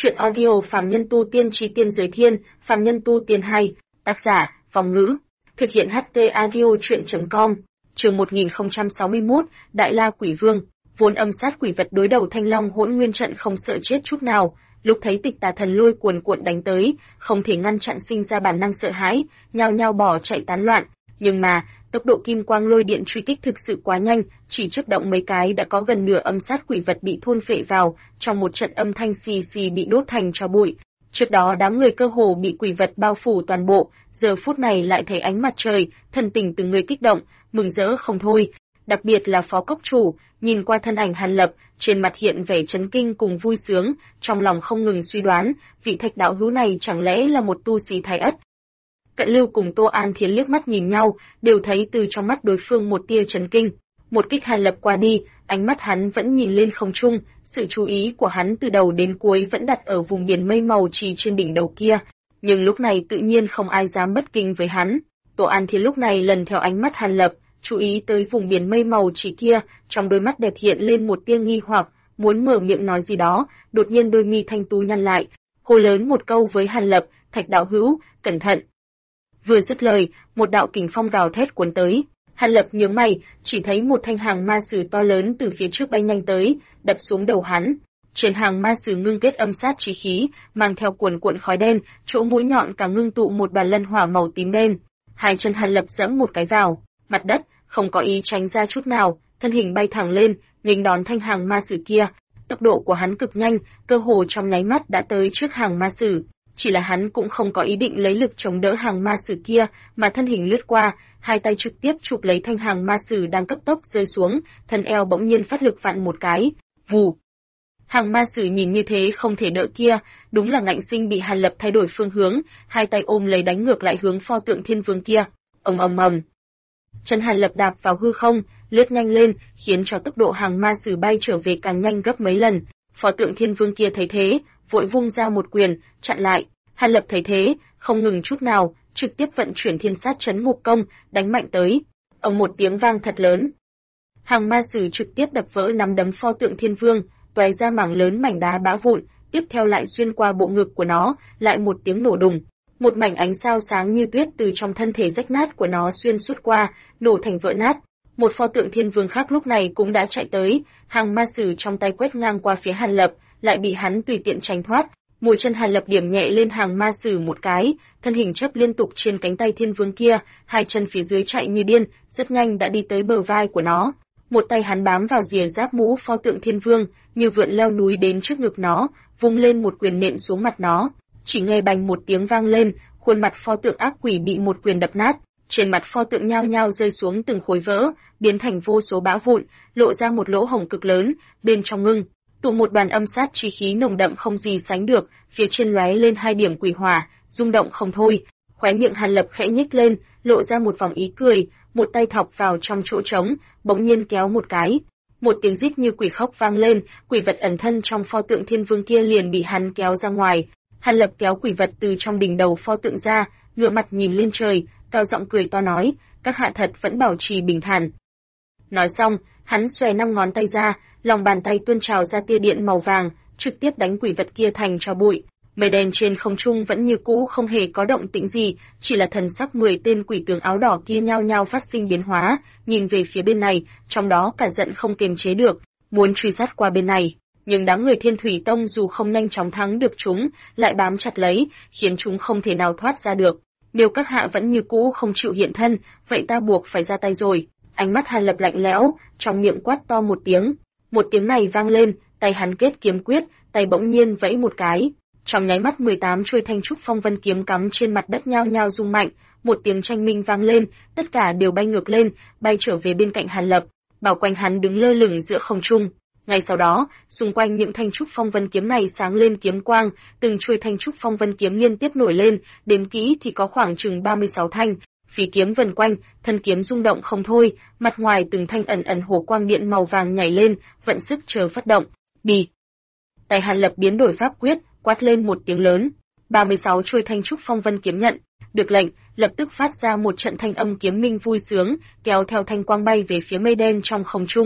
Chuyện audio Phàm Nhân Tu Tiên Chí Tiên Giới Thiên, Phàm Nhân Tu Tiên 2, tác giả, Phong Ngữ, thực hiện HT Audio Chuyện.com, chương 1061, Đại La Quỷ Vương, vốn âm sát quỷ vật đối đầu Thanh Long Hỗn Nguyên trận không sợ chết chút nào, lúc thấy Tịch Tà Thần Lôi cuồn cuộn đánh tới, không thể ngăn chặn sinh ra bản năng sợ hãi, nhao nhao bỏ chạy tán loạn, nhưng mà tốc độ kim quang lôi điện truy kích thực sự quá nhanh, chỉ chớp động mấy cái đã có gần nửa âm sát quỷ vật bị thôn phệ vào, trong một trận âm thanh xì xì bị đốt thành tro bụi. Trước đó đám người cơ hồ bị quỷ vật bao phủ toàn bộ, giờ phút này lại thấy ánh mặt trời, thần tình từng người kích động, mừng rỡ không thôi. Đặc biệt là Phó Cốc Chủ, nhìn qua thân ảnh Hàn Lập, trên mặt hiện vẻ chấn kinh cùng vui sướng, trong lòng không ngừng suy đoán, vị Thạch đạo hữu này chẳng lẽ là một tu sĩ thái ất. Cận Lưu cùng Tô An Thiến liếc mắt nhìn nhau, đều thấy từ trong mắt đối phương một tia chấn kinh. Một kích Hàn Lập qua đi, ánh mắt hắn vẫn nhìn lên không trung, sự chú ý của hắn từ đầu đến cuối vẫn đặt ở vùng biển mây màu trì trên đỉnh đầu kia. Nhưng lúc này tự nhiên không ai dám bất kinh với hắn. Tô An Thiến lúc này lần theo ánh mắt Hàn Lập, chú ý tới vùng biển mây màu trì kia, trong đôi mắt đẹp hiện lên một tia nghi hoặc, muốn mở miệng nói gì đó, đột nhiên đôi mi thanh tú nhăn lại, hô lớn một câu với Hàn Lập, Thạch đạo hữu, cẩn thận. Vừa dứt lời, một đạo kình phong gào thét cuốn tới. Hàn Lập nhướng mày, chỉ thấy một thanh hàng ma sử to lớn từ phía trước bay nhanh tới, đập xuống đầu hắn. Trên hàng ma sử ngưng kết âm sát chí khí, mang theo cuồn cuộn khói đen, chỗ mũi nhọn cả ngưng tụ một đoàn lân hỏa màu tím đen. Hai chân Hàn Lập giẫm một cái vào mặt đất, không có ý tránh ra chút nào, thân hình bay thẳng lên, nghênh đón thanh hàng ma sử kia. Tốc độ của hắn cực nhanh, cơ hồ trong nháy mắt đã tới trước hàng ma sử. Chỉ là hắn cũng không có ý định lấy lực chống đỡ hàng ma sử kia, mà thân hình lướt qua, hai tay trực tiếp chụp lấy thanh hàng ma sử đang cấp tốc rơi xuống, thân eo bỗng nhiên phát lực vặn một cái, vù. Hàng ma sử nhìn như thế không thể đỡ kia, đúng là ngạnh sinh bị Hàn Lập thay đổi phương hướng, hai tay ôm lấy đánh ngược lại hướng pho tượng Thiên Vương kia. Ầm ầm ầm. Chân Hàn Lập đạp vào hư không, lướt nhanh lên, khiến cho tốc độ hàng ma sử bay trở về càng nhanh gấp mấy lần. Pho tượng Thiên Vương kia thấy thế, vội vung ra một quyền, chặn lại. Hàn Lập thấy thế, không ngừng chút nào, trực tiếp vận chuyển Thiên Sát Chấn Ngục Công, đánh mạnh tới. Ầm một tiếng vang thật lớn. Hàng ma sử trực tiếp đập vỡ nắm đấm pho tượng Thiên Vương, tóe ra mảng lớn mảnh đá bã vụn, tiếp theo lại xuyên qua bộ ngực của nó, lại một tiếng nổ đùng. Một mảnh ánh sao sáng như tuyết từ trong thân thể rách nát của nó xuyên suốt qua, nổ thành vỡ nát. Một pho tượng Thiên Vương khác lúc này cũng đã chạy tới, hàng ma sử trong tay quét ngang qua phía Hàn Lập, lại bị hắn tùy tiện tránh thoát. Mũi chân Hàn Lập điểm nhẹ lên hàng ma sử một cái, thân hình chớp liên tục trên cánh tay Thiên Vương kia, hai chân phía dưới chạy như điên, rất nhanh đã đi tới bờ vai của nó. Một tay hắn bám vào rìa giáp mũ pho tượng Thiên Vương, như vượn leo núi đến trước ngực nó, vung lên một quyền nện xuống mặt nó. Chỉ nghe bành một tiếng vang lên, khuôn mặt pho tượng ác quỷ bị một quyền đập nát, trên mặt pho tượng nhao nhao rơi xuống từng khối vỡ, biến thành vô số bã vụn, lộ ra một lỗ hổng cực lớn, bên trong ngưng tụ một đoàn âm sát chi khí nồng đậm không gì sánh được, phía trên lóe lên hai điểm quỷ hỏa, rung động không thôi. Khóe miệng Hàn Lập khẽ nhếch lên, lộ ra một vòng ý cười, một tay thọc vào trong chỗ trống, bỗng nhiên kéo một cái. Một tiếng rít như quỷ khóc vang lên, quỷ vật ẩn thân trong pho tượng Thiên Vương kia liền bị hắn kéo ra ngoài. Hàn Lập kéo quỷ vật từ trong đỉnh đầu pho tượng ra, ngửa mặt nhìn lên trời, cao giọng cười to nói, các hạ thật vẫn bảo trì bình thản. Nói xong, hắn xòe 5 ngón tay ra, lòng bàn tay tuôn trào ra tia điện màu vàng, trực tiếp đánh quỷ vật kia thành tro bụi. Mây đen trên không trung vẫn như cũ không hề có động tĩnh gì, chỉ là thần sắc 10 tên quỷ tướng áo đỏ kia nhao nhao phát sinh biến hóa, nhìn về phía bên này, trong đó cả giận không kiềm chế được, muốn truy sát qua bên này. Nhưng đám người Thiên Thủy Tông dù không nhanh chóng thắng được chúng, lại bám chặt lấy, khiến chúng không thể nào thoát ra được. Nếu các hạ vẫn như cũ không chịu hiện thân, vậy ta buộc phải ra tay rồi. Ánh mắt Hàn Lập lạnh lẽo, trong miệng quát to một tiếng. Một tiếng này vang lên, tay hắn kết kiếm quyết, tay bỗng nhiên vẫy một cái. Trong nháy mắt 18 chuôi thanh trúc phong vân kiếm cắm trên mặt đất nhao nhao rung mạnh, một tiếng tranh minh vang lên, tất cả đều bay ngược lên, bay trở về bên cạnh Hàn Lập, bảo quanh hắn đứng lơ lửng giữa không trung. Ngay sau đó, xung quanh những thanh trúc phong vân kiếm này sáng lên kiếm quang, từng chuôi thanh trúc phong vân kiếm liên tiếp nổi lên, đếm kỹ thì có khoảng chừng 36 thanh. Phí kiếm vần quanh, thân kiếm rung động không thôi, mặt ngoài từng thanh ẩn ẩn hồ quang điện màu vàng nhảy lên, vận sức chờ phát động. Đi. Tay Hàn Lập biến đổi pháp quyết, quát lên một tiếng lớn. 36 chuôi thanh trúc phong vân kiếm nhận được lệnh, lập tức phát ra một trận thanh âm kiếm minh vui sướng, kéo theo thanh quang bay về phía mây đen trong không trung.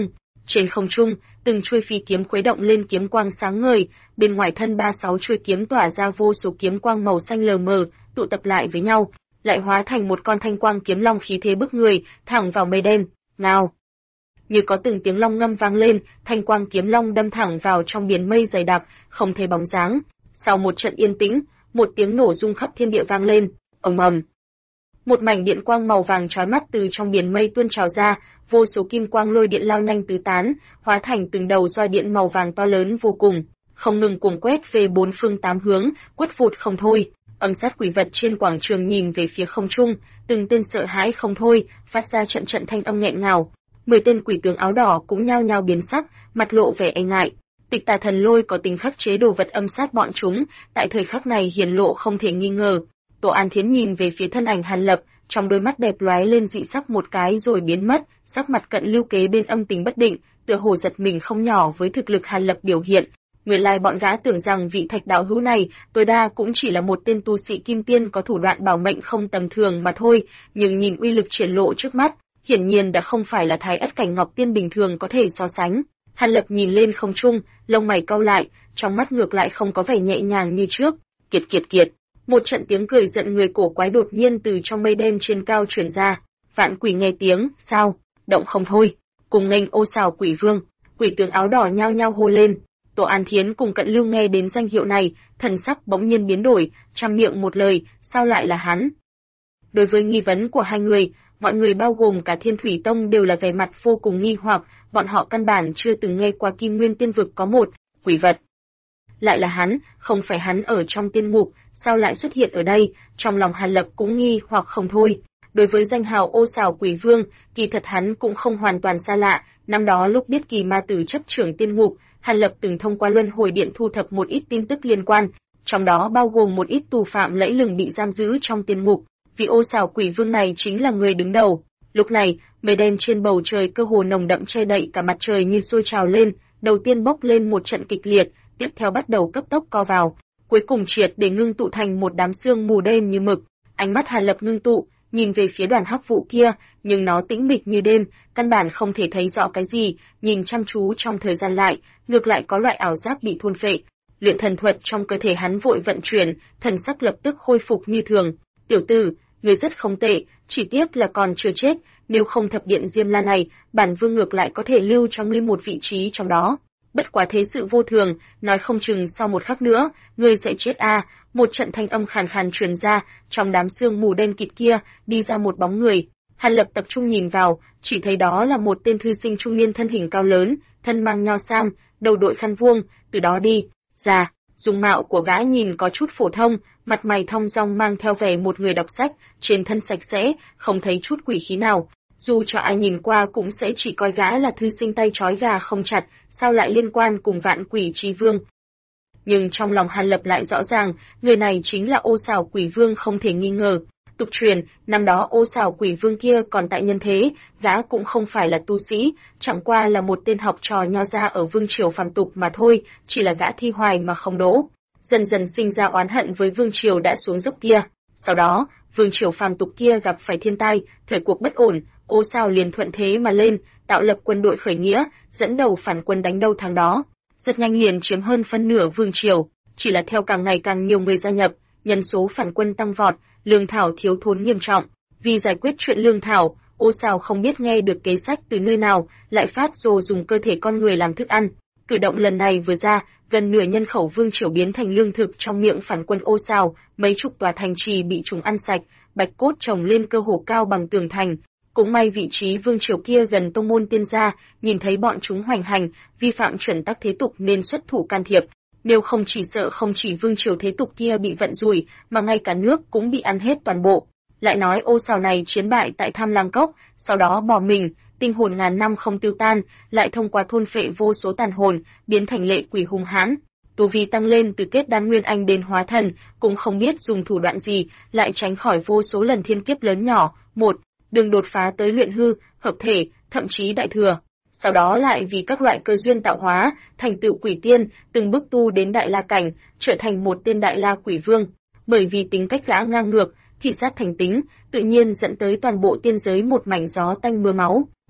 Trên không trung, từng chuôi phi kiếm khuấy động lên kiếm quang sáng ngời, bên ngoài thân 36 chuôi kiếm tỏa ra vô số kiếm quang màu xanh lờ mờ, tụ tập lại với nhau, lại hóa thành một con thanh quang kiếm long khí thế bức người, thẳng vào mây đen. Ngao! Như có từng tiếng long ngâm vang lên, thanh quang kiếm long đâm thẳng vào trong biển mây dày đặc, không thấy bóng dáng. Sau một trận yên tĩnh, một tiếng nổ rung khắp thiên địa vang lên, ầm ầm. Một mảnh điện quang màu vàng chói mắt từ trong biển mây tuôn trào ra, vô số kim quang lôi điện lao nhanh tứ tán, hóa thành từng đầu roi điện màu vàng to lớn vô cùng, không ngừng cuồng quét về bốn phương tám hướng, quất vụt không thôi. Âm sát quỷ vật trên quảng trường nhìn về phía không trung, từng tên sợ hãi không thôi, phát ra trận trận thanh âm nghẹn ngào. 10 tên quỷ tướng áo đỏ cũng nhao nhao biến sắc, mặt lộ vẻ e ngại. Tịch Tà Thần Lôi có tính khắc chế đồ vật âm sát bọn chúng, tại thời khắc này hiển lộ không thể nghi ngờ. Tổ An Thiến nhìn về phía thân ảnh Hàn Lập, trong đôi mắt đẹp lóe lên dị sắc một cái rồi biến mất, sắc mặt Cận Lưu Kế bên âm tình bất định, tựa hồ giật mình không nhỏ với thực lực Hàn Lập biểu hiện. Nguyên lai bọn gã tưởng rằng vị Thạch đạo hữu này tối đa cũng chỉ là một tên tu sĩ kim tiên có thủ đoạn bảo mệnh không tầm thường mà thôi, nhưng nhìn uy lực triển lộ trước mắt, hiển nhiên đã không phải là Thái Ất cảnh Ngọc Tiên bình thường có thể so sánh. Hàn Lập nhìn lên không trung, lông mày cau lại, trong mắt ngược lại không có vẻ nhẹ nhàng như trước. Kiệt kiệt kiệt, một trận tiếng cười giận người cổ quái đột nhiên từ trong mây đen trên cao truyền ra. Vạn quỷ nghe tiếng, sao, động không thôi, cùng nghênh Ô Sào Quỷ Vương. Quỷ tướng áo đỏ nhao nhao hô lên. Tổ An Thiến cùng Cận Lưu nghe đến danh hiệu này, thần sắc bỗng nhiên biến đổi, trăm miệng một lời, sao lại là hắn? Đối với nghi vấn của hai người, mọi người bao gồm cả Thiên Thủy Tông đều là vẻ mặt vô cùng nghi hoặc, bọn họ căn bản chưa từng nghe qua Kim Nguyên Tiên Vực có một quỷ vật. Lại là hắn, không phải hắn ở trong tiên mục, sao lại xuất hiện ở đây? Trong lòng Hàn Lập cũng nghi hoặc không thôi. Đối với danh hào Ô Sào Quỷ Vương, kỳ thật hắn cũng không hoàn toàn xa lạ, năm đó lúc biết Kỳ Ma Tử chấp trưởng tiên ngục, Hàn Lập từng thông qua luân hồi điện thu thập một ít tin tức liên quan, trong đó bao gồm một ít tù phạm lẫy lừng bị giam giữ trong tiên ngục. Vị Ô Sào Quỷ Vương này chính là người đứng đầu. Lúc này, mây đen trên bầu trời cơ hồ nồng đậm che đậy cả mặt trời như sôi trào lên, đầu tiên bốc lên một trận kịch liệt, tiếp theo bắt đầu cấp tốc co vào, cuối cùng triệt để ngưng tụ thành một đám sương mù đen như mực. Ánh mắt Hàn Lập ngưng tụ, nhìn về phía đoàn hắc vụ kia, nhưng nó tĩnh mịch như đêm, căn bản không thể thấy rõ cái gì, nhìn chăm chú trong thời gian lại, ngược lại có loại ảo giác bị thôn phệ. Luyện thần thuật trong cơ thể hắn vội vận chuyển, thần sắc lập tức khôi phục như thường. Tiểu tử, người rất không tệ, chỉ tiếc là còn chưa chết, nếu không thập điện Diêm La này, bản vương ngược lại có thể lưu cho ngươi một vị trí trong đó. Bất quá thế sự vô thường, nói không chừng sau một khắc nữa, ngươi sẽ chết a. Một trận thanh âm khàn khàn truyền ra, trong đám sương mù đen kịt kia, đi ra một bóng người. Hàn Lập tập trung nhìn vào, chỉ thấy đó là một tên thư sinh trung niên thân hình cao lớn, thân mang nho sam, đầu đội khăn vuông, từ đó đi ra. Dung mạo của gã nhìn có chút phổ thông, mặt mày thong dong mang theo vẻ một người đọc sách, trên thân sạch sẽ, không thấy chút quỷ khí nào. Dù cho ai nhìn qua cũng sẽ chỉ coi gã là thư sinh tay trói gà không chặt, sao lại liên quan cùng Vạn Quỷ Chi Vương. Nhưng trong lòng Hàn Lập lại rõ ràng, người này chính là Ô Sào Quỷ Vương không thể nghi ngờ. Tục truyền, năm đó Ô Sào Quỷ Vương kia còn tại nhân thế, gã cũng không phải là tu sĩ, chẳng qua là một tên học trò nho ra ở vương triều phàm tục mà thôi, chỉ là gã thi hoài mà không đỗ. Dần dần sinh ra oán hận với vương triều đã xuống dốc kia. Sau đó, vương triều phàm tục kia gặp phải thiên tai, thời cuộc bất ổn, Ô Sào liền thuận thế mà lên, tạo lập quân đội khởi nghĩa, dẫn đầu phản quân đánh đâu thắng đó. Rất nhanh liền chiếm hơn phân nửa vương triều, chỉ là theo càng ngày càng nhiều người gia nhập, nhân số phản quân tăng vọt, lương thảo thiếu thốn nghiêm trọng. Vì giải quyết chuyện lương thảo, Ô Sào không biết nghe được kế sách từ nơi nào, lại phát rồ dùng cơ thể con người làm thức ăn. Cử động lần này vừa ra, gần nửa nhân khẩu vương triều biến thành lương thực trong miệng phản quân Ô Sào, mấy chục tòa thành trì bị chúng ăn sạch, bạch cốt trồng lên cơ hồ cao bằng tường thành. Cũng may vị trí vương triều kia gần tông môn tiên gia, nhìn thấy bọn chúng hoành hành, vi phạm chuẩn tắc thế tục nên xuất thủ can thiệp. Nếu không chỉ sợ không chỉ vương triều thế tục kia bị vận rủi, mà ngay cả nước cũng bị ăn hết toàn bộ. Lại nói Ô Sào này chiến bại tại Tham Lang Cốc, sau đó bỏ mình, tinh hồn ngàn năm không tiêu tan, lại thông qua thôn phệ vô số tàn hồn, biến thành lệ quỷ hung hãn. Tu vi tăng lên từ kết đan nguyên anh đến hóa thần, cũng không biết dùng thủ đoạn gì, lại tránh khỏi vô số lần thiên kiếp lớn nhỏ. Một, đường đột phá tới luyện hư, hợp thể, thậm chí đại thừa. Sau đó lại vì các loại cơ duyên tạo hóa, thành tựu quỷ tiên, từng bước tu đến đại la cảnh, trở thành một tên đại la quỷ vương. Bởi vì tính cách gã ngang ngược, thị sát thành tính, tự nhiên dẫn tới toàn bộ tiên giới một mảnh gió tanh mưa máu.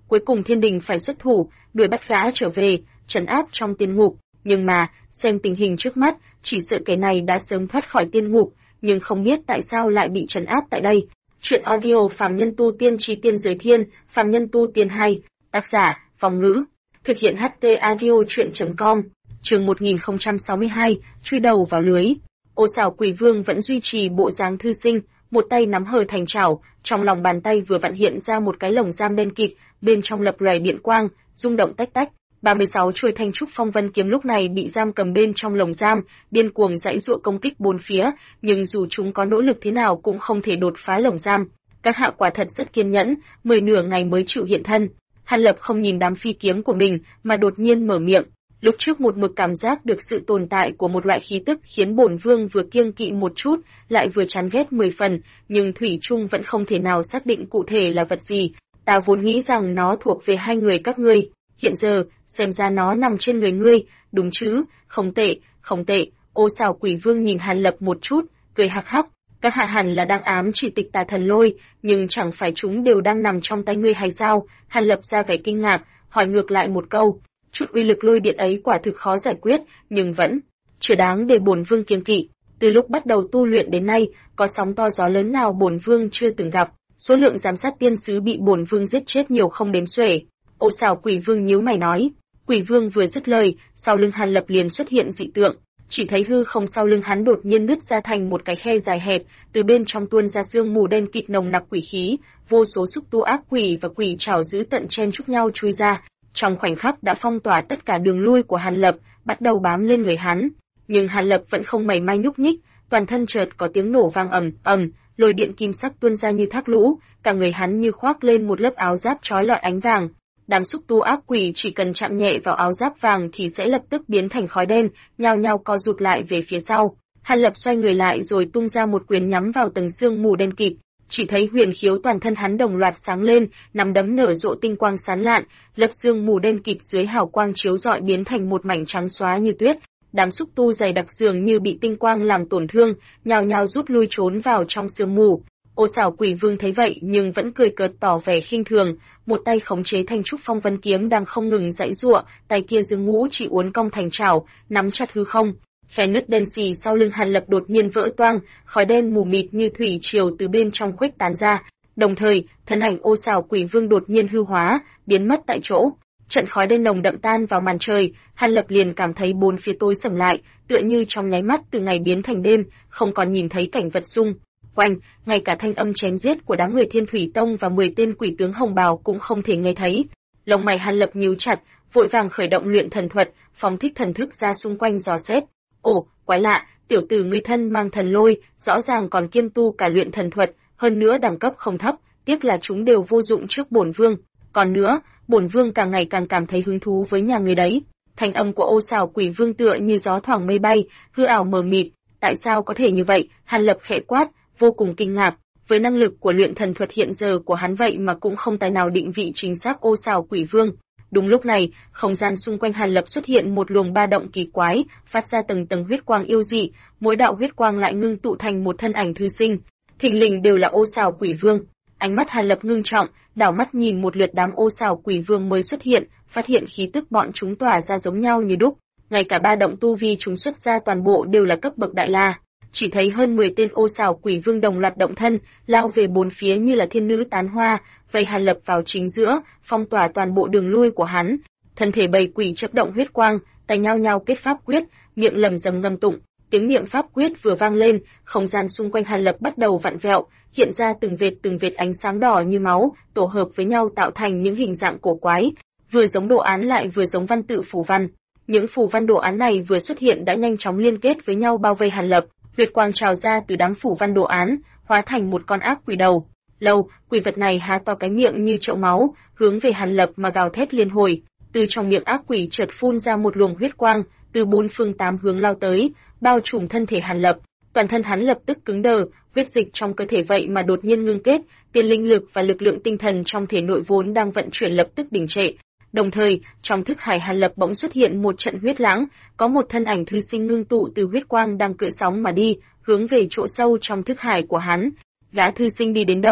Cuối cùng Thiên Đình phải xuất thủ, đuổi bắt gã trở về, trấn áp trong tiên ngục. Nhưng mà, xem tình hình trước mắt, chỉ sợ kẻ này đã sớm thoát khỏi tiên ngục, nhưng không biết tại sao lại bị trấn áp tại đây. Truyện audio Phàm Nhân Tu Tiên Chí Tiên Giới Thiên, Phàm Nhân Tu Tiên 2, tác giả, Phong Ngữ. Thực hiện HT Audio Chuyện.com, chương 1062, truy đầu vào lưới. Ô Xảo Quỷ Vương vẫn duy trì bộ dáng thư sinh, một tay nắm hờ thành chảo, trong lòng bàn tay vừa vặn hiện ra một cái lồng giam đen kịt, bên trong lập lòe điện quang, rung động tách tách. 36 chuôi thanh trúc phong vân kiếm lúc này bị giam cầm bên trong lồng giam, điên cuồng giãy giụa công kích bốn phía, nhưng dù chúng có nỗ lực thế nào cũng không thể đột phá lồng giam. Các hạ quả thật rất kiên nhẫn, 10 nửa ngày mới chịu hiện thân. Hàn Lập không nhìn đám phi kiếm của mình, mà đột nhiên mở miệng. Lúc trước một mực cảm giác được sự tồn tại của một loại khí tức khiến bổn vương vừa kiêng kỵ một chút, lại vừa chán ghét 10 phần, nhưng thủy chung vẫn không thể nào xác định cụ thể là vật gì. Ta vốn nghĩ rằng nó thuộc về hai người các ngươi, hiện giờ, xem ra nó nằm trên người ngươi, đúng chứ, không tệ, không tệ. Ô Xảo Quỷ Vương nhìn Hàn Lập một chút, cười hắc hắc. Các hạ hẳn là đang ám chỉ Tịch Tà Thần Lôi, nhưng chẳng phải chúng đều đang nằm trong tay ngươi hay sao? Hàn Lập ra vẻ kinh ngạc, hỏi ngược lại một câu. Chút uy lực lôi điện ấy quả thực khó giải quyết, nhưng vẫn chưa đáng để bổn vương kiêng kỵ. Từ lúc bắt đầu tu luyện đến nay, có sóng to gió lớn nào bổn vương chưa từng gặp. Số lượng giám sát tiên sứ bị bổn vương giết chết nhiều không đếm xuể. Ô Xảo Quỷ Vương nhíu mày nói. Quỷ Vương vừa dứt lời, sau lưng Hàn Lập liền xuất hiện dị tượng. Chỉ thấy hư không sau lưng hắn đột nhiên nứt ra thành một cái khe dài hẹp, từ bên trong tuôn ra sương mù đen kịt nồng nặc quỷ khí, vô số xúc tu ác quỷ và quỷ trảo dữ tận chen chúc nhau chui ra, trong khoảnh khắc đã phong tỏa tất cả đường lui của Hàn Lập, bắt đầu bám lên người hắn. Nhưng Hàn Lập vẫn không mảy may nhúc nhích, toàn thân chợt có tiếng nổ vang ầm ầm, lôi điện kim sắc tuôn ra như thác lũ, cả người hắn như khoác lên một lớp áo giáp chói lọi ánh vàng. Đám xúc tu ác quỷ chỉ cần chạm nhẹ vào áo giáp vàng thì sẽ lập tức biến thành khói đen, nhao nhao co rụt lại về phía sau. Hàn Lập xoay người lại rồi tung ra một quyền nhắm vào tầng sương mù đen kịt. Chỉ thấy huyền khiếu toàn thân hắn đồng loạt sáng lên, nắm đấm nở rộ tinh quang sáng lạn, lớp sương mù đen kịt dưới hào quang chiếu rọi biến thành một mảnh trắng xóa như tuyết. Đám xúc tu dày đặc dường như bị tinh quang làm tổn thương, nhao nhao rút lui trốn vào trong sương mù. Ô Xảo Quỷ Vương thấy vậy nhưng vẫn cười cợt tỏ vẻ khinh thường, một tay khống chế thanh trúc phong vân kiếm đang không ngừng giãy giụa, tay kia dương ngũ chỉ uốn cong thành chảo, nắm chặt hư không. Khe nứt đen xì sau lưng Hàn Lập đột nhiên vỡ toang, khói đen mù mịt như thủy triều từ bên trong khuếch tán ra. Đồng thời, thân ảnh Ô Xảo Quỷ Vương đột nhiên hư hóa, biến mất tại chỗ. Trận khói đen nồng đậm tan vào màn trời, Hàn Lập liền cảm thấy bốn phía tối sầm lại, tựa như trong nháy mắt từ ngày biến thành đêm, không còn nhìn thấy cảnh vật xung quanh, ngay cả thanh âm chém giết của đám người Thiên Thủy Tông và 10 tên quỷ tướng hồng bào cũng không thể nghe thấy. Lông mày Hàn Lập nhíu chặt, vội vàng khởi động luyện thần thuật, phóng thích thần thức ra xung quanh dò xét. Ồ, quái lạ, tiểu tử ngươi thân mang thần lôi, rõ ràng còn kiêm tu cả luyện thần thuật, hơn nữa đẳng cấp không thấp, tiếc là chúng đều vô dụng trước bổn vương. Còn nữa, bổn vương càng ngày càng cảm thấy hứng thú với nhà người đấy. Thanh âm của Ô Xảo Quỷ Vương tựa như gió thoảng mây bay, hư ảo mờ mịt. Tại sao có thể như vậy? Hàn Lập khẽ quát, vô cùng kinh ngạc. Với năng lực của luyện thần thuật hiện giờ của hắn vậy mà cũng không tài nào định vị chính xác Ô Xảo Quỷ Vương. Đúng lúc này, không gian xung quanh Hàn Lập xuất hiện một luồng ba động kỳ quái, phát ra từng tầng huyết quang yêu dị, mỗi đạo huyết quang lại ngưng tụ thành một thân ảnh thư sinh. Thình lình đều là Ô Xảo Quỷ Vương. Ánh mắt Hàn Lập ngưng trọng, đảo mắt nhìn một lượt đám Ô Xảo Quỷ Vương mới xuất hiện, phát hiện khí tức bọn chúng tỏa ra giống nhau như đúc, ngay cả ba động tu vi chúng xuất ra toàn bộ đều là cấp bậc đại la. Chỉ thấy hơn 10 tên Ô Xảo Quỷ Vương đồng loạt động thân, lao về bốn phía như là thiên nữ tán hoa, vây Hàn Lập vào chính giữa, phong tỏa toàn bộ đường lui của hắn. Thân thể bầy quỷ chớp động huyết quang, tay nhao nhao kết pháp quyết, miệng lẩm rầm ngâm tụng. Tiếng niệm pháp quyết vừa vang lên, không gian xung quanh Hàn Lập bắt đầu vặn vẹo, hiện ra từng vệt ánh sáng đỏ như máu, tổ hợp với nhau tạo thành những hình dạng cổ quái, vừa giống đồ án lại vừa giống văn tự phù văn. Những phù văn đồ án này vừa xuất hiện đã nhanh chóng liên kết với nhau bao vây Hàn Lập. Huyết quang trào ra từ đám phủ văn đồ án, hóa thành một con ác quỷ đầu. Lâu, quỷ vật này há to cái miệng như chậu máu, hướng về Hàn Lập mà gào thét liên hồi. Từ trong miệng ác quỷ chợt phun ra một luồng huyết quang, từ bốn phương tám hướng lao tới, bao trùm thân thể Hàn Lập. Toàn thân hắn lập tức cứng đờ, huyết dịch trong cơ thể vậy mà đột nhiên ngưng kết, tiền linh lực và lực lượng tinh thần trong thể nội vốn đang vận chuyển lập tức đình trệ. Đồng thời, trong thức hải Hàn Lập bỗng xuất hiện một trận huyết lãng, có một thân ảnh thư sinh ngưng tụ từ huyết quang đang cưỡi sóng mà đi, hướng về chỗ sâu trong thức hải của hắn. Gã thư sinh đi đến đâu,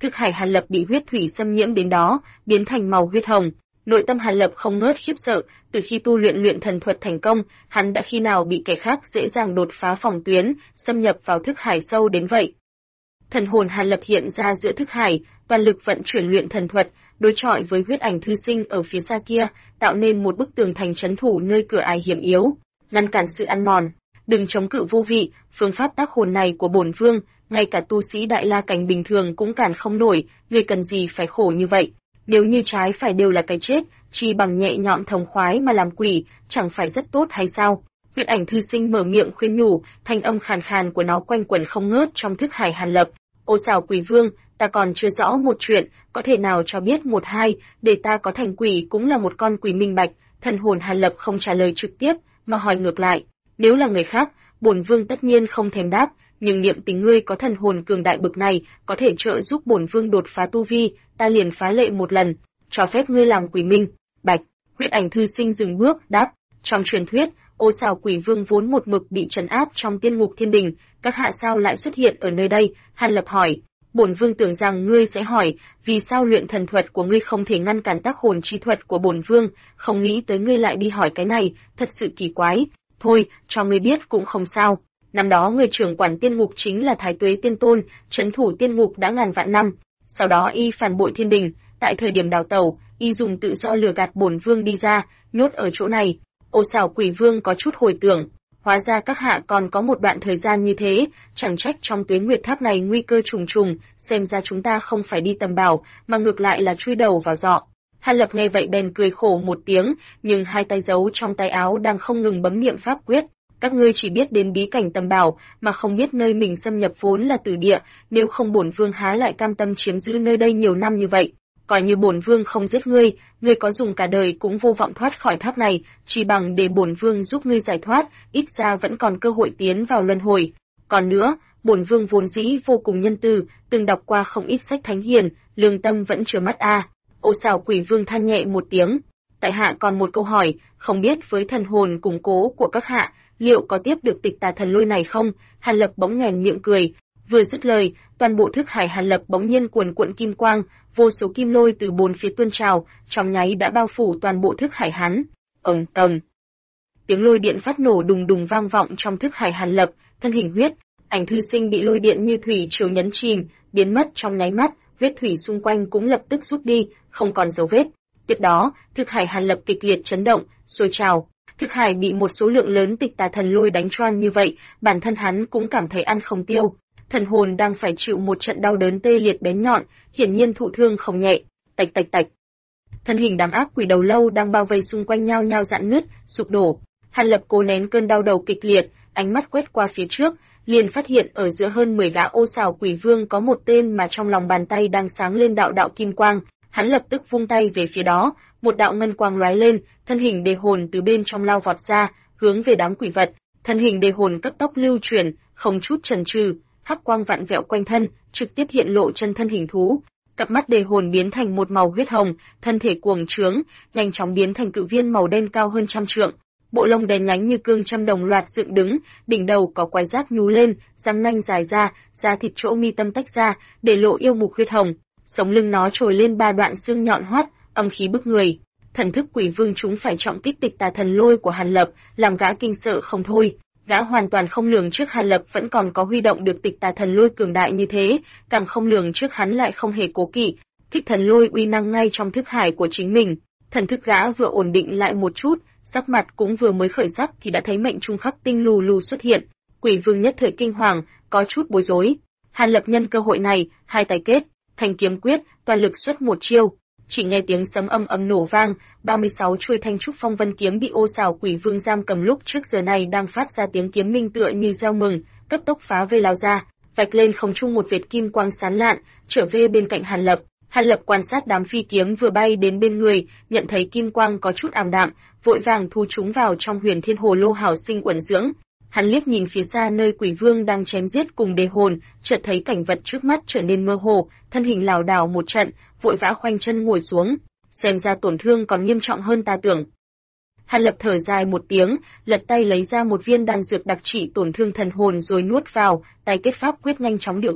Thức hải Hàn Lập bị huyết thủy xâm nhiễm đến đó, biến thành màu huyết hồng. Nội tâm Hàn Lập không ngớt khiếp sợ, từ khi tu luyện thần thuật thành công, hắn đã khi nào bị kẻ khác dễ dàng đột phá phòng tuyến, xâm nhập vào thức hải sâu đến vậy. Thần hồn Hàn Lập hiện ra giữa thức hải, toàn lực vận chuyển luyện thần thuật, đối chọi với huyết ảnh thư sinh ở phía xa kia, tạo nên một bức tường thành trấn thủ nơi cửa ải hiểm yếu, ngăn cản sự ăn mòn. Đừng chống cự vô vị, phương pháp tác hồn này của bổn vương, ngay cả tu sĩ đại la cảnh bình thường cũng cản không nổi, ngươi cần gì phải khổ như vậy? Nếu như trái phải đều là cái chết, chi bằng nhẹ nhõm thống khoái mà làm quỷ, chẳng phải rất tốt hay sao? Huyết ảnh thư sinh mở miệng khuyên nhủ, thanh âm khàn khàn của nó quanh quẩn không ngớt trong thức hải Hàn Lập. Ô xảo quỷ vương, ta còn chưa rõ một chuyện, có thể nào cho biết một hai, để ta có thành quỷ cũng là một con quỷ minh bạch. Thần hồn Hàn Lập không trả lời trực tiếp, mà hỏi ngược lại. Nếu là người khác, bổn vương tất nhiên không thèm đáp, nhưng niệm tình ngươi có thần hồn cường đại bực này, có thể trợ giúp bổn vương đột phá tu vi, ta liền phá lệ một lần, cho phép ngươi làm quỷ minh bạch. Huyết ảnh thư sinh dừng bước, đáp. Trong truyền thuyết, Ô xảo quỷ vương vốn một mực bị trấn áp trong tiên ngục thiên đình, các hạ sao lại xuất hiện ở nơi đây? Hàn Lập hỏi. Bổn vương tưởng rằng ngươi sẽ hỏi, vì sao luyện thần thuật của ngươi không thể ngăn cản tác hồn chi thuật của bổn vương, không nghĩ tới ngươi lại đi hỏi cái này, thật sự kỳ quái. Thôi, cho ngươi biết cũng không sao. Năm đó người trưởng quản tiên ngục chính là Thái Tuế Tiên Tôn, trấn thủ tiên ngục đã ngàn vạn năm. Sau đó y phản bội thiên đình, tại thời điểm đào tẩu, y dùng tự do lừa gạt bổn vương đi ra, nhốt ở chỗ này. Ô xảo quỷ vương có chút hồi tưởng, hóa ra các hạ còn có một đoạn thời gian như thế, chẳng trách trong Tuế Nguyệt Tháp này nguy cơ trùng trùng, xem ra chúng ta không phải đi tầm bảo, mà ngược lại là chui đầu vào giọ. Hàn Lập nghe vậy bèn cười khổ một tiếng, nhưng hai tay giấu trong tay áo đang không ngừng bấm niệm pháp quyết. Các ngươi chỉ biết đến bí cảnh tầm bảo, mà không biết nơi mình xâm nhập vốn là tử địa, nếu không bổn vương há lại cam tâm chiếm giữ nơi đây nhiều năm như vậy. Coi như bổn vương không giết ngươi có dùng cả đời cũng vô vọng thoát khỏi tháp này, chỉ bằng để bổn vương giúp ngươi giải thoát, ít ra vẫn còn cơ hội tiến vào luân hồi. Còn nữa, bổn vương vốn dĩ vô cùng nhân từ, từng đọc qua không ít sách thánh hiền, lương tâm vẫn chưa mất a. Ô xảo quỷ vương than nhẹ một tiếng. Tại hạ còn một câu hỏi, không biết với thần hồn củng cố của các hạ, liệu có tiếp được tịch tà thần lôi này không? Hàn Lập bỗng nhoẻn miệng cười. Vừa dứt lời, toàn bộ thức hải Hàn Lập bỗng nhiên cuồn cuộn kim quang, vô số kim lôi từ bốn phía tuôn trào, trong nháy đã bao phủ toàn bộ thức hải hắn. Ầm. Tiếng lôi điện phát nổ đùng đùng vang vọng trong thức hải Hàn Lập, thân hình huyết ảnh thư sinh bị lôi điện như thủy triều nhấn chìm, biến mất trong nháy mắt, huyết thủy xung quanh cũng lập tức rút đi, không còn dấu vết. Tiếp đó, thức hải Hàn Lập kịch liệt chấn động, sôi trào. Thức hải bị một số lượng lớn tịch tà thần lôi đánh choang như vậy, bản thân hắn cũng cảm thấy ăn không tiêu. Thần hồn đang phải chịu một trận đau đớn tê liệt bén nhọn, hiển nhiên thụ thương không nhẹ. Tạch tạch tạch. Thân hình đám ác quỷ đầu lâu đang bao vây xung quanh nhao nhao rạn nứt, sụp đổ. Hàn Lập cố nén cơn đau đầu kịch liệt, ánh mắt quét qua phía trước, liền phát hiện ở giữa hơn 10 gã ô xảo quỷ vương có một tên mà trong lòng bàn tay đang sáng lên đạo đạo kim quang. Hắn lập tức vung tay về phía đó, một đạo ngân quang lóe lên, thân hình đề hồn từ bên trong lao vọt ra, hướng về đám quỷ vật. Thân hình đề hồn cấp tốc lưu chuyển, không chút chần chừ, hắc quang vặn vẹo quanh thân, trực tiếp hiện lộ chân thân hình thú. Cặp mắt đề hồn biến thành một màu huyết hồng, thân thể cuồng trướng, nhanh chóng biến thành cự viên màu đen cao hơn trăm trượng. Bộ lông đen nhánh như cương châm đồng loạt dựng đứng, đỉnh đầu có quái giác nhú lên, răng nanh dài ra, da thịt chỗ mi tâm tách ra, để lộ yêu mục huyết hồng. Sống lưng nó trồi lên 3 đoạn xương nhọn hoắt, âm khí bức người. Thần thức quỷ vương chúng phải trọng kích tịch tà thần lôi của Hàn Lập, làm gã kinh sợ không thôi. Gã hoàn toàn không lường trước Hàn Lập vẫn còn có huy động được tịch tà thần lôi cường đại như thế, càng không lường trước hắn lại không hề cố kỵ, thích thần lôi uy năng ngay trong thức hải của chính mình. Thần thức gã vừa ổn định lại một chút, sắc mặt cũng vừa mới khởi sắc thì đã thấy mệnh trung khắc tinh lù lù xuất hiện. Quỷ vương nhất thời kinh hoàng, có chút bối rối. Hàn Lập nhân cơ hội này, hai tay kết thành kiếm quyết, toàn lực xuất một chiêu. Chỉ nghe tiếng sấm ầm ầm nổ vang, 36 chuôi thanh trúc phong vân kiếm bị ô xảo quỷ vương giam cầm lúc trước giờ này đang phát ra tiếng kiếm minh tựa như reo mừng, cấp tốc phá vây lao ra, vạch lên không trung một vệt kim quang sáng lạn, trở về bên cạnh Hàn Lập. Hàn Lập quan sát đám phi kiếm vừa bay đến bên người, nhận thấy kim quang có chút ảm đạm, vội vàng thu chúng vào trong Huyền Thiên Hồ Lô hảo sinh uẩn dưỡng. Hắn liếc nhìn phía xa nơi quỷ vương đang chém giết cùng đề hồn, chợt thấy cảnh vật trước mắt trở nên mơ hồ, thân hình lảo đảo một trận, vội vã khoanh chân ngồi xuống, xem ra tổn thương còn nghiêm trọng hơn ta tưởng. Hàn Lập thở dài một tiếng, lật tay lấy ra một viên đan dược đặc trị tổn thương thần hồn rồi nuốt vào, tay kết pháp quyết nhanh chóng điều tức.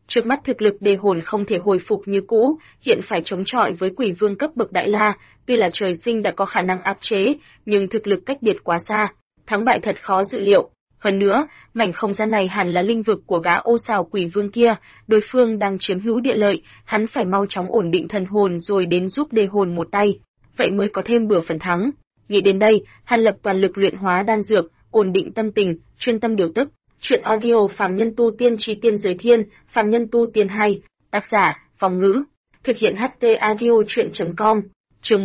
Trước mắt thực lực đề hồn không thể hồi phục như cũ, hiện phải chống chọi với quỷ vương cấp bậc Đại La, tuy là trời sinh đã có khả năng áp chế, nhưng thực lực cách biệt quá xa, thắng bại thật khó dự liệu. Hơn nữa, mảnh không gian này hẳn là linh vực của gã ô xào quỷ vương kia, đối phương đang chiếm hữu địa lợi, hắn phải mau chóng ổn định thần hồn rồi đến giúp đề hồn một tay, vậy mới có thêm bữa phần thắng. Nghĩ đến đây, Hàn Lập toàn lực luyện hóa đan dược, ổn định tâm tình, chuyên tâm điều tức. Truyện audio Phàm Nhân Tu Tiên Chi Tiên Giới Thiên, Phàm Nhân Tu Tiên 2, tác giả, Phong Ngữ, thực hiện HT audio truyện.com, chương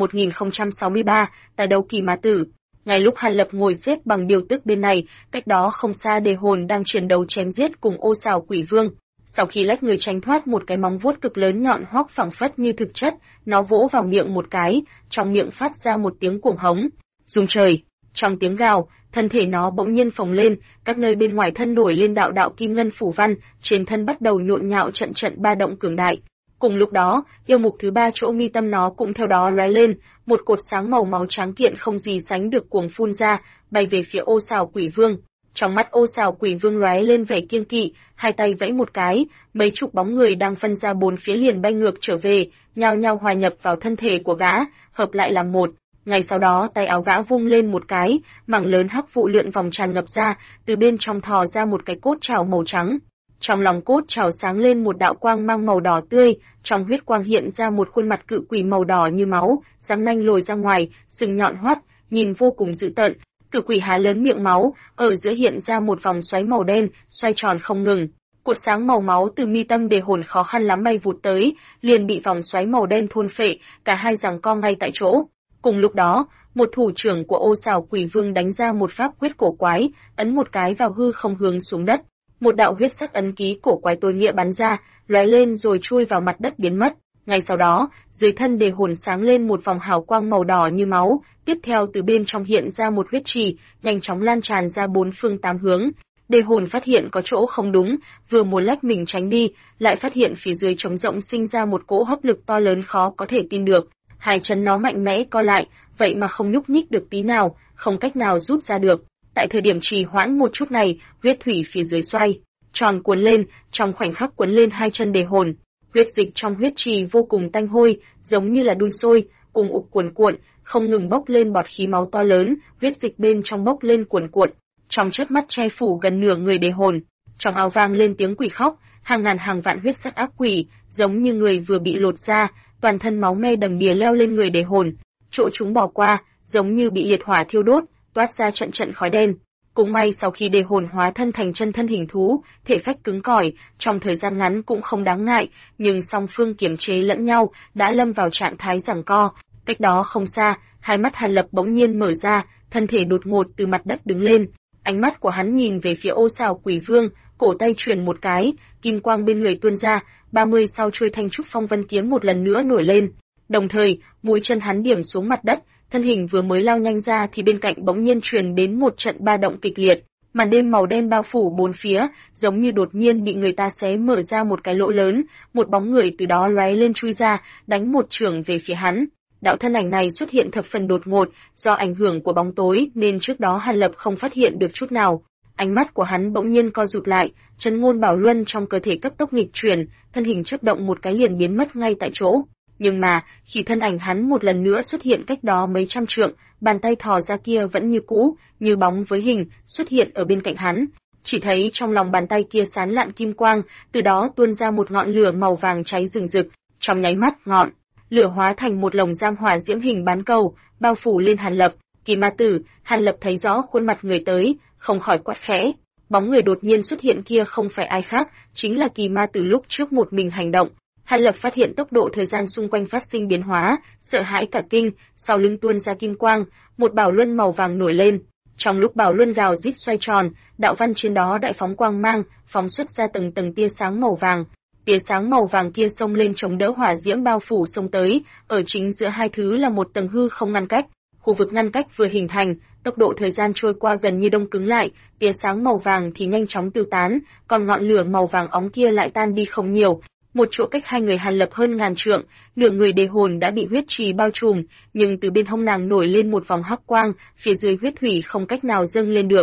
1063, tài đấu kỳ ma tử. Ngay lúc Hàn Lập ngồi xếp bằng điều tức bên này, cách đó không xa đề hồn đang chiến đấu chém giết cùng ô xào quỷ vương. Sau khi lách người tránh thoát một cái móng vuốt cực lớn nhọn hoắc phẳng phất như thực chất, nó vỗ vào miệng một cái, trong miệng phát ra một tiếng cuồng hống. Rung trời, trong tiếng gào, thân thể nó bỗng nhiên phồng lên, các nơi bên ngoài thân nổi lên đạo đạo kim ngân phủ văn, trên thân bắt đầu nhộn nhạo trận trận ba động cường đại. Cùng lúc đó, yêu mục thứ ba chỗ mi tâm nó cũng theo đó lóe lên, một cột sáng màu máu trắng kiện không gì sánh được cuồng phun ra, bay về phía ô xào quỷ vương. Trong mắt ô xào quỷ vương lóe lên vẻ kiêng kỵ, hai tay vẫy một cái, mấy chục bóng người đang phân ra bốn phía liền bay ngược trở về, nhao nhao hòa nhập vào thân thể của gã, hợp lại làm một. Ngay sau đó tay áo gã vung lên một cái, mảng lớn hắc vụ lượn vòng tràn ngập ra, từ bên trong thò ra một cái cốt trảo màu trắng. Trong lòng cốt trảo sáng lên một đạo quang mang màu đỏ tươi, trong huyết quang hiện ra một khuôn mặt cự quỷ màu đỏ như máu, răng nanh lồi ra ngoài, sừng nhọn hoắt, nhìn vô cùng dữ tợn. Cự quỷ há lớn miệng máu, ở giữa hiện ra một vòng xoáy màu đen, xoay tròn không ngừng. Cột sáng màu máu từ mi tâm đề hồn khó khăn lắm bay vụt tới, liền bị vòng xoáy màu đen thôn phệ, cả hai giằng co ngay tại chỗ. Cùng lúc đó, một thủ trưởng của ô xào quỷ vương đánh ra một pháp quyết cổ quái, ấn một cái vào hư không hướng xuống đất. Một đạo huyết sắc ấn ký cổ quái tối nghĩa bắn ra, lóe lên rồi chui vào mặt đất biến mất. Ngay sau đó, dưới thân đề hồn sáng lên một vòng hào quang màu đỏ như máu, tiếp theo từ bên trong hiện ra một huyết trì, nhanh chóng lan tràn ra bốn phương tám hướng. Đề hồn phát hiện có chỗ không đúng, vừa muốn lách mình tránh đi, lại phát hiện phía dưới trống rỗng sinh ra một cỗ hấp lực to lớn khó có thể tin được. Hai chân nó mạnh mẽ co lại, vậy mà không nhúc nhích được tí nào, không cách nào rút ra được. Tại thời điểm trì hoãn một chút này, huyết thủy phía dưới xoay tròn cuốn lên, trong khoảnh khắc cuốn lên hai chân đề hồn. Huyết dịch trong huyết trì vô cùng tanh hôi, giống như là đun sôi, cùng ục cuồn cuộn, không ngừng bốc lên bọt khí máu to lớn, huyết dịch bên trong bốc lên cuồn cuộn, trong chớp mắt che phủ gần nửa người đề hồn. Trong áo vang lên tiếng quỷ khóc, hàng ngàn hàng vạn huyết sắc ác quỷ, giống như người vừa bị lột da, toàn thân máu me đầm đìa leo lên người đề hồn. Chỗ chúng bỏ qua, giống như bị liệt hỏa thiêu đốt, toát ra trận trận khói đen. Cũng may sau khi đề hồn hóa thân thành chân thân hình thú, thể phách cứng cỏi, trong thời gian ngắn cũng không đáng ngại, nhưng song phương kiềm chế lẫn nhau, đã lâm vào trạng thái giằng co. Cách đó không xa, hai mắt Hàn Lập bỗng nhiên mở ra, thân thể đột ngột từ mặt đất đứng lên. Ánh mắt của hắn nhìn về phía ô xào quỷ vương, cổ tay truyền một cái, kim quang bên người tuôn ra, 30 sao chuôi thanh trúc phong vân kiếm một lần nữa nổi lên. Đồng thời, mũi chân hắn điểm xuống mặt đất, thân hình vừa mới lao nhanh ra thì bên cạnh bỗng nhiên truyền đến một trận ba động kịch liệt, màn đêm màu đen bao phủ bốn phía, giống như đột nhiên bị người ta xé mở ra một cái lỗ lớn, một bóng người từ đó lóe lên chui ra, đánh một chưởng về phía hắn. Đạo thân ảnh này xuất hiện thập phần đột ngột, do ảnh hưởng của bóng tối nên trước đó Hàn Lập không phát hiện được chút nào. Ánh mắt của hắn bỗng nhiên co rụt lại, chân ngôn bảo luân trong cơ thể cấp tốc nghịch chuyển, thân hình chớp động một cái liền biến mất ngay tại chỗ. Nhưng mà, khi thân ảnh hắn một lần nữa xuất hiện cách đó mấy trăm trượng, bàn tay thò ra kia vẫn như cũ, như bóng với hình, xuất hiện ở bên cạnh hắn. Chỉ thấy trong lòng bàn tay kia sáng lạn kim quang, từ đó tuôn ra một ngọn lửa màu vàng cháy rừng rực, trong nháy mắt ngọn lửa hóa thành một lồng giam hỏa diễm hình bán cầu, bao phủ lên Hàn Lập. Kỳ ma tử, Hàn Lập thấy rõ khuôn mặt người tới, không khỏi quát khẽ. Bóng người đột nhiên xuất hiện kia không phải ai khác, chính là Kỳ ma tử lúc trước một mình hành động. Hàn Lập phát hiện tốc độ thời gian xung quanh phát sinh biến hóa, sợ hãi cả kinh, sau lưng tuôn ra kim quang, một bảo luân màu vàng nổi lên. Trong lúc bảo luân gào rít xoay tròn, đạo văn trên đó đại phóng quang mang, phóng xuất ra từng tầng tia sáng màu vàng. Tia sáng màu vàng kia xông lên chống đỡ hỏa diễm bao phủ xông tới, ở chính giữa hai thứ là một tầng hư không ngăn cách. Khu vực ngăn cách vừa hình thành, tốc độ thời gian trôi qua gần như đông cứng lại, tia sáng màu vàng thì nhanh chóng tiêu tán, còn ngọn lửa màu vàng óng kia lại tan đi không nhiều. Một chỗ cách hai người Hàn Lập hơn ngàn trượng, nửa người đề hồn đã bị huyết trì bao trùm, nhưng từ bên hông nàng nổi lên một vòng hắc quang, phía dưới huyết thủy không cách nào dâng lên được.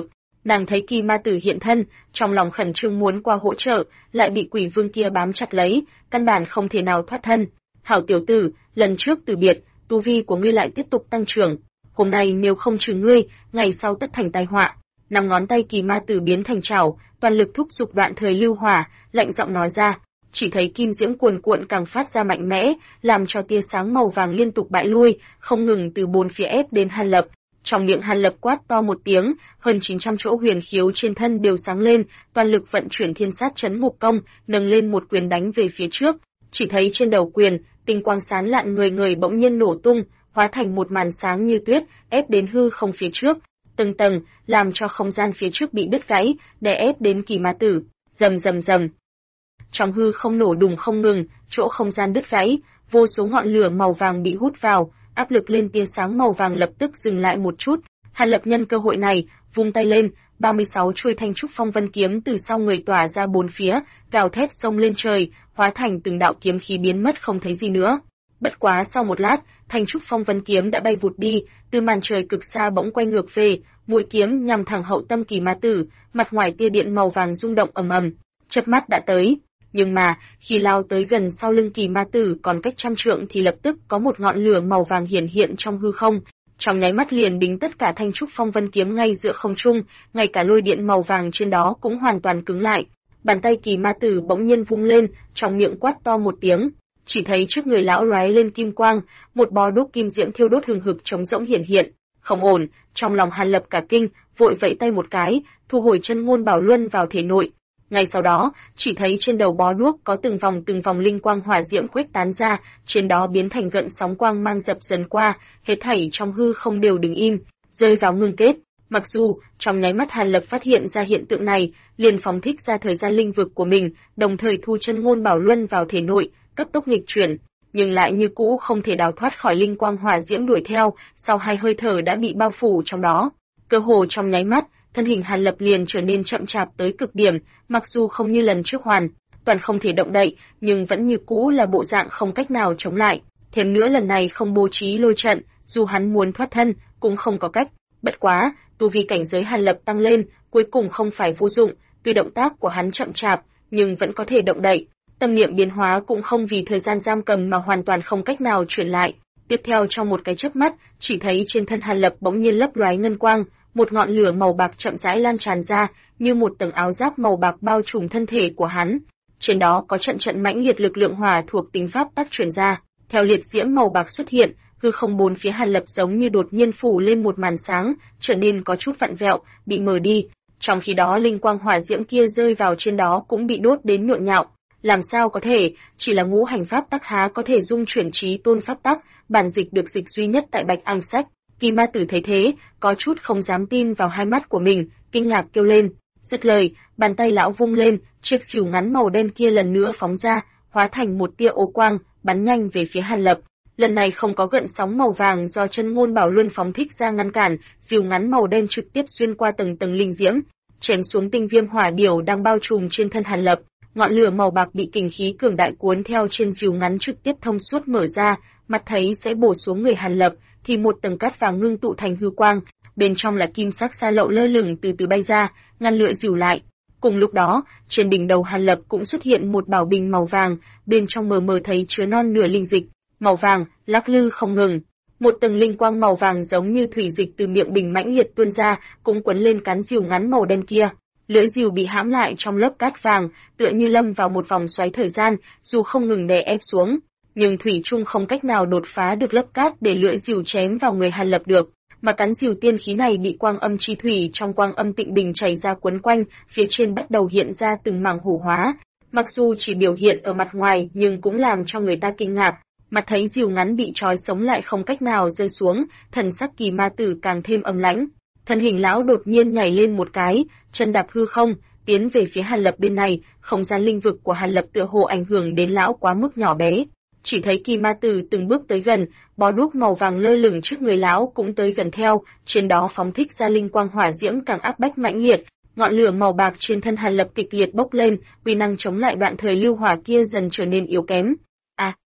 Nàng thấy Kỳ Ma Tử hiện thân, trong lòng khẩn trương muốn qua hỗ trợ, lại bị quỷ vương kia bám chặt lấy, căn bản không thể nào thoát thân. Hảo tiểu tử, lần trước từ biệt, tu vi của ngươi lại tiếp tục tăng trưởng. Hôm nay nếu không trừ ngươi, ngày sau tất thành tai họa. Năm ngón tay Kỳ Ma Tử biến thành chảo, toàn lực thúc giục đoạn thời lưu hỏa, lạnh giọng nói ra. Chỉ thấy kim diễm cuồn cuộn càng phát ra mạnh mẽ, làm cho tia sáng màu vàng liên tục bại lui, không ngừng từ bốn phía ép đến Hàn Lập. Trong miệng Hàn Lập quát to một tiếng, hơn 900 chỗ huyền khiếu trên thân đều sáng lên, toàn lực vận chuyển thiên sát chấn ngục công, nâng lên một quyền đánh về phía trước. Chỉ thấy trên đầu quyền, tinh quang sáng lạn người người bỗng nhiên nổ tung, hóa thành một màn sáng như tuyết, ép đến hư không phía trước, từng tầng, làm cho không gian phía trước bị đứt gãy, đè ép đến Kỳ Ma Tử. Rầm rầm rầm. Trong hư không nổ đùng không ngừng, chỗ không gian đứt gãy, vô số ngọn lửa màu vàng bị hút vào, áp lực lên tia sáng màu vàng lập tức dừng lại một chút. Hàn Lập nhân cơ hội này, vung tay lên, 36 chuôi thanh trúc phong vân kiếm từ sau người tỏa ra bốn phía, gào thét xông lên trời, hóa thành từng đạo kiếm khí biến mất không thấy gì nữa. Bất quá sau một lát, thanh trúc phong vân kiếm đã bay vụt đi, từ màn trời cực xa bỗng quay ngược về, mũi kiếm nhằm thẳng hậu tâm Kỳ Ma Tử, mặt ngoài tia điện màu vàng rung động ầm ầm, chớp mắt đã tới. Nhưng mà, khi lao tới gần sau lưng Kỳ Ma Tử còn cách trăm trượng thì lập tức có một ngọn lửa màu vàng hiển hiện trong hư không, trong nháy mắt liền đính tất cả thanh trúc phong vân kiếm ngay giữa không trung, ngay cả lôi điện màu vàng trên đó cũng hoàn toàn cứng lại. Bàn tay Kỳ Ma Tử bỗng nhiên vung lên, trong miệng quát to một tiếng, chỉ thấy trước người lão lóe lên kim quang, một bó đuốc kim diễm thiêu đốt hừng hực trống rỗng hiển hiện. Không ổn, trong lòng Hàn Lập cả kinh, vội vẫy tay một cái, thu hồi chân ngôn bảo luân vào thể nội. Ngay sau đó, chỉ thấy trên đầu bó đuốc có từng vòng linh quang hỏa diễm khuếch tán ra, trên đó biến thành gợn sóng quang mang dập dần qua, hết thảy trong hư không đều đứng im, rơi vào ngưng kết. Mặc dù trong nháy mắt Hàn Lập phát hiện ra hiện tượng này, liền phóng thích ra thời gian linh vực của mình, đồng thời thu chân ngôn bảo luân vào thể nội, cấp tốc nghịch chuyển, nhưng lại như cũ không thể đào thoát khỏi linh quang hỏa diễm đuổi theo, sau 2 hơi thở đã bị bao phủ trong đó. Cơ hồ trong nháy mắt, thân hình Hàn Lập liền trở nên chậm chạp tới cực điểm, mặc dù không như lần trước hoàn toàn không thể động đậy, nhưng vẫn như cũ là bộ dạng không cách nào chống lại. Thêm nữa lần này không bố trí lôi trận, dù hắn muốn thoát thân cũng không có cách. Bất quá, tu vi cảnh giới Hàn Lập tăng lên, cuối cùng không phải vô dụng, tuy động tác của hắn chậm chạp, nhưng vẫn có thể động đậy. Tâm niệm biến hóa cũng không vì thời gian giam cầm mà hoàn toàn không cách nào chuyển lại. Tiếp theo trong một cái chớp mắt, chỉ thấy trên thân Hàn Lập bỗng nhiên lấp lóe ngân quang, một ngọn lửa màu bạc chậm rãi lan tràn ra, như một tầng áo giáp màu bạc bao trùm thân thể của hắn. Trên đó có trận mãnh liệt lực lượng hỏa thuộc tính pháp tắc truyền ra. Theo liệt diễm màu bạc xuất hiện, hư không bốn phía Hàn Lập giống như đột nhiên phủ lên một màn sáng, trở nên có chút vặn vẹo, bị mờ đi. Trong khi đó linh quang hỏa diễm kia rơi vào trên đó cũng bị đốt đến nhộn nhạo. Làm sao có thể, chỉ là ngũ hành pháp tắc há có thể dung chuyển trí tôn pháp tắc, bản dịch được dịch duy nhất tại Bạch Anh sách. Kỳ Ma Tử thấy thế, có chút không dám tin vào hai mắt của mình, kinh ngạc kêu lên. Dứt lời, bàn tay lão vung lên, chiếc xỉu ngắn màu đen kia lần nữa phóng ra, hóa thành một tia ô quang, bắn nhanh về phía Hàn Lập. Lần này không có gợn sóng màu vàng do chân ngôn bảo luân phóng thích ra ngăn cản, diều ngắn màu đen trực tiếp xuyên qua tầng tầng linh diễm, chém xuống tinh viêm hỏa điểu đang bao trùm trên thân Hàn Lập. Ngọn lửa màu bạc bị kình khí cường đại cuốn theo trên diều ngắn trực tiếp thông suốt mở ra, mặt thấy sẽ bổ xuống người Hàn Lập, thì một tầng cát vàng ngưng tụ thành hư quang, bên trong là kim sắc sa lậu lơ lửng từ từ bay ra, ngăn lửa dìu lại. Cùng lúc đó, trên đỉnh đầu Hàn Lập cũng xuất hiện một bảo bình màu vàng, bên trong mờ mờ thấy chứa non nửa linh dịch màu vàng, lắc lư không ngừng. Một tầng linh quang màu vàng giống như thủy dịch từ miệng bình mãnh liệt tuôn ra, cũng quấn lên cán diều ngắn màu đen kia. Lưỡi diều bị hãm lại trong lớp cát vàng, tựa như lâm vào một vòng xoáy thời gian, dù không ngừng đè ép xuống, nhưng thủy chung không cách nào đột phá được lớp cát để lưỡi diều chém vào người Hàn Lập được, mà cán diều tiên khí này bị quang âm chi thủy trong quang âm tịnh bình chảy ra quấn quanh, phía trên bắt đầu hiện ra từng mảng hủ hóa. Mặc dù chỉ biểu hiện ở mặt ngoài nhưng cũng làm cho người ta kinh ngạc. Mặt thấy diều ngắn bị trói sống lại không cách nào rơi xuống, thần sắc Kỳ Ma Tử càng thêm âm lãnh. Thân hình lão đột nhiên nhảy lên một cái, chân đạp hư không, tiến về phía Hàn Lập bên này, không gian linh vực của Hàn Lập tựa hồ ảnh hưởng đến lão quá mức nhỏ bé. Chỉ thấy Kỳ Ma Tử từng bước tới gần, bó đuốc màu vàng lơ lửng trước người lão cũng tới gần theo, trên đó phóng thích ra linh quang hỏa diễm càng áp bách mãnh liệt, ngọn lửa màu bạc trên thân Hàn Lập kịch liệt bốc lên, uy năng chống lại đoạn thời lưu hỏa kia dần trở nên yếu kém.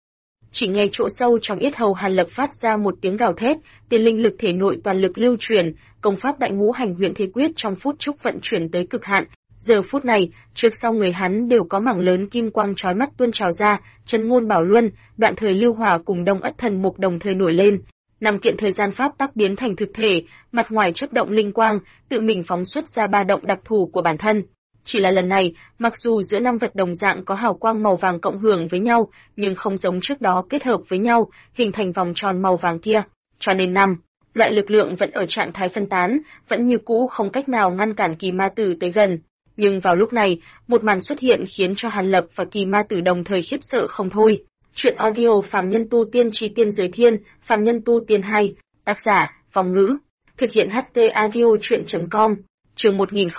Chỉ nghe chỗ sâu trong yết hầu Hàn Lập phát ra một tiếng gào thét, tiền linh lực thể nội toàn lực lưu truyền, công pháp Đại Ngũ Hành Huyền Thế Quyết trong phút chốc vận chuyển tới cực hạn. Giờ phút này, trước sau người hắn đều có mảng lớn kim quang chói mắt tuôn trào ra, Chân Ngôn Bảo Luân, Đoạn Thời Lưu Hỏa cùng Đông Ất Thần Mục đồng thời nổi lên. Năm kiện thời gian pháp tắc biến thành thực thể, mặt ngoài chớp động linh quang, tự mình phóng xuất ra ba động đặc thù của bản thân. Chỉ là lần này, mặc dù giữa năm vật đồng dạng có hào quang màu vàng cộng hưởng với nhau, nhưng không giống trước đó kết hợp với nhau, hình thành vòng tròn màu vàng kia. Cho nên loại lực lượng vẫn ở trạng thái phân tán, vẫn như cũ không cách nào ngăn cản Kỳ Ma Tử tới gần. Nhưng vào lúc này, một màn xuất hiện khiến cho Hàn Lập và Kỳ Ma Tử đồng thời khiếp sợ không thôi. Truyện audio Phàm Nhân Tu Tiên Chi Tiên Giới Thiên, Phàm Nhân Tu Tiên 2, tác giả, Phong Ngữ, thực hiện HT Audio Truyện.com, chương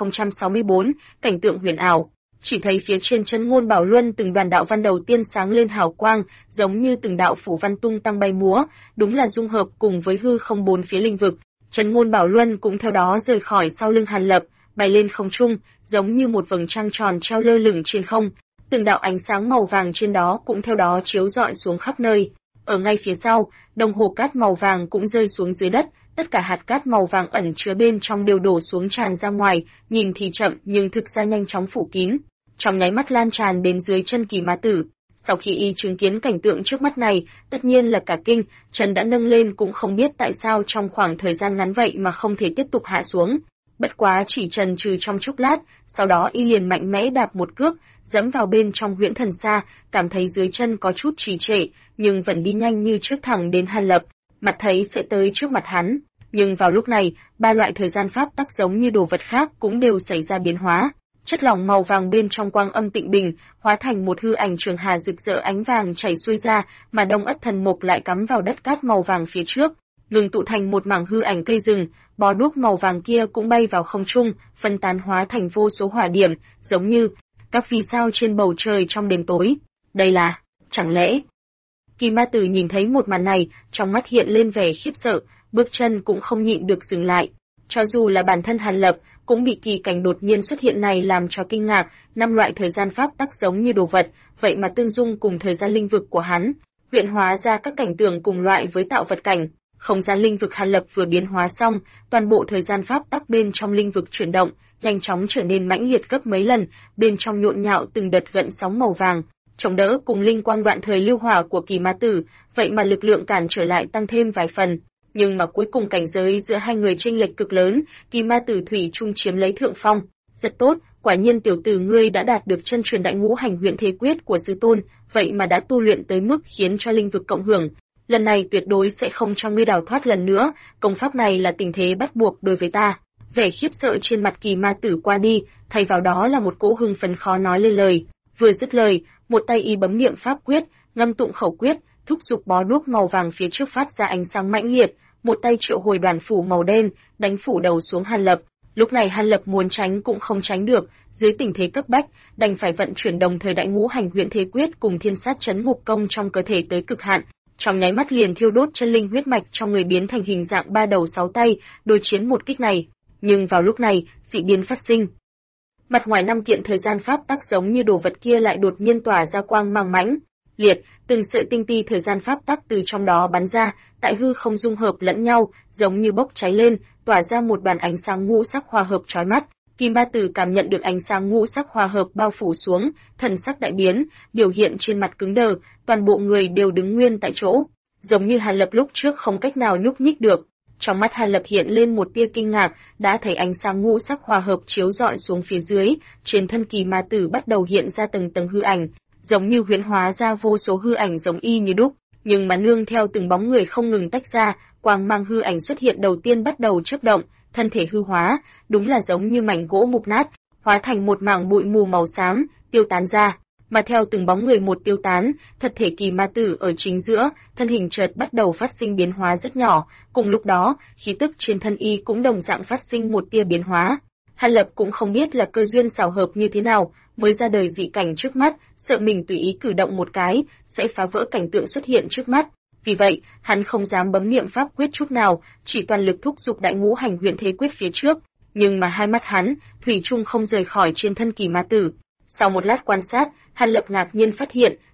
1064, cảnh tượng huyền ảo. Chỉ thấy phía trên Chân Ngôn Bảo Luân từng đoàn đạo văn đầu tiên sáng lên hào quang, giống như từng đạo phủ văn tung tăng bay múa, đúng là dung hợp cùng với hư không bốn phía linh vực. Chân Ngôn Bảo Luân cũng theo đó rời khỏi sau lưng Hàn Lập, bay lên không trung, giống như một vầng trăng tròn treo lơ lửng trên không. Từng đạo ánh sáng màu vàng trên đó cũng theo đó chiếu rọi xuống khắp nơi. Ở ngay phía sau, đồng hồ cát màu vàng cũng rơi xuống dưới đất, tất cả hạt cát màu vàng ẩn chứa bên trong đều đổ xuống tràn ra ngoài, nhìn thì chậm nhưng thực ra nhanh chóng phủ kín, trong nháy mắt lan tràn đến dưới chân Kỳ Ma Tử. Sau khi y chứng kiến cảnh tượng trước mắt này, tất nhiên là cả kinh, chân đã nâng lên cũng không biết tại sao trong khoảng thời gian ngắn vậy mà không thể tiếp tục hạ xuống. Bất quá chỉ chần chừ trong chốc lát, sau đó y liền mạnh mẽ đạp một cước, dẫm vào bên trong huyễn thần sa, cảm thấy dưới chân có chút trì trệ, nhưng vẫn đi nhanh như trước thẳng đến Hàn Lập, mặt thấy sẽ tới trước mặt hắn. Nhưng vào lúc này, ba loại thời gian pháp tắc giống như đồ vật khác cũng đều xảy ra biến hóa. Chất lỏng màu vàng bên trong quang âm tịnh bình, hóa thành một hư ảnh trường hà rực rỡ ánh vàng chảy xuôi ra, mà Đông Ất Thần Mục lại cắm vào đất cát màu vàng phía trước, ngừng tụ thành một mảng hư ảnh cây rừng, bó đuốc màu vàng kia cũng bay vào không trung, phân tán hóa thành vô số hỏa điểm, giống như các vì sao trên bầu trời trong đêm tối. Đây là, chẳng lẽ? Kỳ Ma Tử nhìn thấy một màn này, trong mắt hiện lên vẻ khiếp sợ, bước chân cũng không nhịn được dừng lại. Cho dù là bản thân Hàn Lập, cũng bị kỳ cảnh đột nhiên xuất hiện này làm cho kinh ngạc, năm loại thời gian pháp tắc giống như đồ vật, vậy mà tương dung cùng thời gian linh vực của hắn, luyện hóa ra các cảnh tượng cùng loại với tạo vật cảnh. Không gian linh vực Hàn Lập vừa biến hóa xong, toàn bộ thời gian pháp tắc bên trong linh vực chuyển động, nhanh chóng trở nên mãnh liệt gấp mấy lần, bên trong nhộn nhạo từng đợt gợn sóng màu vàng, chống đỡ cùng linh quang Đoạn Thời Lưu Hỏa của Kỳ Ma Tử, vậy mà lực lượng cản trở lại tăng thêm vài phần. Nhưng mà cuối cùng cảnh giới giữa hai người chênh lệch cực lớn, Kỳ Ma Tử thủy chung chiếm lấy thượng phong. Rất tốt, quả nhiên tiểu tử ngươi đã đạt được chân truyền Đại Ngũ Hành Huyền Thế Quyết của sư tôn, vậy mà đã tu luyện tới mức khiến cho linh vực cộng hưởng. Lần này tuyệt đối sẽ không cho ngươi đào thoát lần nữa, công pháp này là tình thế bắt buộc đối với ta. Vẻ khiếp sợ trên mặt Kỳ Ma Tử qua đi, thay vào đó là một cỗ hưng phấn khó nói lên lời. Vừa dứt lời, một tay y bấm niệm pháp quyết, ngâm tụng khẩu quyết, thúc giục bó đuốc màu vàng phía trước phát ra ánh sáng mãnh liệt, một tay triệu hồi đoàn phủ màu đen, đánh phủ đầu xuống Hàn Lập. Lúc này Hàn Lập muốn tránh cũng không tránh được, dưới tình thế cấp bách, đành phải vận chuyển đồng thời Đại Ngũ Hành Huyền Thế Quyết cùng Thiên Sát Chấn Ngục Công trong cơ thể tới cực hạn. Trong nháy mắt liền thiêu đốt chân linh huyết mạch trong người biến thành hình dạng ba đầu sáu tay, đối chiến một kích này. Nhưng vào lúc này, dị biến phát sinh. Mặt ngoài năm kiện thời gian pháp tắc giống như đồ vật kia lại đột nhiên tỏa ra quang mang mãnh liệt, từng sợi tinh ti thời gian pháp tắc từ trong đó bắn ra, tại hư không dung hợp lẫn nhau, giống như bốc cháy lên, tỏa ra một đoàn ánh sáng ngũ sắc hòa hợp chói mắt. Kim Ba Tử cảm nhận được ánh sáng ngũ sắc hòa hợp bao phủ xuống, thần sắc đại biến, biểu hiện trên mặt cứng đờ, toàn bộ người đều đứng nguyên tại chỗ, giống như Hàn Lập lúc trước không cách nào nhúc nhích được. Trong mắt Hàn Lập hiện lên một tia kinh ngạc, đã thấy ánh sáng ngũ sắc hòa hợp chiếu rọi xuống phía dưới, trên thân Kỳ Ma Tử bắt đầu hiện ra từng tầng hư ảnh, giống như huyễn hóa ra vô số hư ảnh giống y như đúc, nhưng mà nương theo từng bóng người không ngừng tách ra, quang mang hư ảnh xuất hiện đầu tiên bắt đầu chớp động, thân thể hư hóa, đúng là giống như mảnh gỗ mục nát, hóa thành một mảng bụi mù màu xám, tiêu tán ra. Mà theo từng bóng người một tiêu tán, thật thể Kỳ Ma Tử ở chính giữa, thân hình chợt bắt đầu phát sinh biến hóa rất nhỏ, cùng lúc đó, khí tức trên thân y cũng đồng dạng phát sinh một tia biến hóa. Hàn Lập cũng không biết là cơ duyên xảo hợp như thế nào, mới ra đời dị cảnh trước mắt, sợ mình tùy ý cử động một cái, sẽ phá vỡ cảnh tượng xuất hiện trước mắt. Vì vậy, hắn không dám bấm niệm pháp quyết chút nào, chỉ toàn lực thúc giục Đại Ngũ Hành Huyền Thế Quyết phía trước, nhưng mà hai mắt hắn, thủy chung không rời khỏi trên thân Kỳ Ma Tử. Sau một lát quan sát, Hàn Lập ngạc nhiên phát hiện,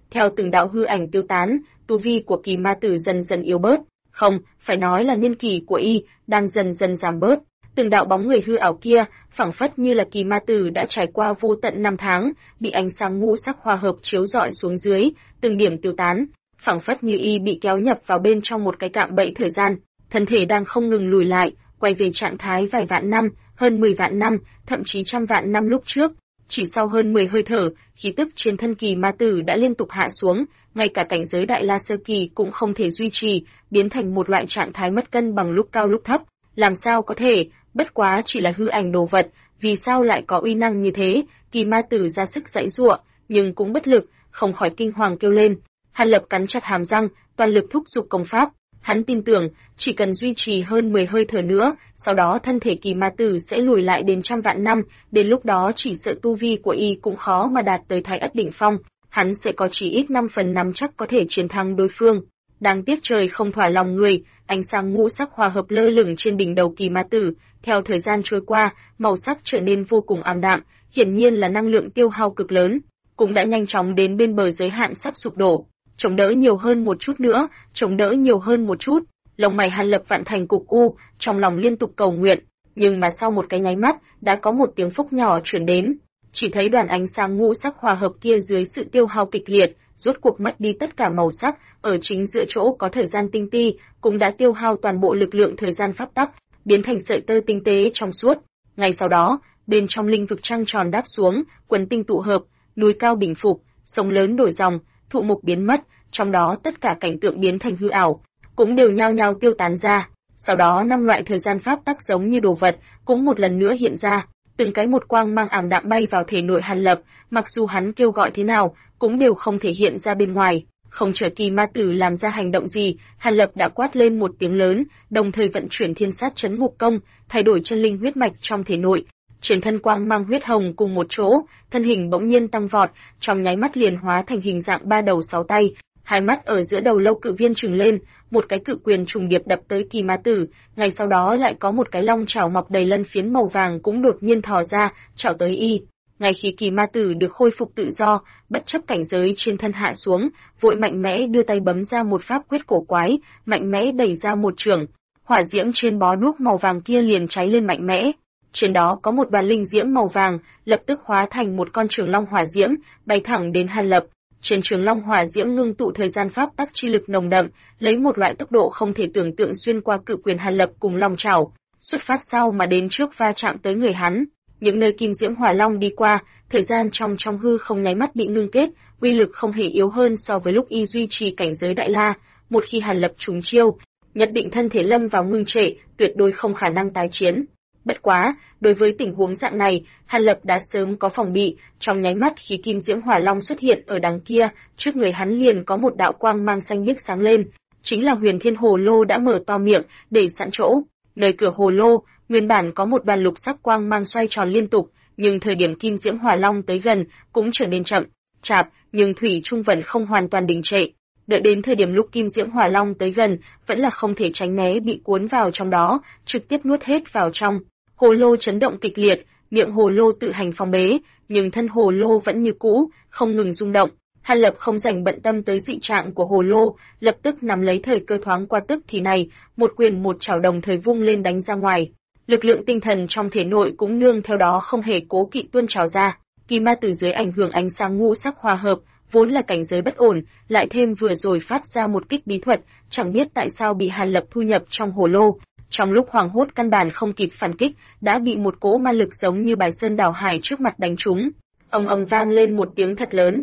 Theo từng đạo hư ảnh tiêu tán, tu vi của kỳ ma tử dần dần yếu bớt, không, phải nói là niên kỳ của y đang dần dần giảm bớt. Từng đạo bóng người hư ảo kia, phảng phất như là kỳ ma tử đã trải qua vô tận năm tháng, bị ánh sáng ngũ sắc hòa hợp chiếu rọi xuống dưới, từng điểm tiêu tán, phảng phất như y bị kéo nhập vào bên trong một cái cạm bẫy thời gian, thân thể đang không ngừng lùi lại, quay về trạng thái vài vạn năm, hơn 10 vạn năm, thậm chí trăm vạn năm lúc trước. Chỉ sau hơn 10 hơi thở, khí tức trên thân kỳ ma tử đã liên tục hạ xuống, ngay cả cảnh giới đại la sơ kỳ cũng không thể duy trì, biến thành một loại trạng thái mất cân bằng lúc cao lúc thấp. Làm sao có thể, bất quá chỉ là hư ảnh đồ vật, vì sao lại có uy năng như thế? Kỳ ma tử ra sức giãy giụa, nhưng cũng bất lực, không khỏi kinh hoàng kêu lên. Hàn Lập cắn chặt hàm răng, toàn lực thúc giục công pháp. Hắn tin tưởng, chỉ cần duy trì hơn 10 hơi thở nữa, sau đó thân thể kỳ ma tử sẽ lùi lại đến trăm vạn năm, đến lúc đó chỉ sợ tu vi của y cũng khó mà đạt tới Thái Ất đỉnh phong, hắn sẽ có chỉ ít 5 phần năm chắc có thể chiến thắng đối phương. Đáng tiếc trời không thỏa lòng người, ánh sáng ngũ sắc hòa hợp lơ lửng trên đỉnh đầu kỳ ma tử, theo thời gian trôi qua, màu sắc trở nên vô cùng ảm đạm, hiển nhiên là năng lượng tiêu hao cực lớn, cũng đã nhanh chóng đến bên bờ giới hạn sắp sụp đổ. Chống đỡ nhiều hơn một chút nữa, chống đỡ nhiều hơn một chút. Lông mày Hàn Lập vặn thành cục u, trong lòng liên tục cầu nguyện, nhưng mà sau một cái nháy mắt, đã có một tiếng phốc nhỏ truyền đến. Chỉ thấy đoàn ánh sáng ngũ sắc hòa hợp kia dưới sự tiêu hao kịch liệt, rốt cuộc mất đi tất cả màu sắc, ở chính giữa chỗ có thời gian tinh ti, cũng đã tiêu hao toàn bộ lực lượng thời gian pháp tắc, biến thành sợi tơ tinh tế trong suốt. Ngay sau đó, bên trong linh vực trăng tròn đáp xuống, quần tinh tụ hợp, núi cao bình phục, sông lớn đổi dòng, thụ mục biến mất, trong đó tất cả cảnh tượng biến thành hư ảo, cũng đều nhao nhao tiêu tán ra. Sau đó 5 loại thời gian pháp tắc giống như đồ vật, cũng một lần nữa hiện ra, từng cái một quang mang ảm đạm bay vào thể nội Hàn Lập, mặc dù hắn kêu gọi thế nào, cũng đều không thể hiện ra bên ngoài. Không chờ kỳ ma tử làm ra hành động gì, Hàn Lập đã quát lên một tiếng lớn, đồng thời vận chuyển thiên sát chấn ngục công, thay đổi chân linh huyết mạch trong thể nội. Trên thân quang mang huyết hồng cùng một chỗ, thân hình bỗng nhiên tăng vọt, trong nháy mắt liền hóa thành hình dạng 3 đầu 6 tay, hai mắt ở giữa đầu lâu cự viên trừng lên, một cái cự quyền trùng điệp đập tới kỳ ma tử, ngay sau đó lại có một cái long chảo mọc đầy lân phiến màu vàng cũng đột nhiên thò ra, chảo tới y. Ngay khi kỳ ma tử được khôi phục tự do, bất chấp cảnh giới trên thân hạ xuống, vội mạnh mẽ đưa tay bấm ra một pháp quyết cổ quái, mạnh mẽ đẩy ra một chưởng, hỏa diễm trên bó đuốc màu vàng kia liền cháy lên mạnh mẽ. Trên đó có một đoàn linh diễm màu vàng, lập tức hóa thành một con trường long hỏa diễm, bay thẳng đến Hàn Lập. Trên trường long hỏa diễm ngưng tụ thời gian pháp tắc chi lực nồng đậm, lấy một loại tốc độ không thể tưởng tượng xuyên qua cự quyền Hàn Lập cùng long chảo, xuất phát sau mà đến trước va chạm tới người hắn. Những nơi kim diễm hỏa long đi qua, thời gian trong hư không nháy mắt bị ngưng kết, uy lực không hề yếu hơn so với lúc y duy trì cảnh giới đại la. Một khi Hàn Lập trúng chiêu, nhất định thân thể lâm vào ngưng trệ, tuyệt đối không khả năng tái chiến. Bất quá, đối với tình huống dạng này, Hàn Lập đã sớm có phòng bị, trong nháy mắt khi kim diễm hỏa long xuất hiện ở đằng kia, trước người hắn liền có một đạo quang mang xanh biếc sáng lên, chính là Huyền Thiên Hồ Lô đã mở to miệng, để sẵn chỗ. Nơi cửa hồ lô, nguyên bản có một đoàn lục sắc quang mang xoay tròn liên tục, nhưng thời điểm kim diễm hỏa long tới gần, cũng trở nên chậm, chạp, nhưng thủy trung vẫn không hoàn toàn đình trệ. Đợi đến thời điểm lúc kim diễm hỏa long tới gần, vẫn là không thể tránh né bị cuốn vào trong đó, trực tiếp nuốt hết vào trong. Hồ lô chấn động kịch liệt, miệng hồ lô tự hành phong bế, nhưng thân hồ lô vẫn như cũ, không ngừng rung động. Hàn Lập không dành bận tâm tới dị trạng của hồ lô, lập tức nắm lấy thời cơ thoáng qua tức thì này, một quyền một chảo đồng thời vung lên đánh ra ngoài. Lực lượng tinh thần trong thể nội cũng nương theo đó không hề cố kỵ tuôn trào ra. Kỳ ma từ dưới ảnh hưởng ánh sáng ngũ sắc hòa hợp, vốn là cảnh giới bất ổn, lại thêm vừa rồi phát ra một kích bí thuật, chẳng biết tại sao bị Hàn Lập thu nhập trong hồ lô. Trong lúc hoảng hốt căn bản không kịp phản kích, đã bị một cỗ ma lực giống như bài sơn đảo hải trước mặt đánh trúng. Ầm ầm vang lên một tiếng thật lớn.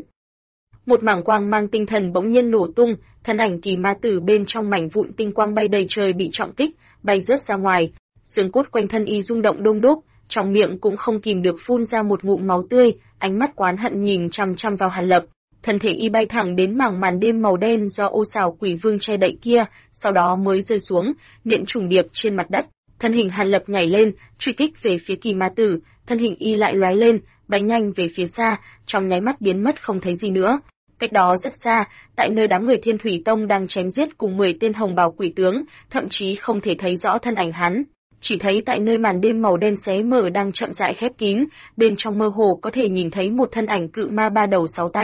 Một mảng quang mang tinh thần bỗng nhiên nổ tung, thân ảnh kỳ ma tử bên trong mảnh vụn tinh quang bay đầy trời bị trọng kích, bay rớt ra ngoài. Xương cốt quanh thân y rung động đôm đốp, trong miệng cũng không kìm được phun ra một ngụm máu tươi, ánh mắt oán hận nhìn chằm chằm vào Hàn Lập. Thân thể y bay thẳng đến mảng màn đêm màu đen do ô xảo quỷ vương che đậy kia, sau đó mới rơi xuống, nện trùng điệp trên mặt đất. Thân hình Hàn Lập nhảy lên, truy kích về phía kỳ ma tử, thân hình y lại lóe lên, bay nhanh về phía xa, trong nháy mắt biến mất không thấy gì nữa. Cách đó rất xa, tại nơi đám người Thiên Thủy Tông đang chém giết cùng 10 tên hồng bào quỷ tướng, thậm chí không thể thấy rõ thân ảnh hắn. Chỉ thấy tại nơi màn đêm màu đen xé mở đang chậm rãi khép kín, bên trong mơ hồ có thể nhìn thấy một thân ảnh cự ma 3 đầu 6 tay.